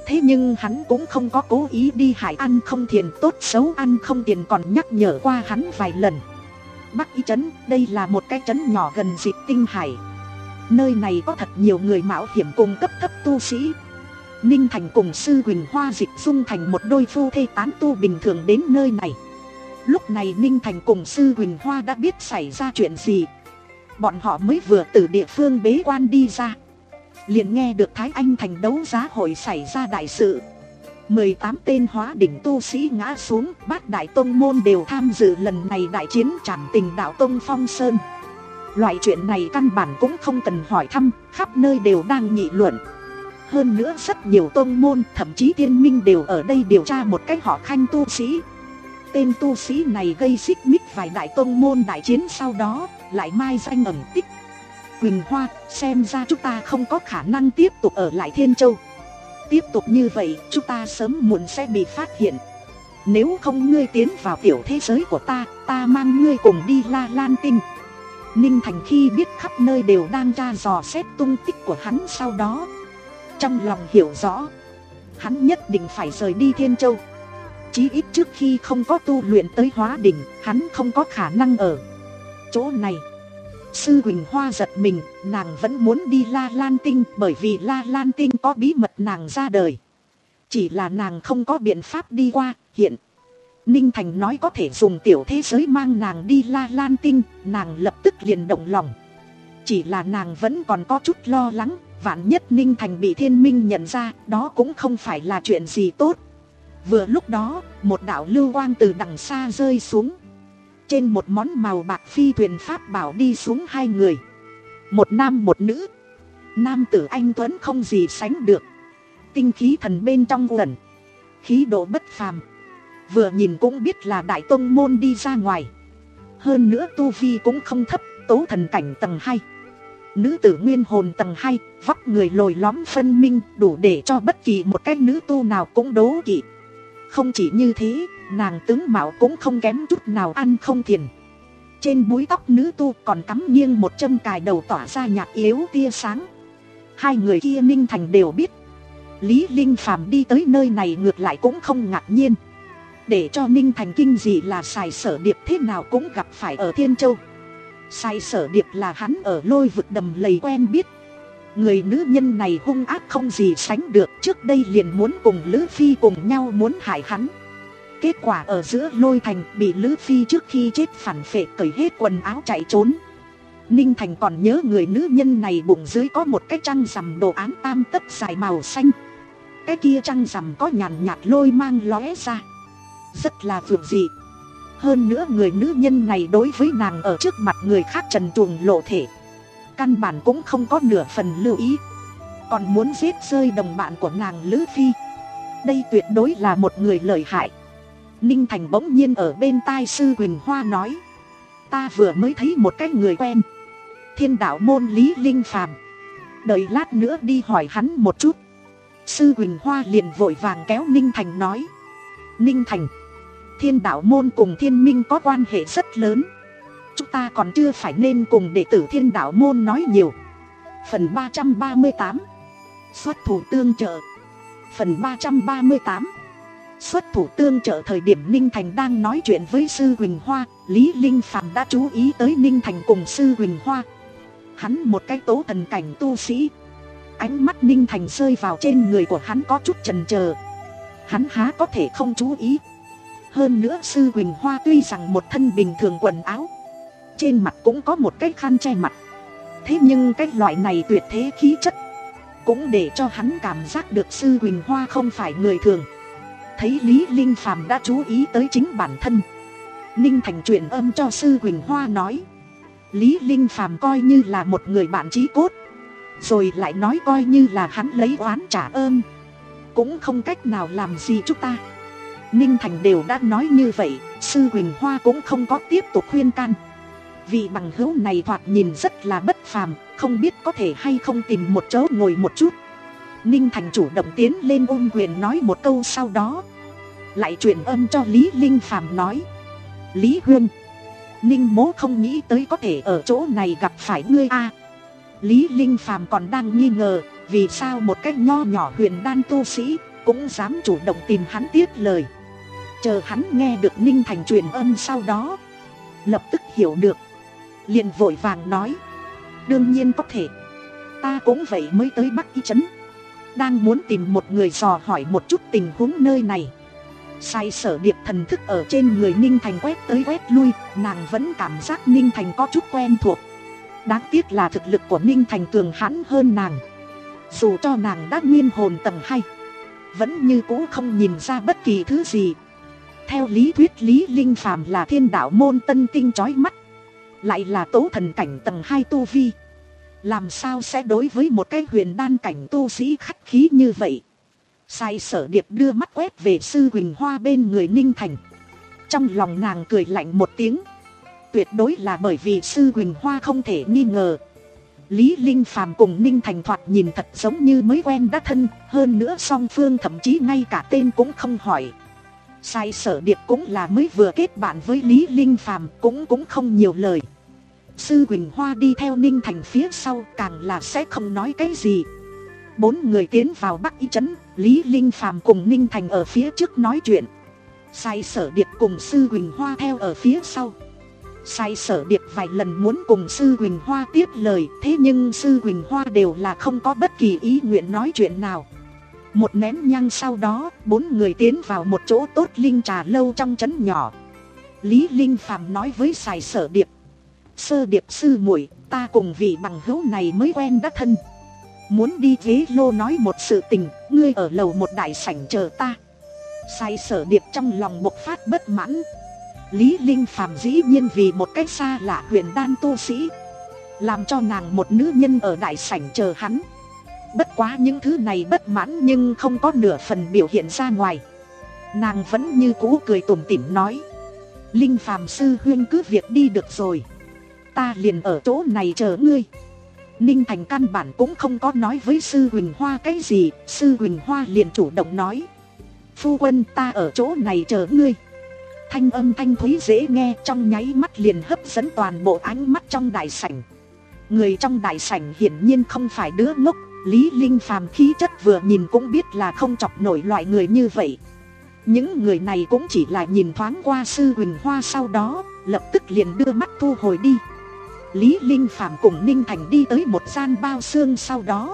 Thế nhưng hắn cũng không có cố ý đi hại Ăn Không Thiền. Tốt xấu Ăn Không Thiền còn nhắc nhở qua hắn vài lần. Bắc Y Trấn, đây là một cái trấn nhỏ gần Dịch Tinh Hải. Nơi này có thật nhiều người mạo hiểm cùng cấp thấp tu sĩ. Ninh Thành cùng Sư Huỳnh Hoa Dịch Dung thành một đôi phu thê tán tu bình thường đến nơi này. Lúc này Ninh Thành cùng Sư Huỳnh Hoa đã biết xảy ra chuyện gì. Bọn họ mới vừa từ địa phương bế quan đi ra, liền nghe được Thái Anh Thành đấu giá hội xảy ra đại sự. mười tám tên hóa đỉnh tu sĩ ngã xuống, bát đại tông môn đều tham dự lần này đại chiến trảm tình đạo tông Phong Sơn. Loại chuyện này căn bản cũng không cần hỏi thăm, khắp nơi đều đang nghị luận. Hơn nữa rất nhiều tông môn, thậm chí Tiên Minh đều ở đây điều tra một cái họ Khanh tu sĩ. Tên tu sĩ này gây xích mích vài đại tông môn đại chiến, sau đó lại mai danh ẩn tích. Huỳnh Hoa, xem ra chúng ta không có khả năng tiếp tục ở lại Thiên Châu. Tiếp tục như vậy chúng ta sớm muộn sẽ bị phát hiện. Nếu không ngươi tiến vào tiểu thế giới của ta, ta mang ngươi cùng đi La Lan Tinh. Ninh Thành khi biết khắp nơi đều đang tra dò xét tung tích của hắn, sau đó trong lòng hiểu rõ, hắn nhất định phải rời đi Thiên Châu. Chí ít trước khi không có tu luyện tới hóa đỉnh, hắn không có khả năng ở chỗ này. Sư Huỳnh Hoa giật mình, nàng vẫn muốn đi La Lan Tinh, bởi vì La Lan Tinh có bí mật nàng ra đời. Chỉ là nàng không có biện pháp đi qua. Hiện Ninh Thành nói có thể dùng tiểu thế giới mang nàng đi La Lan Tinh, nàng lập tức liền động lòng. Chỉ là nàng vẫn còn có chút lo lắng, vạn nhất Ninh Thành bị Thiên Minh nhận ra, đó cũng không phải là chuyện gì tốt. Vừa lúc đó, một đạo lưu quang từ đằng xa rơi xuống. Trên một món màu bạc phi thuyền pháp bảo đi xuống hai người, một nam một nữ. Nam tử anh tuấn không gì sánh được, tinh khí thần bên trong uẩn, khí độ bất phàm. Vừa nhìn cũng biết là đại tông môn đi ra ngoài. Hơn nữa tu vi cũng không thấp, tố thần cảnh tầng hai. Nữ tử nguyên hồn tầng hai, vóc người lồi lõm phân minh, đủ để cho bất kỳ một cái nữ tu nào cũng đố kỵ. Không chỉ như thế, nàng tướng mạo cũng không kém chút nào Ăn Không Thiền. Trên búi tóc nữ tu còn cắm nghiêng một châm cài đầu tỏa ra nhạt yếu tia sáng. Hai người kia Ninh Thành đều biết. Lý Linh Phàm đi tới nơi này ngược lại cũng không ngạc nhiên. Để cho Ninh Thành kinh dị là Sài Sở Điệp thế nào cũng gặp phải ở Thiên Châu. Sài Sở Điệp là hắn ở Lôi Vực Đầm Lầy quen biết. Người nữ nhân này hung ác không gì sánh được, trước đây liền muốn cùng Lữ Phi cùng nhau muốn hại hắn. Kết quả ở giữa Lôi Thành bị Lữ Phi trước khi chết phản phệ cởi hết quần áo chạy trốn. Ninh Thành còn nhớ người nữ nhân này bụng dưới có một cái trăng rằm đồ án tam tấc dài màu xanh. Cái kia trăng rằm có nhàn nhạt lôi mang lóe ra, rất là vượng dị. Hơn nữa người nữ nhân này đối với nàng ở trước mặt người khác trần truồng lộ thể, căn bản cũng không có nửa phần lưu ý, còn muốn giết rơi đồng bạn của nàng Lữ Phi. Đây tuyệt đối là một người lợi hại. Ninh Thành bỗng nhiên ở bên tai Sư Huỳnh Hoa nói, ta vừa mới thấy một cái người quen, Thiên Đạo môn Lý Linh Phàm, đợi lát nữa đi hỏi hắn một chút. Sư Huỳnh Hoa liền vội vàng kéo Ninh Thành nói, Ninh Thành, Thiên Đạo môn cùng Thiên Minh có quan hệ rất lớn, chúng ta còn chưa phải nên cùng đệ tử Thiên Đạo môn nói nhiều. Phần ba trăm ba mươi tám, xuất thủ tương trợ. Phần ba trăm ba mươi tám, xuất thủ tương trợ. Thời điểm Ninh Thành đang nói chuyện với Sư Huỳnh Hoa, Lý Linh Phàm đã chú ý tới Ninh Thành cùng Sư Huỳnh Hoa. Hắn một cái tố thần cảnh tu sĩ, ánh mắt Ninh Thành rơi vào trên người của hắn có chút chần chờ. Hắn há có thể không chú ý. Hơn nữa Sư Huỳnh Hoa tuy rằng một thân bình thường quần áo, trên mặt cũng có một cái khăn che mặt, thế nhưng cái loại này tuyệt thế khí chất cũng để cho hắn cảm giác được Sư Huỳnh Hoa không phải người thường. Thấy Lý Linh Phàm đã chú ý tới chính bản thân, Ninh Thành truyền âm cho Sư Huỳnh Hoa nói, Lý Linh Phàm coi như là một người bạn chí cốt, rồi lại nói coi như là hắn lấy oán trả ơn, cũng không cách nào làm gì chúng ta. Ninh Thành đều đã nói như vậy, Sư Huỳnh Hoa cũng không có tiếp tục khuyên can. Vị bằng hữu này thoạt nhìn rất là bất phàm, không biết có thể hay không tìm một chỗ ngồi một chút. Ninh Thành chủ động tiến lên ôm quyền nói một câu, sau đó lại truyền âm cho Lý Linh Phàm nói, Lý Huyên, Ninh mố không nghĩ tới có thể ở chỗ này gặp phải ngươi a. Lý Linh Phàm còn đang nghi ngờ, vì sao một cách nho nhỏ huyền đan tu sĩ cũng dám chủ động tìm hắn tiếp lời. Chờ hắn nghe được Ninh Thành truyền âm sau đó, lập tức hiểu được, liền vội vàng nói: đương nhiên có thể, ta cũng vậy mới tới Bắc Y Trấn, đang muốn tìm một người dò hỏi một chút tình huống nơi này. Sai Sở Điệp thần thức ở trên người Ninh Thành quét tới quét lui, nàng vẫn cảm giác Ninh Thành có chút quen thuộc. Đáng tiếc là thực lực của Ninh Thành cường hãn hơn nàng. Dù cho nàng đã nguyên hồn tầng hai, vẫn như cũ không nhìn ra bất kỳ thứ gì. Theo lý thuyết Lý Linh Phàm là thiên đạo môn tân tinh chói mắt, lại là tố thần cảnh tầng hai tu vi, làm sao sẽ đối với một cái huyền đan cảnh tu sĩ khách khí như vậy. Sai Sở Điệp đưa mắt quét về Sư Huỳnh Hoa bên người Ninh Thành. Trong lòng nàng cười lạnh một tiếng. Tuyệt đối là bởi vì Sư Huỳnh Hoa không thể nghi ngờ. Lý Linh Phàm cùng Ninh Thành thoạt nhìn thật giống như mới quen đã thân. Hơn nữa song phương thậm chí ngay cả tên cũng không hỏi. Sai Sở Điệp cũng là mới vừa kết bạn với Lý Linh Phàm, cũng cũng không nhiều lời. Sư Huỳnh Hoa đi theo Ninh Thành phía sau, càng là sẽ không nói cái gì. Bốn người tiến vào Bắc Y Trấn, Lý Linh Phàm cùng Ninh Thành ở phía trước nói chuyện. Sai Sở Điệp cùng Sư Huỳnh Hoa theo ở phía sau. Sai Sở Điệp vài lần muốn cùng Sư Huỳnh Hoa tiếp lời, thế nhưng Sư Huỳnh Hoa đều là không có bất kỳ ý nguyện nói chuyện nào. Một nén nhang sau đó, bốn người tiến vào một chỗ tốt linh trà lâu trong trấn nhỏ. Lý Linh Phàm nói với Sai Sở Điệp: Sơ Điệp sư muội, ta cùng vị bằng hữu này mới quen đã thân, muốn đi ghế lô nói một sự tình, ngươi ở lầu một đại sảnh chờ ta. Sai Sở Điệp trong lòng bộc phát bất mãn. Lý Linh Phàm dĩ nhiên vì một cái xa lạ huyền đan tu sĩ, làm cho nàng một nữ nhân ở đại sảnh chờ hắn. Bất quá những thứ này bất mãn nhưng không có nửa phần biểu hiện ra ngoài. Nàng vẫn như cũ cười tủm tỉm nói: Linh Phàm sư huynh cứ việc đi được rồi, ta liền ở chỗ này chờ ngươi. Ninh Thành căn bản cũng không có nói với Sư Huỳnh Hoa cái gì. Sư Huỳnh Hoa liền chủ động nói: phu quân, ta ở chỗ này chờ ngươi. Thanh âm thanh thúy dễ nghe, trong nháy mắt liền hấp dẫn toàn bộ ánh mắt trong đại sảnh. Người trong đại sảnh hiển nhiên không phải đứa ngốc. Lý Linh Phàm khí chất vừa nhìn cũng biết là không chọc nổi loại người như vậy. Những người này cũng chỉ là nhìn thoáng qua Sư Huỳnh Hoa, sau đó lập tức liền đưa mắt thu hồi đi. Lý Linh Phàm cùng Ninh Thành đi tới một gian bao xương, sau đó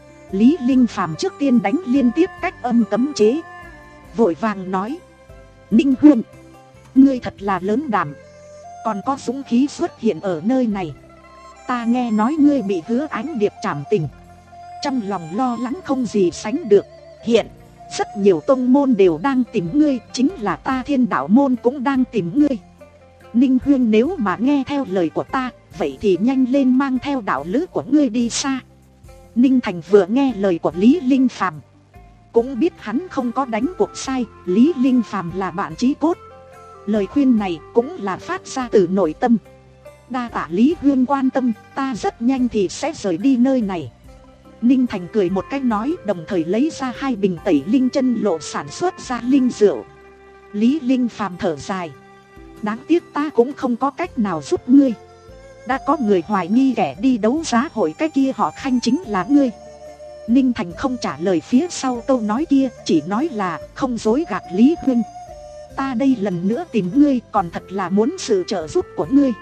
Lý Linh Phàm trước tiên đánh liên tiếp cách âm cấm chế, vội vàng nói: Ninh huynh, ngươi thật là lớn đảm, còn có dũng khí xuất hiện ở nơi này. Ta nghe nói ngươi bị Hứa Ánh Điệp trảm tình, trong lòng lo lắng không gì sánh được. Hiện rất nhiều tông môn đều đang tìm ngươi, chính là ta Thiên Đạo môn cũng đang tìm ngươi. Ninh huynh nếu mà nghe theo lời của ta, vậy thì nhanh lên mang theo đạo lữ của ngươi đi xa. Ninh Thành vừa nghe lời của Lý Linh Phàm, cũng biết hắn không có đánh cuộc sai. Lý Linh Phàm là bạn chí cốt, lời khuyên này cũng là phát ra từ nội tâm. Đa tạ Lý huynh quan tâm, ta rất nhanh thì sẽ rời đi nơi này. Ninh Thành cười một cái nói, đồng thời lấy ra hai bình tẩy linh chân lộ sản xuất ra linh rượu. Lý Linh Phàm thở dài: đáng tiếc ta cũng không có cách nào giúp ngươi. Đã có người hoài nghi kẻ đi đấu giá hội cái kia họ Khanh chính là ngươi. Ninh Thành không trả lời phía sau câu nói kia, chỉ nói là không dối gạt Lý huynh. Ta đây lần nữa tìm ngươi còn thật là muốn sự trợ giúp của ngươi.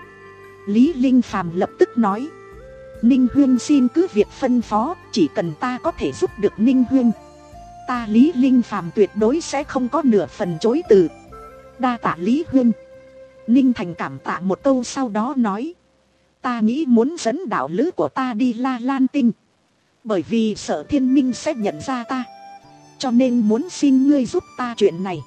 Lý Linh Phàm lập tức nói: Ninh huynh xin cứ việc phân phó, chỉ cần ta có thể giúp được Ninh huynh, ta Lý Linh Phàm tuyệt đối sẽ không có nửa phần chối từ. Đa tạ Lý huynh. Ninh Thành cảm tạ một câu, sau đó nói: ta nghĩ muốn dẫn đạo lữ của ta đi La Lan Tinh, bởi vì sợ Thiên Minh sẽ nhận ra ta, cho nên muốn xin ngươi giúp ta chuyện này.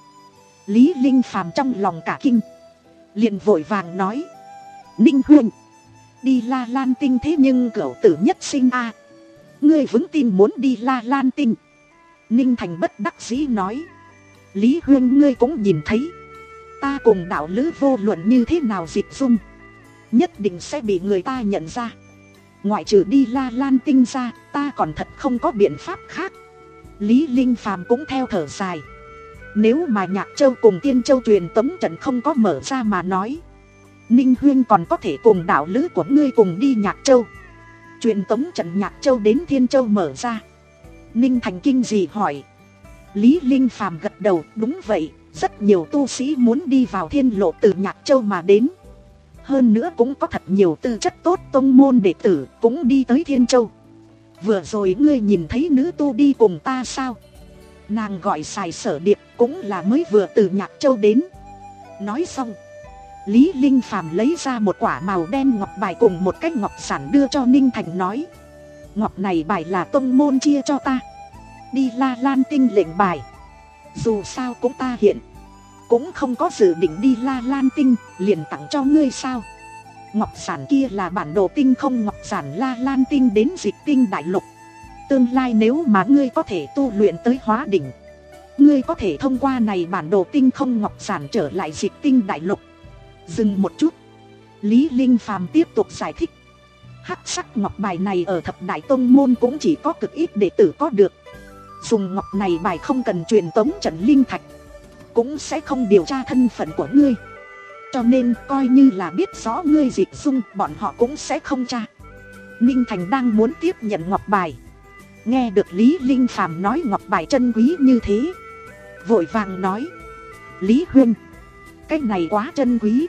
Lý Linh Phàm trong lòng cả kinh, liền vội vàng nói: Ninh huynh, đi La Lan Tinh thế nhưng cửu tử nhất sinh a, à. Ngươi vững tin muốn đi La Lan Tinh? Ninh Thành bất đắc dĩ nói: Lý huynh ngươi cũng nhìn thấy, ta cùng đạo lữ vô luận như thế nào dịch dung, nhất định sẽ bị người ta nhận ra. Ngoại trừ đi La Lan Tinh ra, ta còn thật không có biện pháp khác. Lý Linh Phàm cũng theo thở dài. Nếu mà Nhạc Châu cùng Tiên Châu truyền tống trận không có mở ra mà nói, Ninh huynh còn có thể cùng đạo lữ của ngươi cùng đi Nhạc Châu. Truyền tống trận Nhạc Châu đến Thiên Châu mở ra. Ninh Thành kinh dị hỏi: Lý Linh Phàm gật đầu, đúng vậy, rất nhiều tu sĩ muốn đi vào Thiên Lộ từ Nhạc Châu mà đến. Hơn nữa cũng có thật nhiều tư chất tốt tông môn đệ tử cũng đi tới Thiên Châu. Vừa rồi ngươi nhìn thấy nữ tu đi cùng ta sao? Nàng gọi Sài Sở Điệp, cũng là mới vừa từ Nhạc Châu đến. Nói xong, Lý Linh Phàm lấy ra một quả màu đen ngọc bài cùng một cái ngọc sản đưa cho Ninh Thành, nói: ngọc này bài là tông môn chia cho ta, đi La Lan Tinh lệnh bài. Dù sao cũng ta hiện cũng không có dự định đi La Lan Tinh, liền tặng cho ngươi sao. Ngọc sản kia là bản đồ tinh không ngọc sản La Lan Tinh đến Dịch Tinh Đại Lục. Tương lai nếu mà ngươi có thể tu luyện tới hóa đỉnh, ngươi có thể thông qua này bản đồ tinh không ngọc sản trở lại Dịch Tinh Đại Lục. Dừng một chút, Lý Linh Phàm tiếp tục giải thích: hắc sắc ngọc bài này ở thập đại tông môn cũng chỉ có cực ít đệ tử có được. Dùng ngọc này bài không cần truyền tống trận linh thạch, cũng sẽ không điều tra thân phận của ngươi. Cho nên coi như là biết rõ ngươi dịch dung, bọn họ cũng sẽ không tra. Ninh Thành đang muốn tiếp nhận ngọc bài, nghe được Lý Linh Phàm nói ngọc bài chân quý như thế, vội vàng nói: Lý huynh, cái này quá chân quý.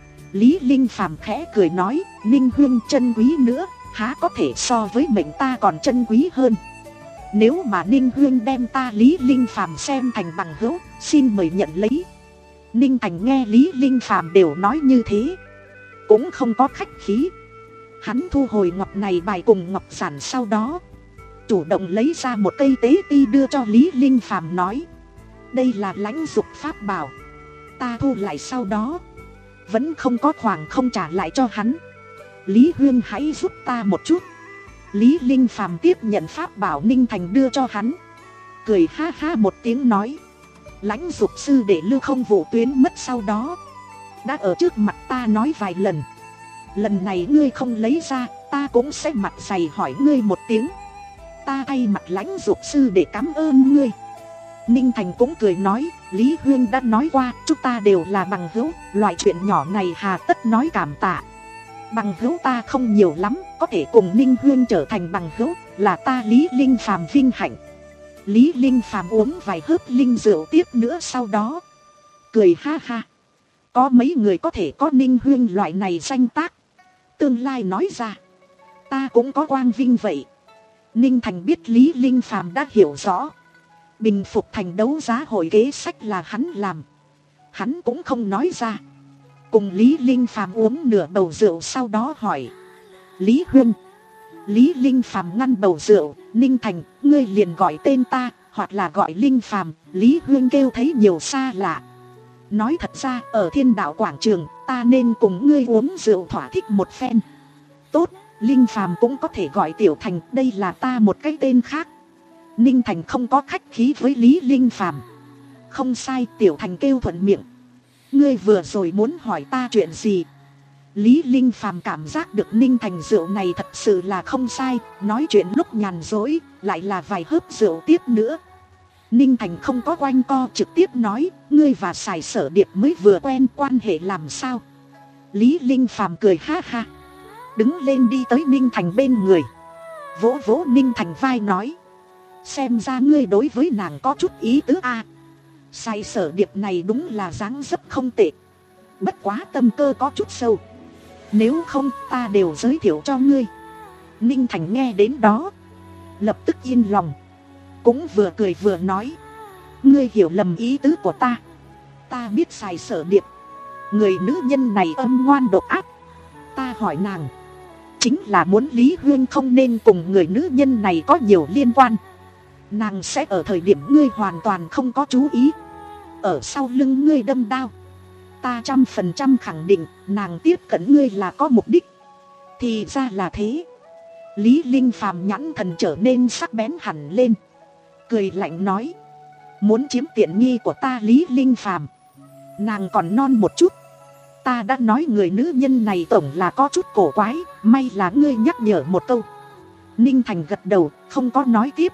Lý Linh Phàm khẽ cười nói: Ninh huynh chân quý nữa, há có thể so với mệnh ta còn chân quý hơn. Nếu mà Ninh huynh đem ta Lý Linh Phàm xem thành bằng hữu, xin mời nhận lấy. Ninh Thành nghe Lý Linh Phàm đều nói như thế, cũng không có khách khí. Hắn thu hồi ngọc này bài cùng ngọc sản, sau đó chủ động lấy ra một cây tế ti đưa cho Lý Linh Phàm, nói: đây là lãnh dục pháp bảo, ta thu lại sau đó vẫn không có khoảng không trả lại cho hắn. Lý huynh hãy giúp ta một chút. Lý Linh Phàm tiếp nhận pháp bảo Ninh Thành đưa cho hắn, cười ha ha một tiếng nói: lãnh dục sư đệ Lưu Không Vụ Tuyến mất sau đó, đã ở trước mặt ta nói vài lần. Lần này ngươi không lấy ra, ta cũng sẽ mặt dày hỏi ngươi một tiếng. Ta thay mặt lãnh dục sư đệ cảm ơn ngươi. Ninh Thành cũng cười nói: Lý huynh đã nói qua, chúng ta đều là bằng hữu, loại chuyện nhỏ này hà tất nói cảm tạ. Bằng hữu ta không nhiều lắm, có thể cùng Ninh huynh trở thành bằng hữu, là ta Lý Linh Phàm vinh hạnh. Lý Linh Phàm uống vài hớp linh rượu tiếp nữa, sau đó cười ha ha: có mấy người có thể có Ninh huynh loại này danh tác, tương lai nói ra ta cũng có quang vinh vậy. Ninh Thành biết Lý Linh Phàm đã hiểu rõ, bình phục thành đấu giá hội kế sách là hắn làm, hắn cũng không nói ra. Cùng Lý Linh Phàm uống nửa bầu rượu, sau đó hỏi: Lý huynh. Lý Linh Phàm ngăn bầu rượu: Ninh Thành, ngươi liền gọi tên ta, hoặc là gọi Linh Phàm. Lý huynh kêu thấy nhiều xa lạ. Nói thật ra, ở Thiên Đạo quảng trường, ta nên cùng ngươi uống rượu thỏa thích một phen. Tốt, Linh Phàm cũng có thể gọi Tiểu Thành, đây là ta một cái tên khác. Ninh Thành không có khách khí với Lý Linh Phàm. Không sai, Tiểu Thành kêu thuận miệng. Ngươi vừa rồi muốn hỏi ta chuyện gì? Lý Linh Phàm cảm giác được Ninh Thành rượu này thật sự là không sai, nói chuyện lúc nhàn rỗi, lại là vài hớp rượu tiếp nữa. Ninh Thành không có quanh co, trực tiếp nói: ngươi và Sài Sở Điệp mới vừa quen, quan hệ làm sao? Lý Linh Phàm cười ha ha, đứng lên đi tới Ninh Thành bên người, vỗ vỗ Ninh Thành vai nói: xem ra ngươi đối với nàng có chút ý tứ a. À. Sài Sở Điệp này đúng là dáng dấp không tệ, bất quá tâm cơ có chút sâu, nếu không ta đều giới thiệu cho ngươi. Ninh Thành nghe đến đó lập tức yên lòng, cũng vừa cười vừa nói: ngươi hiểu lầm ý tứ của ta. Ta biết Sài Sở Điệp, người nữ nhân này âm ngoan độc ác. Ta hỏi nàng, chính là muốn Lý huynh không nên cùng người nữ nhân này có nhiều liên quan. Nàng sẽ ở thời điểm ngươi hoàn toàn không có chú ý, ở sau lưng ngươi đâm đao. Ta trăm phần trăm khẳng định nàng tiếp cận ngươi là có mục đích. Thì ra là thế. Lý Linh Phàm nhãn thần trở nên sắc bén hẳn lên, cười lạnh nói: muốn chiếm tiện nghi của ta Lý Linh Phàm, nàng còn non một chút. Ta đã nói người nữ nhân này tổng là có chút cổ quái, may là ngươi nhắc nhở một câu. Ninh Thành gật đầu, không có nói tiếp.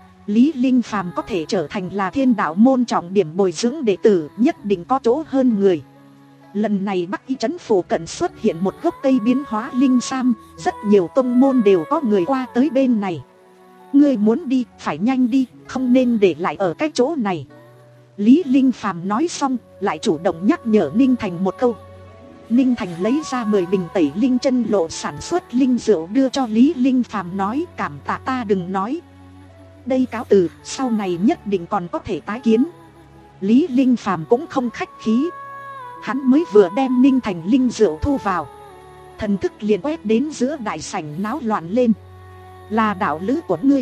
Lý Linh Phàm có thể trở thành là Thiên Đạo môn trọng điểm bồi dưỡng đệ tử, nhất định có chỗ hơn người. Lần này Bắc Y trấn phủ cận xuất hiện một gốc cây biến hóa linh sam, rất nhiều tông môn đều có người qua tới bên này. Ngươi muốn đi, phải nhanh đi, không nên để lại ở cái chỗ này. Lý Linh Phàm nói xong lại chủ động nhắc nhở Ninh Thành một câu. Ninh Thành lấy ra mười bình tẩy linh chân lộ sản xuất linh rượu đưa cho Lý Linh Phàm nói, cảm tạ ta đừng nói. Đây cáo từ, sau này nhất định còn có thể tái kiến. Lý Linh Phàm cũng không khách khí. Hắn mới vừa đem Ninh Thành linh rượu thu vào, thần thức liền quét đến giữa đại sảnh náo loạn lên. Là đạo lữ của ngươi.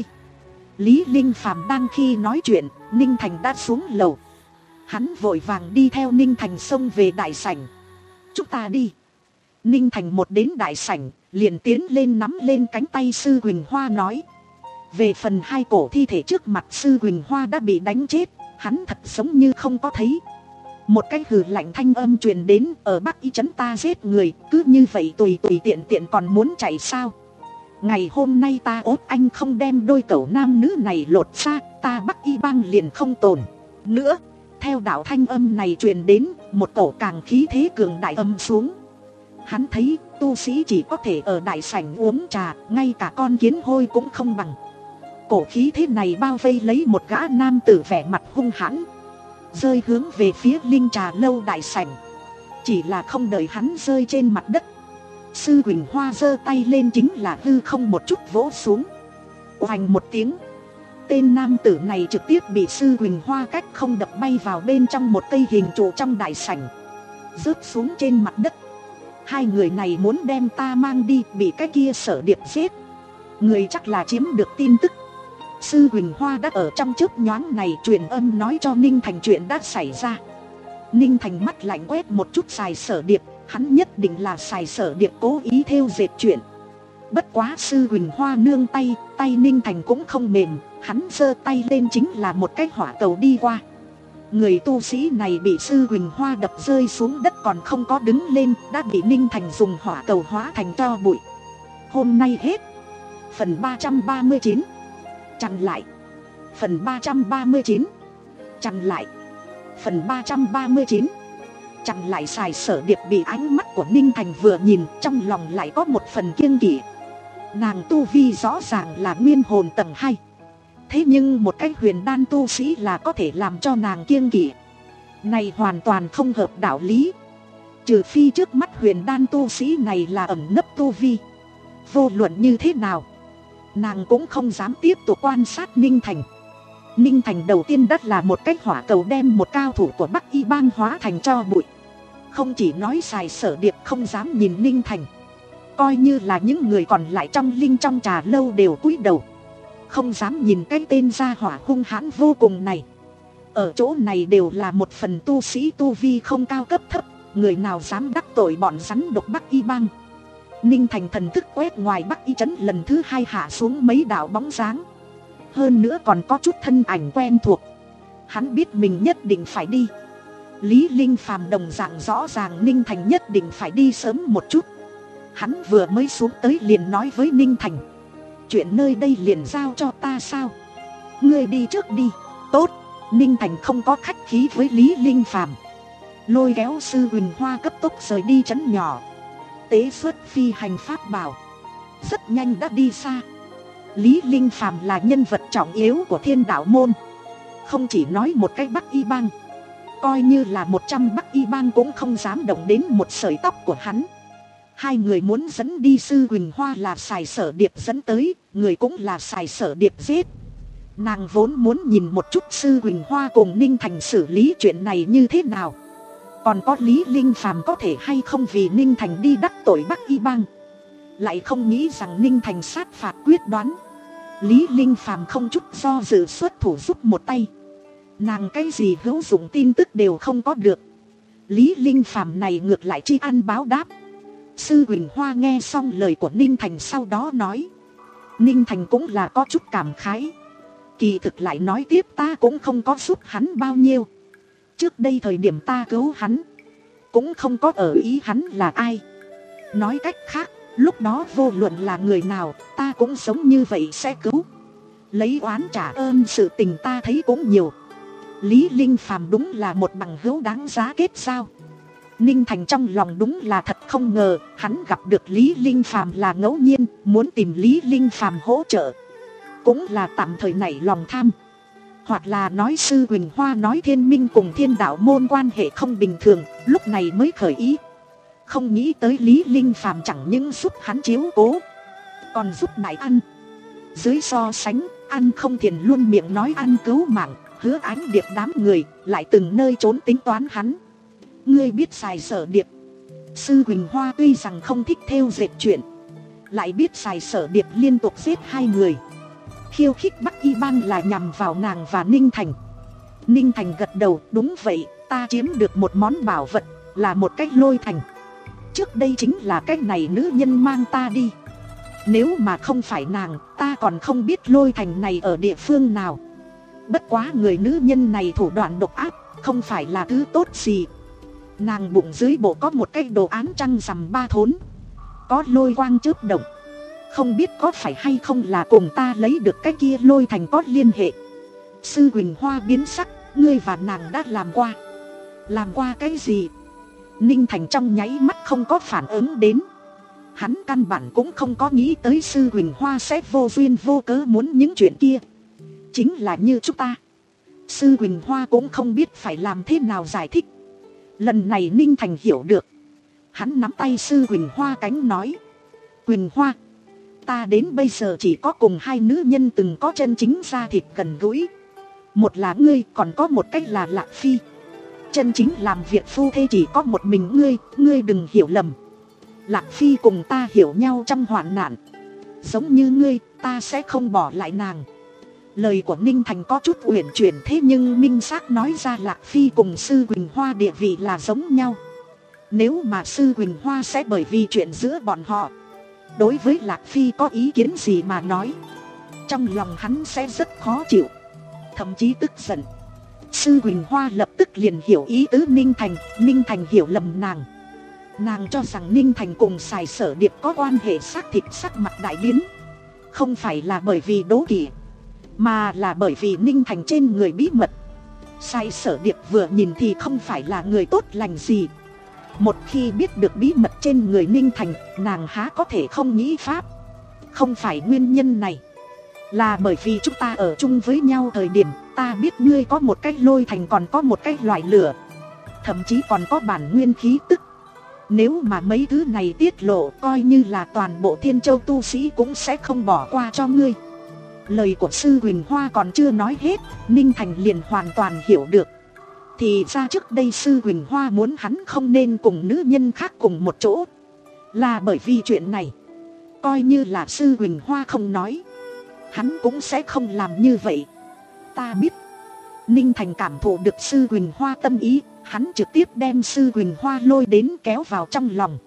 Lý Linh Phàm đang khi nói chuyện, Ninh Thành đã xuống lầu. Hắn vội vàng đi theo Ninh Thành xông về đại sảnh. Chúng ta đi. Ninh Thành một đến đại sảnh, liền tiến lên nắm lên cánh tay Sư Quỳnh Hoa nói. Về phần hai cổ thi thể trước mặt Sư Quỳnh Hoa đã bị đánh chết, hắn thật giống như không có thấy. Một cái hừ lạnh thanh âm truyền đến, ở Bắc Y trấn ta giết người, cứ như vậy tùy tùy tiện tiện còn muốn chạy sao? Ngày hôm nay ta ốt anh không đem đôi cẩu nam nữ này lột ra, ta Bắc Y bang liền không tồn nữa. Theo đạo thanh âm này truyền đến, một cổ càng khí thế cường đại âm xuống. Hắn thấy tu sĩ chỉ có thể ở đại sảnh uống trà, ngay cả con kiến hôi cũng không bằng. Cổ khí thế này bao vây lấy một gã nam tử vẻ mặt hung hãn, rơi hướng về phía linh trà lâu đại sảnh. Chỉ là không đợi hắn rơi trên mặt đất, Sư Quỳnh Hoa giơ tay lên chính là hư không một chút vỗ xuống. Oành một tiếng, tên nam tử này trực tiếp bị Sư Quỳnh Hoa cách không đập bay vào bên trong một cây hình trụ trong đại sảnh, rớt xuống trên mặt đất. Hai người này muốn đem ta mang đi, bị cái kia Sở Điệp giết. Người chắc là chiếm được tin tức. Sư Quỳnh Hoa đã ở trong chớp nhoáng này truyền âm nói cho Ninh Thành chuyện đã xảy ra. Ninh Thành mắt lạnh quét một chút xài Sở Điệp, hắn nhất định là xài Sở Điệp cố ý thêu dệt chuyện. Bất quá Sư Quỳnh Hoa nương tay, tay Ninh Thành cũng không mềm, hắn giơ tay lên chính là một cái hỏa cầu đi qua. Người tu sĩ này bị Sư Quỳnh Hoa đập rơi xuống đất còn không có đứng lên, đã bị Ninh Thành dùng hỏa cầu hóa thành tro bụi. Hôm nay hết. Phần ba trăm ba mươi chín. Chặn lại. Phần ba trăm ba mươi chín. Chặn lại. Phần ba trăm ba mươi chín. Chặn lại xài Sở Điệp bị ánh mắt của Ninh Thành vừa nhìn, trong lòng lại có một phần kiêng kỵ. Nàng tu vi rõ ràng là nguyên hồn tầng hai. Thế nhưng một cái huyền đan tu sĩ là có thể làm cho nàng kiêng kỵ. Này hoàn toàn không hợp đạo lý. Trừ phi trước mắt huyền đan tu sĩ này là ẩn nấp tu vi. Vô luận như thế nào, nàng cũng không dám tiếp tục quan sát Ninh Thành. Ninh Thành đầu tiên đất là một cái hỏa cầu đem một cao thủ của Bắc Y bang hóa thành tro bụi. Không chỉ nói xài Sở Điệp không dám nhìn Ninh Thành, coi như là những người còn lại trong linh trong trà lâu đều cúi đầu, không dám nhìn cái tên gia hỏa hung hãn vô cùng này. Ở chỗ này đều là một phần tu sĩ tu vi không cao cấp thấp, người nào dám đắc tội bọn rắn độc Bắc Y bang. Ninh Thành thần thức quét ngoài Bắc Y trấn lần thứ hai hạ xuống mấy đạo bóng dáng, hơn nữa còn có chút thân ảnh quen thuộc. Hắn biết mình nhất định phải đi. Lý Linh Phàm đồng dạng rõ ràng Ninh Thành nhất định phải đi sớm một chút. Hắn vừa mới xuống tới liền nói với Ninh Thành, chuyện nơi đây liền giao cho ta sao? Ngươi đi trước đi. Tốt. Ninh Thành không có khách khí với Lý Linh Phàm, lôi kéo Sư Quỳnh Hoa cấp tốc rời đi trấn nhỏ, tế xuất phi hành pháp bảo, rất nhanh đã đi xa. Lý Linh Phàm là nhân vật trọng yếu của Thiên Đạo môn, không chỉ nói một cái Bắc Y bang, coi như là một trăm Bắc Y bang cũng không dám động đến một sợi tóc của hắn. Hai người muốn dẫn đi Sư Quỳnh Hoa là xài Sở Điệp dẫn tới, người cũng là xài Sở Điệp giết. Nàng vốn muốn nhìn một chút Sư Quỳnh Hoa cùng Ninh Thành xử lý chuyện này như thế nào, còn có Lý Linh Phàm có thể hay không vì Ninh Thành đi đắc tội Bắc Y bang. Lại không nghĩ rằng Ninh Thành sát phạt quyết đoán, Lý Linh Phàm không chút do dự xuất thủ giúp một tay. Nàng cái gì hữu dụng tin tức đều không có được, Lý Linh Phàm này ngược lại tri ăn báo đáp. Sư Quỳnh Hoa nghe xong lời của Ninh Thành sau đó nói. Ninh Thành cũng là có chút cảm khái, kỳ thực lại nói tiếp ta cũng không có giúp hắn bao nhiêu. Trước đây thời điểm ta cứu hắn, cũng không có ở ý hắn là ai. Nói cách khác, lúc đó vô luận là người nào, ta cũng sống như vậy sẽ cứu. Lấy oán trả ơn sự tình ta thấy cũng nhiều. Lý Linh Phàm đúng là một bằng hữu đáng giá kết giao. Ninh Thành trong lòng đúng là thật không ngờ, hắn gặp được Lý Linh Phàm là ngẫu nhiên, muốn tìm Lý Linh Phàm hỗ trợ, cũng là tạm thời nảy lòng tham. Hoặc là nói sư Quỳnh Hoa nói thiên minh cùng thiên đạo môn quan hệ không bình thường, lúc này mới khởi ý. Không nghĩ tới Lý Linh Phàm chẳng những giúp hắn chiếu cố, còn giúp đại ăn. Dưới so sánh, ăn không thiền luôn miệng nói ăn cứu mạng, Hứa Ánh Điệp đám người lại từng nơi trốn tính toán hắn. Ngươi biết xài Sở Điệp. Sư Quỳnh Hoa tuy rằng không thích thêu dệt chuyện, lại biết xài Sở Điệp liên tục giết hai người. Khiêu khích Bắc Y Bang là nhằm vào nàng và Ninh Thành. Ninh Thành gật đầu, đúng vậy, ta chiếm được một món bảo vật, là một cách lôi thành. Trước đây chính là cách này nữ nhân mang ta đi. Nếu mà không phải nàng, ta còn không biết lôi thành này ở địa phương nào. Bất quá người nữ nhân này thủ đoạn độc ác, không phải là thứ tốt gì. Nàng bụng dưới bộ có một cái đồ án trăng rằm ba thốn, có lôi quang chớp động. Không biết có phải hay không là cùng ta lấy được cái kia lôi thành có liên hệ. Sư Quỳnh Hoa biến sắc, ngươi và nàng đã làm qua. Làm qua cái gì? Ninh Thành trong nháy mắt không có phản ứng đến. Hắn căn bản cũng không có nghĩ tới sư Quỳnh Hoa sẽ vô duyên vô cớ muốn những chuyện kia. Chính là như chúng ta. Sư Quỳnh Hoa cũng không biết phải làm thế nào giải thích. Lần này Ninh Thành hiểu được. Hắn nắm tay sư Quỳnh Hoa cánh nói: Quỳnh Hoa, ta đến bây giờ chỉ có cùng hai nữ nhân từng có chân chính da thịt gần gũi. Một là ngươi, còn có một cách là Lạc Phi. Chân chính làm việc phu thê chỉ có một mình ngươi, ngươi đừng hiểu lầm. Lạc Phi cùng ta hiểu nhau trong hoạn nạn. Giống như ngươi, ta sẽ không bỏ lại nàng. Lời của Ninh Thành có chút uyển chuyển, thế nhưng minh xác nói ra Lạc Phi cùng sư Quỳnh Hoa địa vị là giống nhau. Nếu mà sư Quỳnh Hoa sẽ bởi vì chuyện giữa bọn họ đối với Lạc Phi có ý kiến gì mà nói, trong lòng hắn sẽ rất khó chịu, thậm chí tức giận. Sư Quỳnh Hoa lập tức liền hiểu ý tứ Ninh Thành. Ninh Thành hiểu lầm nàng. Nàng cho rằng Ninh Thành cùng xài Sở Điệp có quan hệ xác thịt, sắc mặt đại biến. Không phải là bởi vì đố kỵ, mà là bởi vì Ninh Thành trên người bí mật. Xài Sở Điệp vừa nhìn thì không phải là người tốt lành gì. Một khi biết được bí mật trên người Ninh Thành, nàng há có thể không nghĩ pháp. Không phải nguyên nhân này, là bởi vì chúng ta ở chung với nhau thời điểm, ta biết ngươi có một cái lôi thành, còn có một cái loại lửa, thậm chí còn có bản nguyên khí tức. Nếu mà mấy thứ này tiết lộ, coi như là toàn bộ Thiên Châu tu sĩ cũng sẽ không bỏ qua cho ngươi. Lời của sư Quỳnh Hoa còn chưa nói hết, Ninh Thành liền hoàn toàn hiểu được. Thì ra trước đây sư Quỳnh Hoa muốn hắn không nên cùng nữ nhân khác cùng một chỗ, là bởi vì chuyện này. Coi như là sư Quỳnh Hoa không nói, hắn cũng sẽ không làm như vậy. Ta biết. Ninh Thành cảm thụ được sư Quỳnh Hoa tâm ý, hắn trực tiếp đem sư Quỳnh Hoa lôi đến kéo vào trong lòng.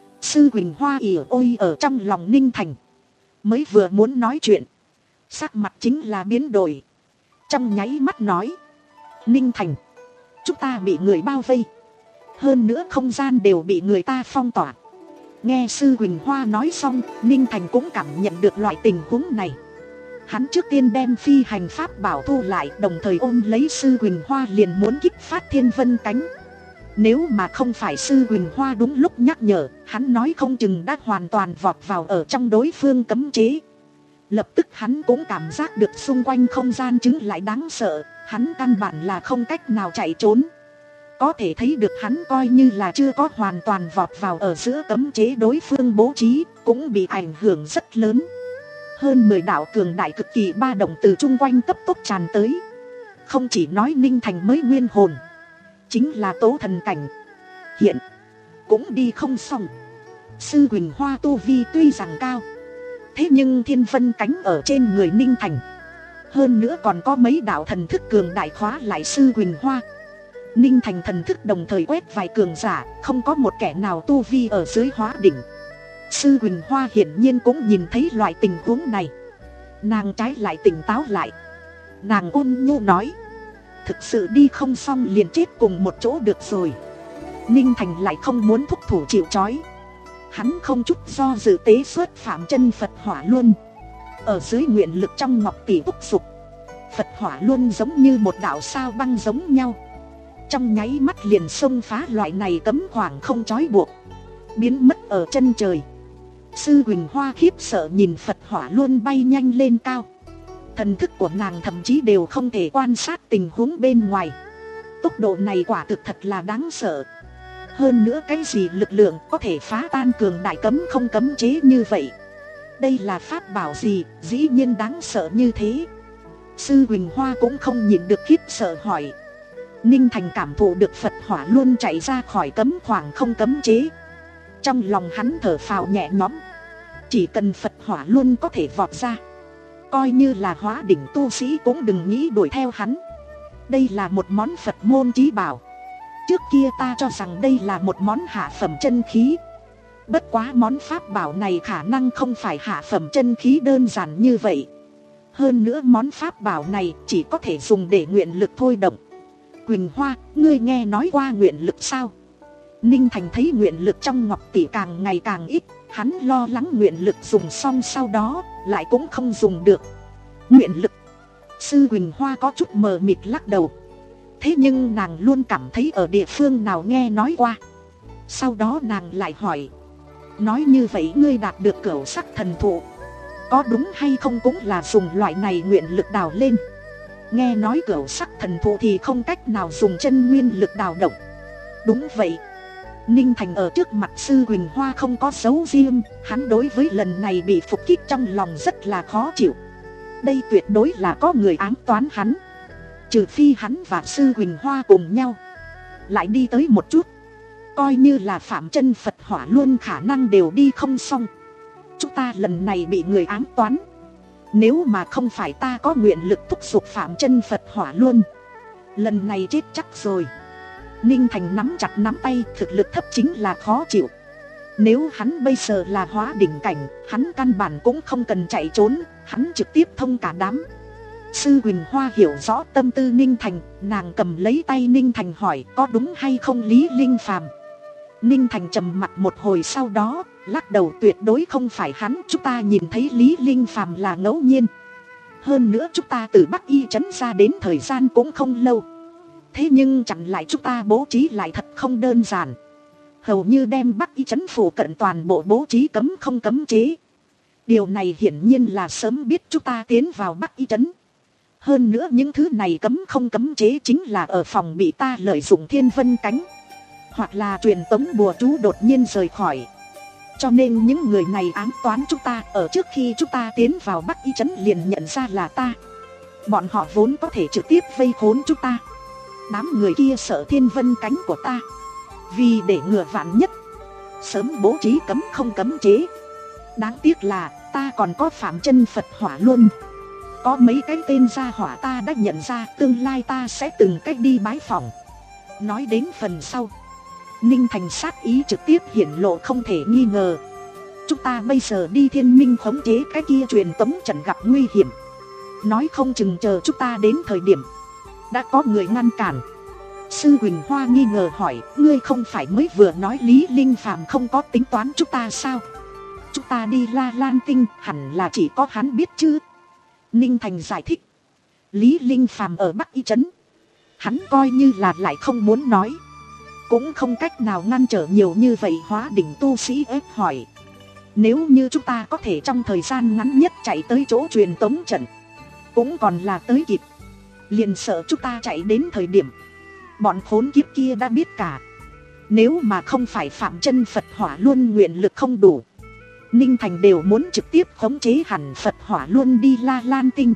Sư Quỳnh Hoa ỉa ôi ở trong lòng Ninh Thành, mới vừa muốn nói chuyện, sắc mặt chính là biến đổi. Trong nháy mắt nói: Ninh Thành, chúng ta bị người bao vây, hơn nữa không gian đều bị người ta phong tỏa. Nghe sư Quỳnh Hoa nói xong, Ninh Thành cũng cảm nhận được loại tình huống này. Hắn trước tiên đem phi hành pháp bảo thu lại, đồng thời ôm lấy sư Quỳnh Hoa liền muốn kích phát thiên vân cánh. Nếu mà không phải sư Quỳnh Hoa đúng lúc nhắc nhở, hắn nói không chừng đã hoàn toàn vọt vào ở trong đối phương cấm chế. Lập tức hắn cũng cảm giác được xung quanh không gian chứng lại đáng sợ, hắn căn bản là không cách nào chạy trốn. Có thể thấy được hắn coi như là chưa có hoàn toàn vọt vào ở giữa cấm chế đối phương bố trí, cũng bị ảnh hưởng rất lớn. Hơn mười đạo cường đại cực kỳ ba động từ chung quanh cấp tốc tràn tới. Không chỉ nói Ninh Thành mới nguyên hồn, chính là tố thần cảnh hiện cũng đi không xong. Sư Quỳnh Hoa tu vi tuy rằng cao, thế nhưng thiên vân cánh ở trên người Ninh Thành, hơn nữa còn có mấy đạo thần thức cường đại khóa lại sư Quỳnh Hoa. Ninh Thành thần thức đồng thời quét vài cường giả, không có một kẻ nào tu vi ở dưới hóa đỉnh. Sư Quỳnh Hoa hiển nhiên cũng nhìn thấy loại tình huống này. Nàng trái lại tỉnh táo lại. Nàng ôn nhu nói: thực sự đi không xong liền chết cùng một chỗ được rồi. Ninh Thành lại không muốn thúc thủ chịu trói. Hắn không chút do dự tế xuất Phạm Chân Phật Hỏa Luân. Ở dưới nguyện lực trong ngọc tỷ thúc dục, Phật Hỏa Luân giống như một đạo sao băng giống nhau, trong nháy mắt liền xông phá loại này cấm khoảng không trói buộc, biến mất ở chân trời. Sư Quỳnh Hoa khiếp sợ nhìn Phật Hỏa Luân bay nhanh lên cao. Thần thức của nàng thậm chí đều không thể quan sát tình huống bên ngoài. Tốc độ này quả thực thật là đáng sợ. Hơn nữa cái gì lực lượng có thể phá tan cường đại cấm không cấm chế như vậy? Đây là pháp bảo gì, dĩ nhiên đáng sợ như thế? Sư Huỳnh Hoa cũng không nhịn được khiếp sợ hỏi. Ninh Thành cảm thụ được Phật hỏa luôn chạy ra khỏi cấm khoảng không cấm chế. Trong lòng hắn thở phào nhẹ nhõm. Chỉ cần Phật hỏa luôn có thể vọt ra, coi như là hóa đỉnh tu sĩ cũng đừng nghĩ đuổi theo hắn. Đây là một món Phật môn chí bảo. Trước kia ta cho rằng đây là một món hạ phẩm chân khí. Bất quá món pháp bảo này khả năng không phải hạ phẩm chân khí đơn giản như vậy. Hơn nữa món pháp bảo này chỉ có thể dùng để nguyện lực thôi động. Quỳnh Hoa, ngươi nghe nói qua nguyện lực sao? Ninh Thành thấy nguyện lực trong ngọc tỷ càng ngày càng ít, hắn lo lắng nguyện lực dùng xong sau đó lại cũng không dùng được. Nguyện lực? Sư Quỳnh Hoa có chút mờ mịt lắc đầu. Thế nhưng nàng luôn cảm thấy ở địa phương nào nghe nói qua. Sau đó nàng lại hỏi, nói như vậy ngươi đạt được cửu sắc thần thụ, có đúng hay không cũng là dùng loại này nguyện lực đào lên? Nghe nói cửu sắc thần thụ thì không cách nào dùng chân nguyên lực đào động. Đúng vậy. Ninh Thành ở trước mặt sư Quỳnh Hoa không có dấu riêng, hắn đối với lần này bị phục kích trong lòng rất là khó chịu. Đây tuyệt đối là có người ám toán hắn. Trừ phi hắn và sư Quỳnh Hoa cùng nhau lại đi tới một chút, coi như là phạm chân Phật hỏa luôn khả năng đều đi không xong. Chúng ta lần này bị người ám toán. Nếu mà không phải ta có nguyện lực thúc giục phạm chân Phật hỏa luôn, lần này chết chắc rồi. Ninh Thành nắm chặt nắm tay, thực lực thấp chính là khó chịu. Nếu hắn bây giờ là hóa đỉnh cảnh, hắn căn bản cũng không cần chạy trốn, hắn trực tiếp thông cả đám. Sư Quỳnh Hoa hiểu rõ tâm tư Ninh Thành, nàng cầm lấy tay Ninh Thành hỏi có đúng hay không Lý Linh Phàm. Ninh Thành trầm mặt một hồi sau đó lắc đầu, tuyệt đối không phải hắn. Chúng ta nhìn thấy Lý Linh Phàm là ngẫu nhiên. Hơn nữa chúng ta từ Bắc Y trấn ra đến thời gian cũng không lâu. Thế nhưng chặn lại chúng ta bố trí lại thật không đơn giản. Hầu như đem Bắc Y trấn phủ cận toàn bộ bố trí cấm không cấm chế. Điều này hiển nhiên là sớm biết chúng ta tiến vào Bắc Y trấn. Hơn nữa những thứ này cấm không cấm chế chính là ở phòng bị ta lợi dụng thiên vân cánh, hoặc là truyền tống bùa chú đột nhiên rời khỏi. Cho nên những người này ám toán chúng ta, ở trước khi chúng ta tiến vào Bắc Y trấn liền nhận ra là ta. Bọn họ vốn có thể trực tiếp vây khốn chúng ta. Đám người kia sợ thiên vân cánh của ta, vì để ngừa vạn nhất sớm bố trí cấm không cấm chế. Đáng tiếc là ta còn có phạm chân Phật hỏa luôn. Có mấy cái tên gia hỏa ta đã nhận ra, tương lai ta sẽ từng cách đi bái phỏng. Nói đến phần sau, Ninh Thành sát ý trực tiếp hiển lộ không thể nghi ngờ. Chúng ta bây giờ đi thiên minh khống chế cái kia truyền tống trận gặp nguy hiểm. Nói không chừng chờ chúng ta đến thời điểm đã có người ngăn cản. Sư Quỳnh Hoa nghi ngờ hỏi, ngươi không phải mới vừa nói Lý Linh Phàm không có tính toán chúng ta sao? Chúng ta đi La Lan Tinh hẳn là chỉ có hắn biết chứ. Ninh Thành giải thích, Lý Linh Phàm ở Bắc Y trấn, hắn coi như là lại không muốn nói, cũng không cách nào ngăn trở nhiều như vậy hóa đỉnh tu sĩ ép hỏi. Nếu như chúng ta có thể trong thời gian ngắn nhất chạy tới chỗ truyền tống trận, cũng còn là tới kịp. Liền sợ chúng ta chạy đến thời điểm bọn khốn kiếp kia đã biết cả. Nếu mà không phải phạm chân Phật hỏa luôn nguyện lực không đủ, Ninh Thành đều muốn trực tiếp khống chế hẳn Phật hỏa luôn đi La Lan Tinh.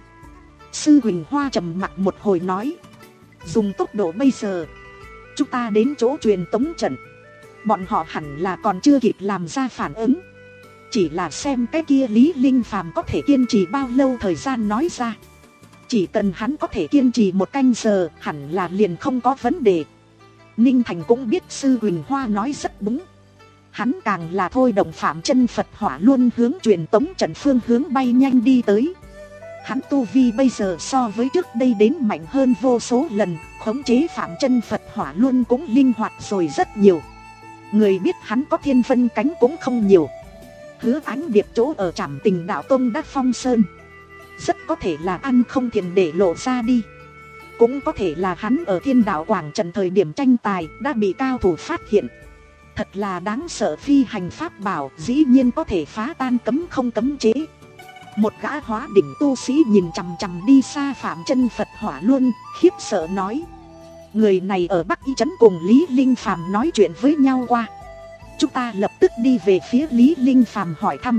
Sư Huỳnh Hoa trầm mặc một hồi nói, dùng tốc độ bây giờ, chúng ta đến chỗ truyền tống trận, bọn họ hẳn là còn chưa kịp làm ra phản ứng. Chỉ là xem cái kia Lý Linh Phàm có thể kiên trì bao lâu thời gian nói ra. Chỉ cần hắn có thể kiên trì một canh giờ, hẳn là liền không có vấn đề. Ninh Thành cũng biết sư Huỳnh Hoa nói rất đúng. Hắn càng là thôi động phạm chân Phật hỏa luôn hướng truyền tống trận phương hướng bay nhanh đi tới. Hắn tu vi bây giờ so với trước đây đến mạnh hơn vô số lần, khống chế phạm chân Phật hỏa luôn cũng linh hoạt rồi rất nhiều. Người biết hắn có thiên vân cánh cũng không nhiều. Hứa Ánh Điệp chỗ ở Trảm Tình Đạo Tông Đắc Phong Sơn, rất có thể là ăn không thiền để lộ ra đi. Cũng có thể là hắn ở Thiên Đạo Quảng Trận thời điểm tranh tài đã bị cao thủ phát hiện. Thật là đáng sợ, phi hành pháp bảo dĩ nhiên có thể phá tan cấm không cấm chế. Một gã hóa đỉnh tu sĩ nhìn chằm chằm đi xa Phạm Chân Phật Hỏa Luân, khiếp sợ nói. Người này ở Bắc Y Trấn cùng Lý Linh Phàm nói chuyện với nhau qua. Chúng ta lập tức đi về phía Lý Linh Phàm hỏi thăm.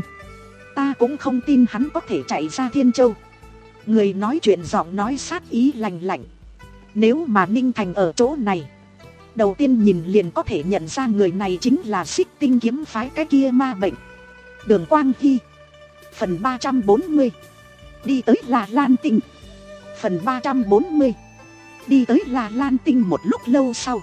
Ta cũng không tin hắn có thể chạy ra Thiên Châu. Người nói chuyện giọng nói sát ý lạnh lạnh. Nếu mà Ninh Thành ở chỗ này, đầu tiên nhìn liền có thể nhận ra người này chính là Xích Tinh kiếm phái cái kia ma bệnh. Đường Quang Hy. Phần ba trăm bốn mươi. Đi tới là Lan Tinh. Phần ba trăm bốn mươi. Đi tới là Lan Tinh. Một lúc lâu sau,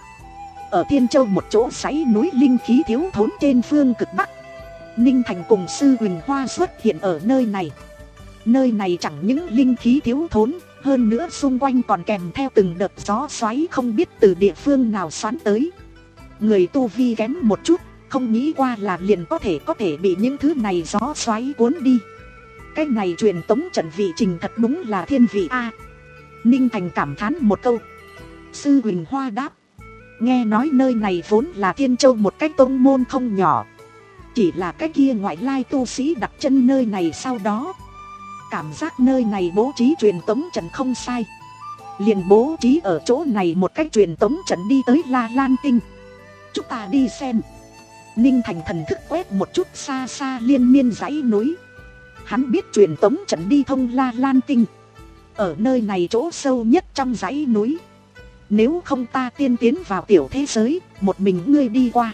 ở Thiên Châu một chỗ dãy núi linh khí thiếu thốn trên phương cực Bắc, Ninh Thành cùng Sư Huỳnh Hoa xuất hiện ở nơi này. Nơi này chẳng những linh khí thiếu thốn, hơn nữa xung quanh còn kèm theo từng đợt gió xoáy không biết từ địa phương nào xoắn tới. Người tu vi kém một chút, không nghĩ qua là liền có thể có thể bị những thứ này gió xoáy cuốn đi. Cái này truyền tống trận vị trình thật đúng là thiên vị a. À, Ninh Thành cảm thán một câu. Sư Huỳnh Hoa đáp. Nghe nói nơi này vốn là Thiên Châu một cái tông môn không nhỏ. Chỉ là cái kia ngoại lai tu sĩ đặt chân nơi này sau đó, cảm giác nơi này bố trí truyền tống trận không sai, liền bố trí ở chỗ này một cách truyền tống trận đi tới La Lan Tinh. Chúng ta đi xem. Ninh Thành thần thức quét một chút xa xa liên miên dãy núi. Hắn biết truyền tống trận đi thông La Lan Tinh ở nơi này chỗ sâu nhất trong dãy núi. Nếu không ta tiên tiến vào tiểu thế giới, một mình ngươi đi qua.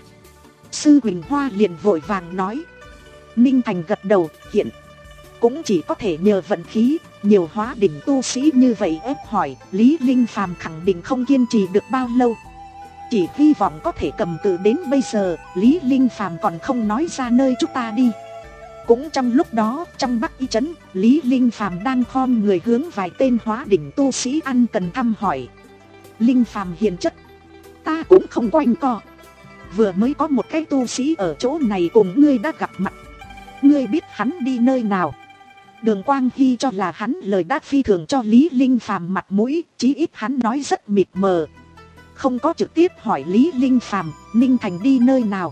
Sư Huỳnh Hoa liền vội vàng nói. Ninh Thành gật đầu, hiện cũng chỉ có thể nhờ vận khí. Nhiều hóa đỉnh tu sĩ như vậy ép hỏi, Lý Linh Phàm khẳng định không kiên trì được bao lâu. Chỉ hy vọng có thể cầm cự đến bây giờ. Lý Linh Phàm còn không nói ra nơi chúng ta đi. Cũng trong lúc đó, trong Bắc Y Trấn, Lý Linh Phàm đang khom người hướng vài tên hóa đỉnh tu sĩ ăn cần thăm hỏi. Linh Phàm hiền chất, ta cũng không quanh co. Vừa mới có một cái tu sĩ ở chỗ này cùng ngươi đã gặp mặt. Ngươi biết hắn đi nơi nào? Đường Quang Hy cho là hắn lời đáp phi thường cho Lý Linh Phàm mặt mũi, chí ít hắn nói rất mịt mờ, không có trực tiếp hỏi Lý Linh Phàm Ninh Thành đi nơi nào.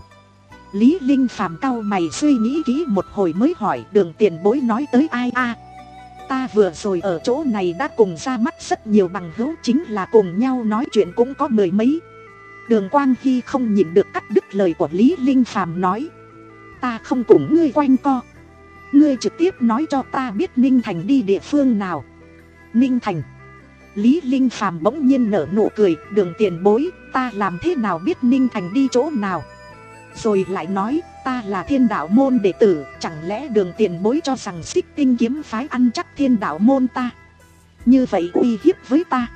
Lý Linh Phàm cau mày suy nghĩ kỹ một hồi mới hỏi, Đường tiền bối nói tới ai a? À, ta vừa rồi ở chỗ này đã cùng ra mắt rất nhiều bằng hữu, chính là cùng nhau nói chuyện cũng có mười mấy. Đường Quang Hy không nhịn được cắt đứt lời của Lý Linh Phàm nói. Ta không cùng ngươi quanh co. Ngươi trực tiếp nói cho ta biết Ninh Thành đi địa phương nào. Ninh Thành. Lý Linh Phàm bỗng nhiên nở nụ cười. Đường tiền bối, ta làm thế nào biết Ninh Thành đi chỗ nào? Rồi lại nói, ta là Thiên Đạo môn đệ tử, chẳng lẽ Đường tiền bối cho rằng Xích Tinh kiếm phái ăn chắc Thiên Đạo môn ta, như vậy uy hiếp với ta?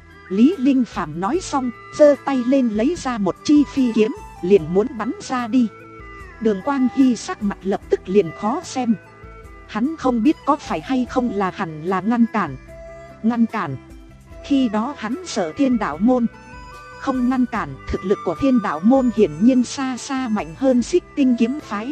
Lý Linh Phàm nói xong, giơ tay lên lấy ra một chi phi kiếm, liền muốn bắn ra đi. Đường Quang Hy sắc mặt lập tức liền khó xem. Hắn không biết có phải hay không là hẳn là ngăn cản. Ngăn cản. Khi đó hắn sợ Thiên Đạo môn. Không ngăn cản, thực lực của Thiên Đạo môn hiển nhiên xa xa mạnh hơn Xích Tinh kiếm phái.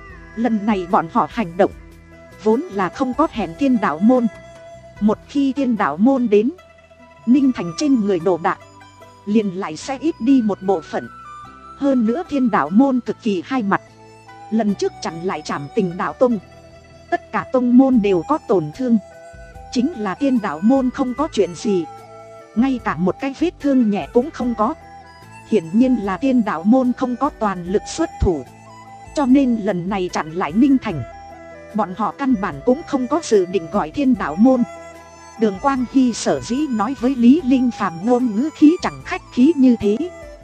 Lần này bọn họ hành động vốn là không có hẹn Thiên Đạo môn. Một khi Thiên Đạo môn đến, Ninh Thành trên người đồ đạc liền lại sẽ ít đi một bộ phận. Hơn nữa Thiên Đạo môn cực kỳ hai mặt. Lần trước chặn lại Trảm Tình Đạo tông, tất cả tông môn đều có tổn thương. Chính là Thiên Đạo môn không có chuyện gì, ngay cả một cái vết thương nhẹ cũng không có. Hiển nhiên là Thiên Đạo môn không có toàn lực xuất thủ. Cho nên lần này chặn lại Ninh Thành, bọn họ căn bản cũng không có dự định gọi Thiên Đạo môn. Đường Quang Hy sở dĩ nói với Lý Linh Phàm ngôn ngữ khí chẳng khách khí như thế.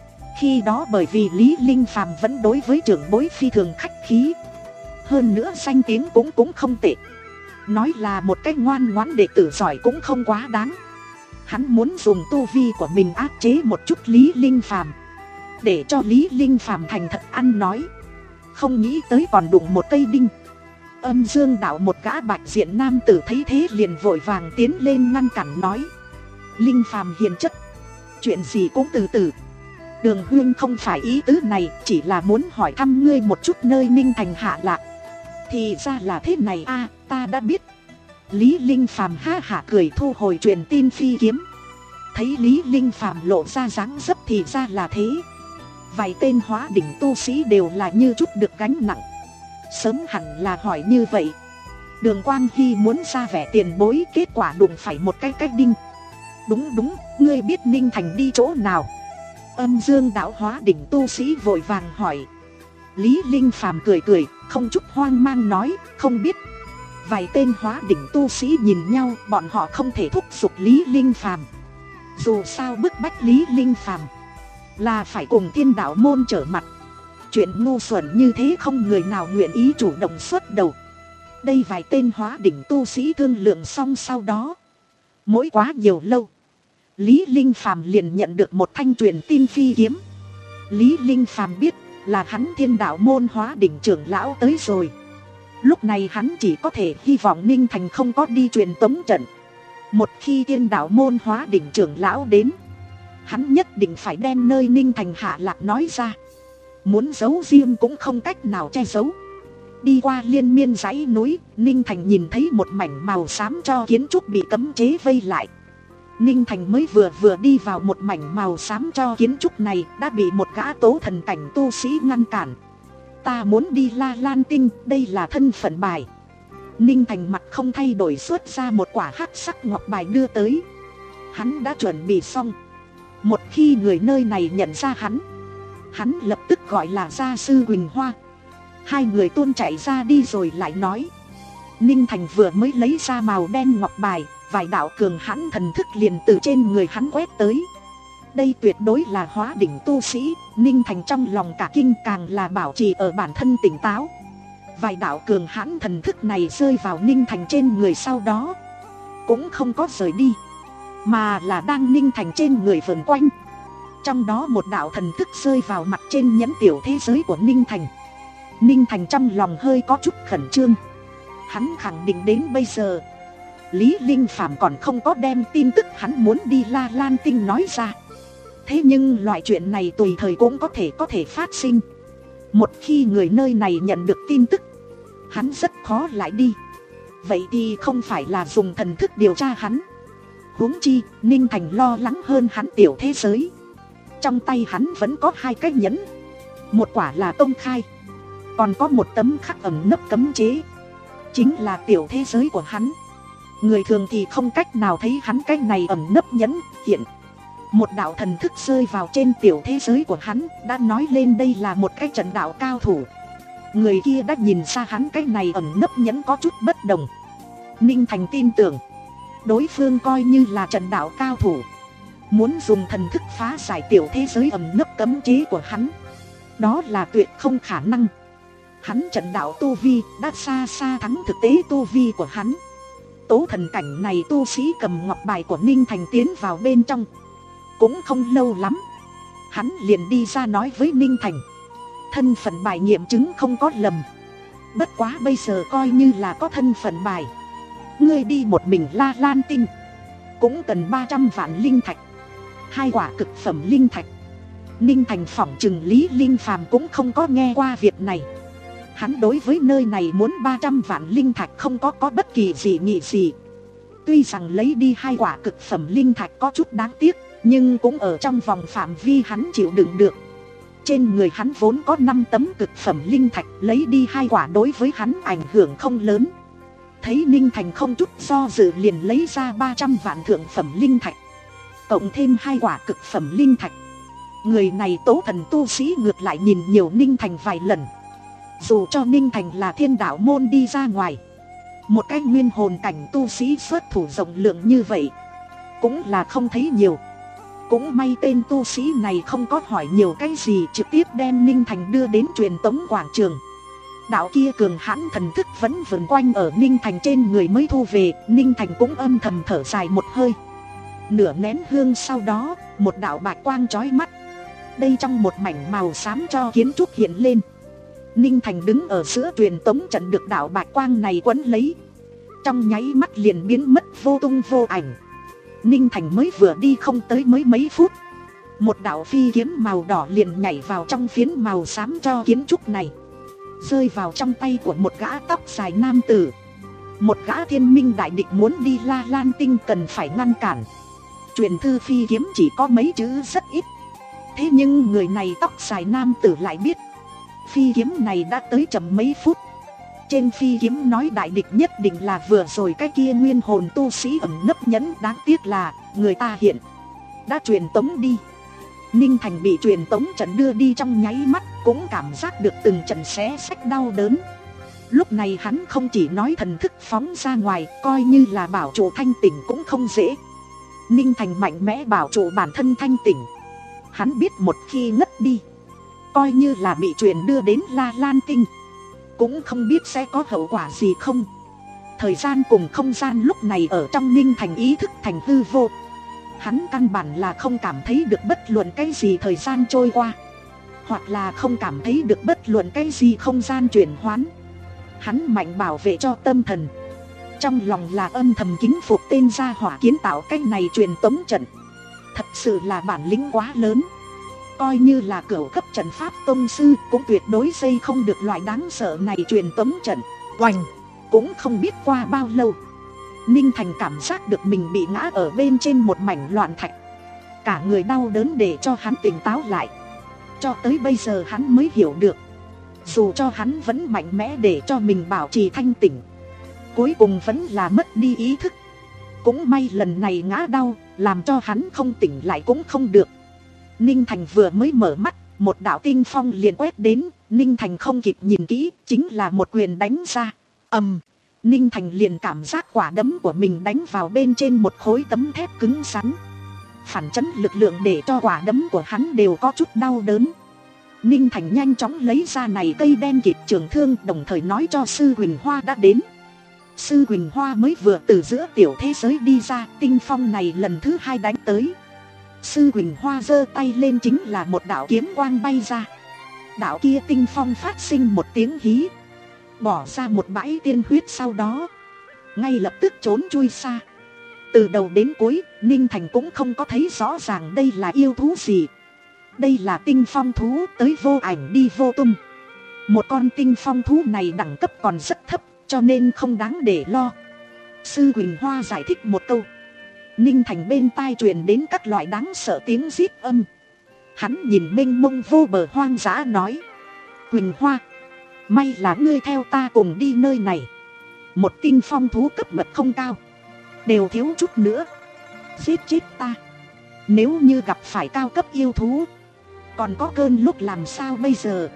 Khi đó bởi vì Lý Linh Phàm vẫn đối với trưởng bối phi thường khách khí. Hơn nữa danh tiếng cũng cũng không tệ. Nói là một cách ngoan ngoãn đệ tử giỏi cũng không quá đáng. Hắn muốn dùng tu vi của mình áp chế một chút Lý Linh Phàm, để cho Lý Linh Phàm thành thật ăn nói. Không nghĩ tới còn đụng một cây đinh. Âm Dương đạo một gã bạch diện nam tử thấy thế liền vội vàng tiến lên ngăn cản nói. Linh Phàm hiền chất, chuyện gì cũng từ từ. Đường huynh không phải ý tứ này, chỉ là muốn hỏi thăm ngươi một chút nơi Ninh Thành hạ lạc. Thì ra là thế này a, à, ta đã biết. Lý Linh Phàm ha hả cười thu hồi truyền tin phi kiếm. Thấy Lý Linh Phàm lộ ra dáng dấp thì ra là thế. Vài tên hóa đỉnh tu sĩ đều là như chút được gánh nặng. Sớm hẳn là hỏi như vậy. Đường Quang Hy muốn ra vẻ tiền bối, kết quả đụng phải một cái cách đinh. Đúng đúng, ngươi biết Ninh Thành đi chỗ nào? Âm Dương Đạo Hóa Đỉnh tu sĩ vội vàng hỏi. Lý Linh Phàm cười cười, không chút hoang mang nói, không biết. Vài tên Hóa Đỉnh tu sĩ nhìn nhau, bọn họ không thể thúc giục Lý Linh Phàm. Dù sao bức bách Lý Linh Phàm là phải cùng Thiên Đạo môn trở mặt. Chuyện ngu xuẩn như thế không người nào nguyện ý chủ động xuất đầu. Đây vài tên Hóa Đỉnh tu sĩ thương lượng xong sau đó, mỗi quá nhiều lâu, Lý Linh Phàm liền nhận được một thanh truyền tin phi kiếm. Lý Linh Phàm biết là hắn Thiên Đạo môn Hóa Đỉnh trưởng lão tới rồi. Lúc này hắn chỉ có thể hy vọng Ninh Thành không có đi truyền tống trận. Một khi Thiên Đạo môn Hóa Đỉnh trưởng lão đến, hắn nhất định phải đem nơi Ninh Thành hạ lạc nói ra. Muốn giấu riêng cũng không cách nào che giấu. Đi qua liên miên dãy núi, Ninh Thành nhìn thấy một mảnh màu xám cho kiến trúc bị cấm chế vây lại. Ninh Thành mới vừa vừa đi vào một mảnh màu xám cho kiến trúc này, đã bị một gã tố thần cảnh tu sĩ ngăn cản. Ta muốn đi La Lan Tinh, đây là thân phận bài. Ninh Thành mặt không thay đổi xuất ra một quả hắc sắc ngọc bài đưa tới. Hắn đã chuẩn bị xong. Một khi người nơi này nhận ra hắn, hắn lập tức gọi là gia sư Quỳnh Hoa. Hai người tuôn chạy ra đi rồi lại nói. Ninh Thành vừa mới lấy ra màu đen ngọc bài, vài đạo cường hãn thần thức liền từ trên người hắn quét tới. Đây tuyệt đối là Hóa Đỉnh tu sĩ. Ninh Thành trong lòng cả kinh, càng là bảo trì ở bản thân tỉnh táo. Vài đạo cường hãn thần thức này rơi vào Ninh Thành trên người sau đó cũng không có rời đi, mà là đang Ninh Thành trên người vần quanh. Trong đó một đạo thần thức rơi vào mặt trên nhẫn tiểu thế giới của Ninh Thành. Ninh Thành trong lòng hơi có chút khẩn trương. Hắn khẳng định đến bây giờ Lý Linh Phàm còn không có đem tin tức hắn muốn đi La Lan Tinh nói ra. Thế nhưng loại chuyện này tùy thời cũng có thể có thể phát sinh. Một khi người nơi này nhận được tin tức, hắn rất khó lại đi. Vậy thì không phải là dùng thần thức điều tra hắn. Huống chi, Ninh Thành lo lắng hơn hắn tiểu thế giới. Trong tay hắn vẫn có hai cái nhẫn. Một quả là công khai, còn có một tấm khắc ẩn nấp cấm chế, chính là tiểu thế giới của hắn. Người thường thì không cách nào thấy hắn cái này ẩn nấp nhẫn hiện. Một đạo thần thức rơi vào trên tiểu thế giới của hắn, đã nói lên đây là một cái trận đạo cao thủ. Người kia đã nhìn ra hắn cái này ẩn nấp nhẫn có chút bất đồng. Ninh Thành tin tưởng đối phương coi như là trận đạo cao thủ, muốn dùng thần thức phá giải tiểu thế giới ẩn nấp cấm chế của hắn, đó là tuyệt không khả năng. Hắn trận đạo tu vi đã xa xa thắng thực tế tu vi của hắn. Tố thần cảnh này tu sĩ cầm ngọc bài của Ninh Thành tiến vào bên trong. Cũng không lâu lắm, hắn liền đi ra nói với Ninh Thành. Thân phận bài nghiệm chứng không có lầm. Bất quá bây giờ coi như là có thân phận bài. Ngươi đi một mình La Lan Tinh cũng cần ba trăm vạn linh thạch, hai quả cực phẩm linh thạch. Ninh Thành phỏng chừng Lý Linh Phàm cũng không có nghe qua việc này. Hắn đối với nơi này muốn ba trăm vạn linh thạch không có có bất kỳ gì nghị gì. Tuy rằng lấy đi hai quả cực phẩm linh thạch có chút đáng tiếc, nhưng cũng ở trong vòng phạm vi hắn chịu đựng được. Trên người hắn vốn có năm tấm cực phẩm linh thạch, lấy đi hai quả đối với hắn ảnh hưởng không lớn. Thấy Ninh Thành không chút do dự liền lấy ra ba trăm vạn thượng phẩm linh thạch, cộng thêm hai quả cực phẩm linh thạch. Người này tố thần tu sĩ ngược lại nhìn nhiều Ninh Thành vài lần. Dù cho Ninh Thành là Thiên Đạo môn đi ra ngoài, một cái nguyên hồn cảnh tu sĩ xuất thủ rộng lượng như vậy cũng là không thấy nhiều. Cũng may tên tu sĩ này không có hỏi nhiều cái gì, trực tiếp đem Ninh Thành đưa đến truyền tống quảng trường. Đạo kia cường hãn thần thức vẫn vần quanh ở Ninh Thành trên người mới thu về. Ninh Thành cũng âm thầm thở dài một hơi. Nửa nén hương sau đó, một đạo bạch quang chói mắt, đây trong một mảnh màu xám cho kiến trúc hiện lên. Ninh Thành đứng ở giữa truyền tống trận được đạo bạch quang này quấn lấy, trong nháy mắt liền biến mất vô tung vô ảnh. Ninh Thành mới vừa đi không tới mới mấy phút, một đạo phi kiếm màu đỏ liền nhảy vào trong phiến màu xám cho kiến trúc này, rơi vào trong tay của một gã tóc dài nam tử. Một gã thiên minh đại địch muốn đi La Lan Tinh cần phải ngăn cản. Truyền thư phi kiếm chỉ có mấy chữ rất ít, thế nhưng người này tóc dài nam tử lại biết phi kiếm này đã tới chậm mấy phút. Trên phi kiếm nói đại địch nhất định là vừa rồi cái kia nguyên hồn tu sĩ ẩn nấp nhẫn, đáng tiếc là người ta hiện đã truyền tống đi. Ninh Thành bị truyền tống trận đưa đi trong nháy mắt, cũng cảm giác được từng trận xé xách đau đớn. Lúc này hắn không chỉ nói thần thức phóng ra ngoài, coi như là bảo trụ thanh tỉnh cũng không dễ. Ninh Thành mạnh mẽ bảo trụ bản thân thanh tỉnh. Hắn biết một khi ngất đi, coi như là bị truyền đưa đến La Lan Tinh, cũng không biết sẽ có hậu quả gì không. Thời gian cùng không gian lúc này ở trong Ninh Thành ý thức thành hư vô. Hắn căn bản là không cảm thấy được bất luận cái gì thời gian trôi qua, hoặc là không cảm thấy được bất luận cái gì không gian chuyển hoán. Hắn mạnh bảo vệ cho tâm thần, trong lòng là âm thầm kính phục tên gia hỏa kiến tạo cái này truyền tống trận. Thật sự là bản lĩnh quá lớn. Coi như là cửu cấp trận pháp tông sư cũng tuyệt đối xây không được loại đáng sợ này truyền tống trận. Oành! Cũng không biết qua bao lâu, Ninh Thành cảm giác được mình bị ngã ở bên trên một mảnh loạn thạch. Cả người đau đớn để cho hắn tỉnh táo lại. Cho tới bây giờ hắn mới hiểu được, dù cho hắn vẫn mạnh mẽ để cho mình bảo trì thanh tỉnh, cuối cùng vẫn là mất đi ý thức. Cũng may lần này ngã đau, làm cho hắn không tỉnh lại cũng không được. Ninh Thành vừa mới mở mắt, một đạo tinh phong liền quét đến. Ninh Thành không kịp nhìn kỹ, chính là một quyền đánh ra. Ầm! Ninh Thành liền cảm giác quả đấm của mình đánh vào bên trên một khối tấm thép cứng rắn. Phản chấn lực lượng để cho quả đấm của hắn đều có chút đau đớn. Ninh Thành nhanh chóng lấy ra này cây đen kịt trường thương, đồng thời nói cho Sư Huỳnh Hoa đã đến. Sư Huỳnh Hoa mới vừa từ giữa tiểu thế giới đi ra, tinh phong này lần thứ hai đánh tới. Sư Huỳnh Hoa giơ tay lên, chính là một đạo kiếm quang bay ra. Đạo kia tinh phong phát sinh một tiếng hí, bỏ ra một bãi tiên huyết, sau đó ngay lập tức trốn chui xa. Từ đầu đến cuối, Ninh Thành cũng không có thấy rõ ràng đây là yêu thú gì. Đây là tinh phong thú, tới vô ảnh đi vô tung. Một con tinh phong thú này đẳng cấp còn rất thấp, cho nên không đáng để lo. Sư Huỳnh Hoa giải thích một câu. Ninh Thành bên tai truyền đến các loại đáng sợ tiếng rít âm. Hắn nhìn mênh mông vô bờ hoang dã nói: Huỳnh Hoa, may là ngươi theo ta cùng đi nơi này. Một tinh phong thú cấp bậc không cao, đều thiếu chút nữa giết chết ta. Nếu như gặp phải cao cấp yêu thú, còn có cơn lúc làm sao bây giờ?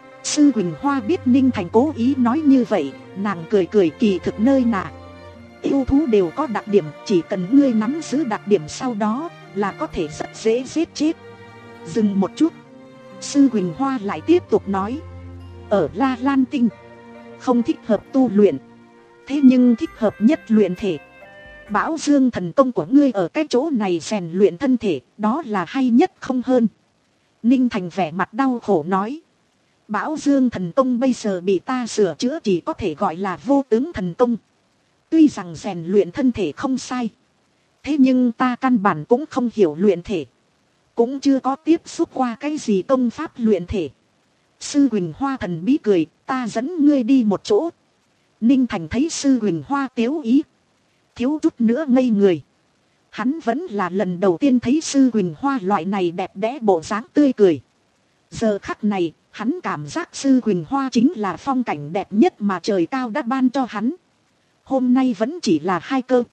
Sư Huỳnh Hoa biết Ninh Thành cố ý nói như vậy, nàng cười cười, kỳ thực nơi nào yêu thú đều có đặc điểm, chỉ cần ngươi nắm giữ đặc điểm sau đó là có thể rất dễ giết chết. Dừng một chút, Sư Huỳnh Hoa lại tiếp tục nói: ở La Lan Tinh không thích hợp tu luyện, thế nhưng thích hợp nhất luyện thể. Bão Dương thần công của ngươi ở cái chỗ này rèn luyện thân thể, đó là hay nhất không hơn. Ninh Thành vẻ mặt đau khổ nói: Bão Dương thần công bây giờ bị ta sửa chữa, chỉ có thể gọi là vô tướng thần công. Tuy rằng rèn luyện thân thể không sai, thế nhưng ta căn bản cũng không hiểu luyện thể, cũng chưa có tiếp xúc qua cái gì công pháp luyện thể. Sư Huỳnh Hoa thần bí cười: ta dẫn ngươi đi một chỗ. Ninh Thành thấy Sư Huỳnh Hoa tiếu ý, thiếu chút nữa ngây người. Hắn vẫn là lần đầu tiên thấy Sư Huỳnh Hoa loại này đẹp đẽ bộ dáng tươi cười. Giờ khắc này, hắn cảm giác Sư Huỳnh Hoa chính là phong cảnh đẹp nhất mà trời cao đã ban cho hắn. Hôm nay vẫn chỉ là hai cơ,